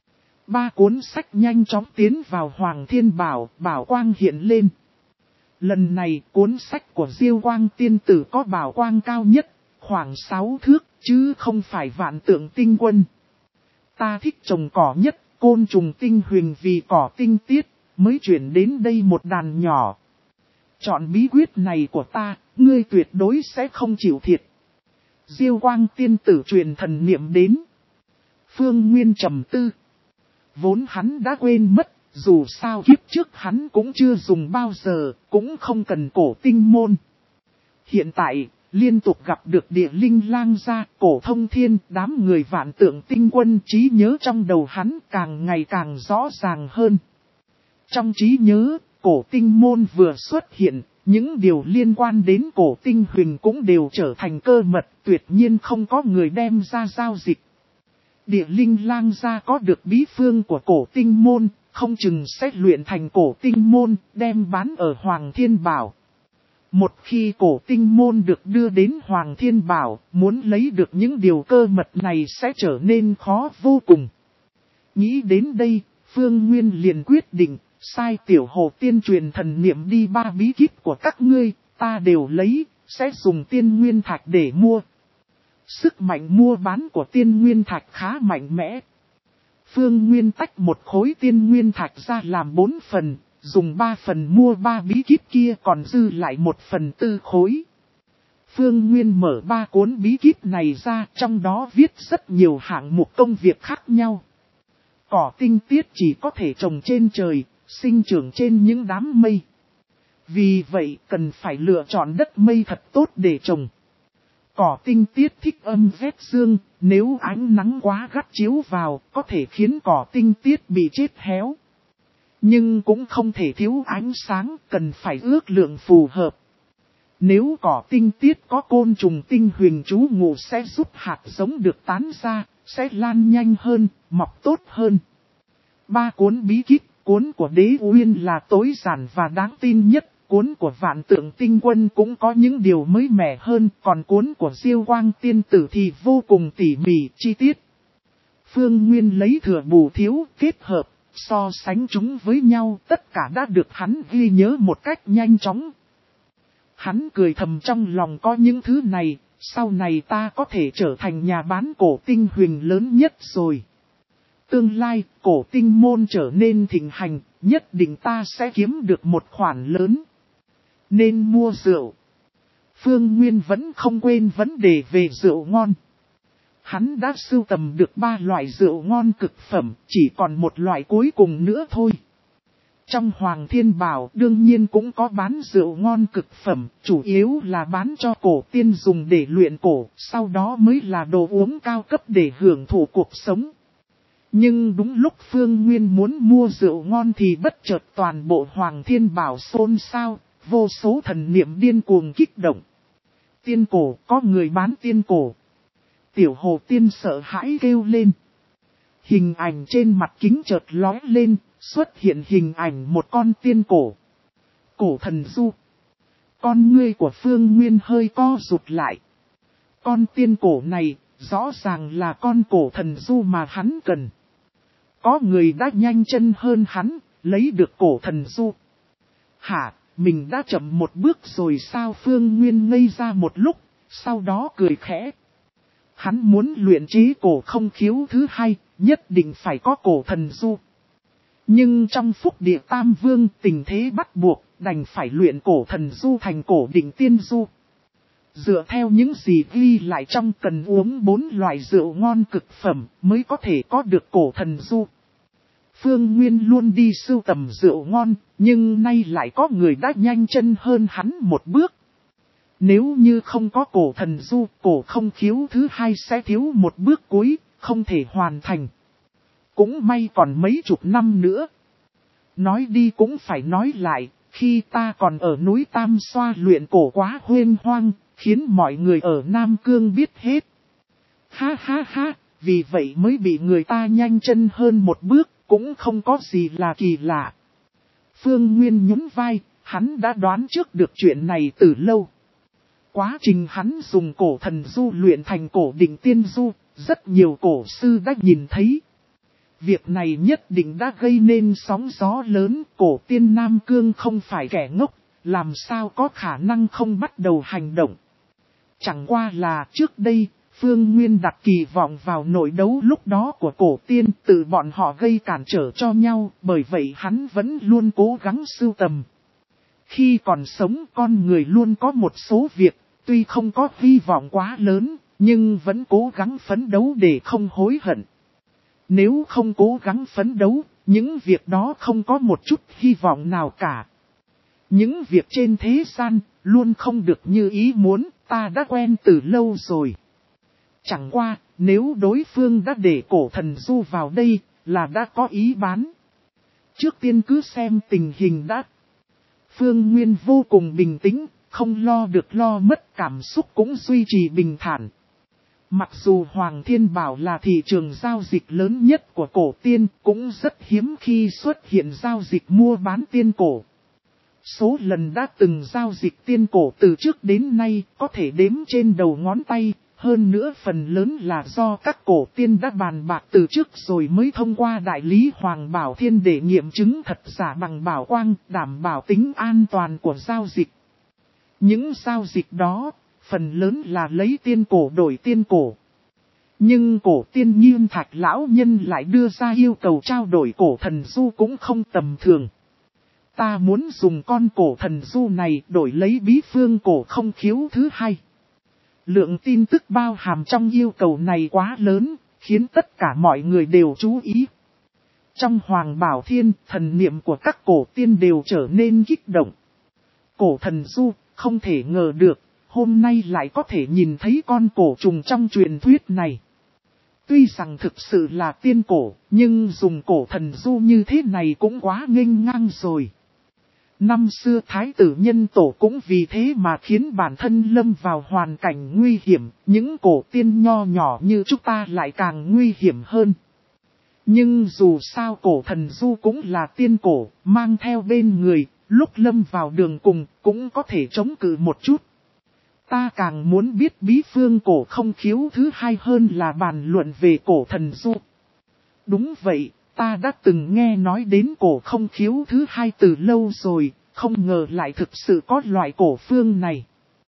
[SPEAKER 1] Ba cuốn sách nhanh chóng tiến vào Hoàng Thiên Bảo, bảo quang hiện lên. Lần này cuốn sách của Diêu Quang Tiên Tử có bảo quang cao nhất, khoảng sáu thước, chứ không phải Vạn Tượng Tinh Quân. Ta thích trồng cỏ nhất, côn trùng tinh huyền vì cỏ tinh tiết, mới chuyển đến đây một đàn nhỏ. Chọn bí quyết này của ta, ngươi tuyệt đối sẽ không chịu thiệt. Diêu Quang Tiên Tử truyền thần niệm đến. Phương Nguyên trầm tư. Vốn hắn đã quên mất, dù sao kiếp trước hắn cũng chưa dùng bao giờ, cũng không cần cổ tinh môn. Hiện tại, liên tục gặp được Địa Linh Lang gia, cổ thông thiên, đám người Vạn Tượng Tinh Quân, trí nhớ trong đầu hắn càng ngày càng rõ ràng hơn. Trong trí nhớ, cổ tinh môn vừa xuất hiện, những điều liên quan đến cổ tinh huyền cũng đều trở thành cơ mật, tuyệt nhiên không có người đem ra giao dịch. Địa Linh Lang gia có được bí phương của cổ tinh môn, không chừng sẽ luyện thành cổ tinh môn, đem bán ở Hoàng Thiên Bảo. Một khi cổ tinh môn được đưa đến Hoàng Thiên Bảo, muốn lấy được những điều cơ mật này sẽ trở nên khó vô cùng. Nghĩ đến đây, Phương Nguyên liền quyết định, sai Tiểu Hồ Tiên truyền thần niệm đi ba bí kíp của các ngươi, ta đều lấy, sẽ dùng tiên nguyên thạch để mua. Sức mạnh mua bán của tiên nguyên thạch khá mạnh mẽ. Phương Nguyên tách một khối tiên nguyên thạch ra làm bốn phần, dùng ba phần mua ba bí kíp kia còn dư lại một phần tư khối. Phương Nguyên mở ba cuốn bí kíp này ra, trong đó viết rất nhiều hạng mục công việc khác nhau. Cỏ tinh tiết chỉ có thể trồng trên trời, sinh trưởng trên những đám mây. Vì vậy cần phải lựa chọn đất mây thật tốt để trồng. Cỏ tinh tiết thích âm vét dương, nếu ánh nắng quá gắt chiếu vào, có thể khiến cỏ tinh tiết bị chết héo. Nhưng cũng không thể thiếu ánh sáng, cần phải ước lượng phù hợp. Nếu cỏ tinh tiết có côn trùng tinh huyền trú ngụ sẽ giúp hạt giống được tán ra, sẽ lan nhanh hơn, mọc tốt hơn. Ba cuốn bí kíp, cuốn của Đế Uyên là tối giản và đáng tin nhất, cuốn của Vạn Tượng Tinh Quân cũng có những điều mới mẻ hơn, còn cuốn của Diêu Quang Tiên Tử thì vô cùng tỉ mỉ, chi tiết. Phương Nguyên lấy thừa bù thiếu, kết hợp, so sánh chúng với nhau, tất cả đã được hắn ghi nhớ một cách nhanh chóng. Hắn cười thầm trong lòng, có những thứ này, sau này ta có thể trở thành nhà bán cổ tinh huyền lớn nhất rồi. Tương lai, cổ tinh môn trở nên thịnh hành, nhất định ta sẽ kiếm được một khoản lớn. Nên mua rượu. Phương Nguyên vẫn không quên vấn đề về rượu ngon. Hắn đã sưu tầm được ba loại rượu ngon cực phẩm, chỉ còn một loại cuối cùng nữa thôi. Trong Hoàng Thiên Bảo đương nhiên cũng có bán rượu ngon cực phẩm, chủ yếu là bán cho cổ tiên dùng để luyện cổ, sau đó mới là đồ uống cao cấp để hưởng thụ cuộc sống. Nhưng đúng lúc Phương Nguyên muốn mua rượu ngon thì bất chợt toàn bộ Hoàng Thiên Bảo xôn xao, vô số thần niệm điên cuồng kích động. Tiên cổ, có người bán tiên cổ. Tiểu Hồ Tiên sợ hãi kêu lên. Hình ảnh trên mặt kính chợt lóe lên, xuất hiện hình ảnh một con tiên cổ. Cổ thần du. Con ngươi của Phương Nguyên hơi co rụt lại. Con tiên cổ này, rõ ràng là con cổ thần du mà hắn cần. Có người đã nhanh chân hơn hắn, lấy được cổ thần du. Hả, mình đã chậm một bước rồi sao? Phương Nguyên ngây ra một lúc, sau đó cười khẽ. Hắn muốn luyện chế cổ không khiếu thứ hai, nhất định phải có cổ thần du. Nhưng trong Phúc Địa Tam Vương tình thế bắt buộc, đành phải luyện cổ thần du thành cổ đỉnh tiên du. Dựa theo những gì ghi lại trong cần uống bốn loại rượu ngon cực phẩm mới có thể có được cổ thần du. Phương Nguyên luôn đi sưu tầm rượu ngon, nhưng nay lại có người đã nhanh chân hơn hắn một bước. Nếu như không có cổ thần du, cổ không khiếu thứ hai sẽ thiếu một bước cuối, không thể hoàn thành. Cũng may còn mấy chục năm nữa. Nói đi cũng phải nói lại, khi ta còn ở núi Tam Xoa luyện cổ quá huênh hoang, khiến mọi người ở Nam Cương biết hết. Ha ha ha, vì vậy mới bị người ta nhanh chân hơn một bước, cũng không có gì là kỳ lạ. Phương Nguyên nhún vai, hắn đã đoán trước được chuyện này từ lâu. Quá trình hắn dùng cổ thần du luyện thành cổ đỉnh tiên du, rất nhiều cổ sư đã nhìn thấy. Việc này nhất định đã gây nên sóng gió lớn, cổ tiên Nam Cương không phải kẻ ngốc, làm sao có khả năng không bắt đầu hành động. Chẳng qua là trước đây, Phương Nguyên đặt kỳ vọng vào nội đấu lúc đó của cổ tiên, tự bọn họ gây cản trở cho nhau, bởi vậy hắn vẫn luôn cố gắng sưu tầm. Khi còn sống con người luôn có một số việc, tuy không có hy vọng quá lớn, nhưng vẫn cố gắng phấn đấu để không hối hận. Nếu không cố gắng phấn đấu, những việc đó không có một chút hy vọng nào cả. Những việc trên thế gian, luôn không được như ý muốn, ta đã quen từ lâu rồi. Chẳng qua, nếu đối phương đã để cổ thần du vào đây, là đã có ý bán. Trước tiên cứ xem tình hình đã. Phương Nguyên vô cùng bình tĩnh, không lo được lo mất, cảm xúc cũng duy trì bình thản. Mặc dù Hoàng Thiên Bảo là thị trường giao dịch lớn nhất của cổ tiên, cũng rất hiếm khi xuất hiện giao dịch mua bán tiên cổ. Số lần đã từng giao dịch tiên cổ từ trước đến nay có thể đếm trên đầu ngón tay, hơn nữa phần lớn là do các cổ tiên đã bàn bạc từ trước rồi mới thông qua đại lý Hoàng Bảo Thiên để nghiệm chứng thật giả bằng bảo quang, đảm bảo tính an toàn của giao dịch. Những giao dịch đó, phần lớn là lấy tiên cổ đổi tiên cổ. Nhưng cổ tiên Nghiêm Thạch lão nhân lại đưa ra yêu cầu trao đổi cổ thần du cũng không tầm thường. Ta muốn dùng con cổ thần du này đổi lấy bí phương cổ không khiếu thứ hai. Lượng tin tức bao hàm trong yêu cầu này quá lớn, khiến tất cả mọi người đều chú ý. Trong Hoàng Bảo Thiên, thần niệm của các cổ tiên đều trở nên kích động. Cổ thần du, không thể ngờ được, hôm nay lại có thể nhìn thấy con cổ trùng trong truyền thuyết này. Tuy rằng thực sự là tiên cổ, nhưng dùng cổ thần du như thế này cũng quá nghênh ngang rồi. Năm xưa thái tử nhân tổ cũng vì thế mà khiến bản thân lâm vào hoàn cảnh nguy hiểm, những cổ tiên nho nhỏ như chúng ta lại càng nguy hiểm hơn. Nhưng dù sao cổ thần du cũng là tiên cổ, mang theo bên người, lúc lâm vào đường cùng cũng có thể chống cự một chút. Ta càng muốn biết bí phương cổ không khiếu thứ hai hơn là bàn luận về cổ thần du. Đúng vậy, ta đã từng nghe nói đến cổ không khiếu thứ hai từ lâu rồi, không ngờ lại thực sự có loại cổ phương này.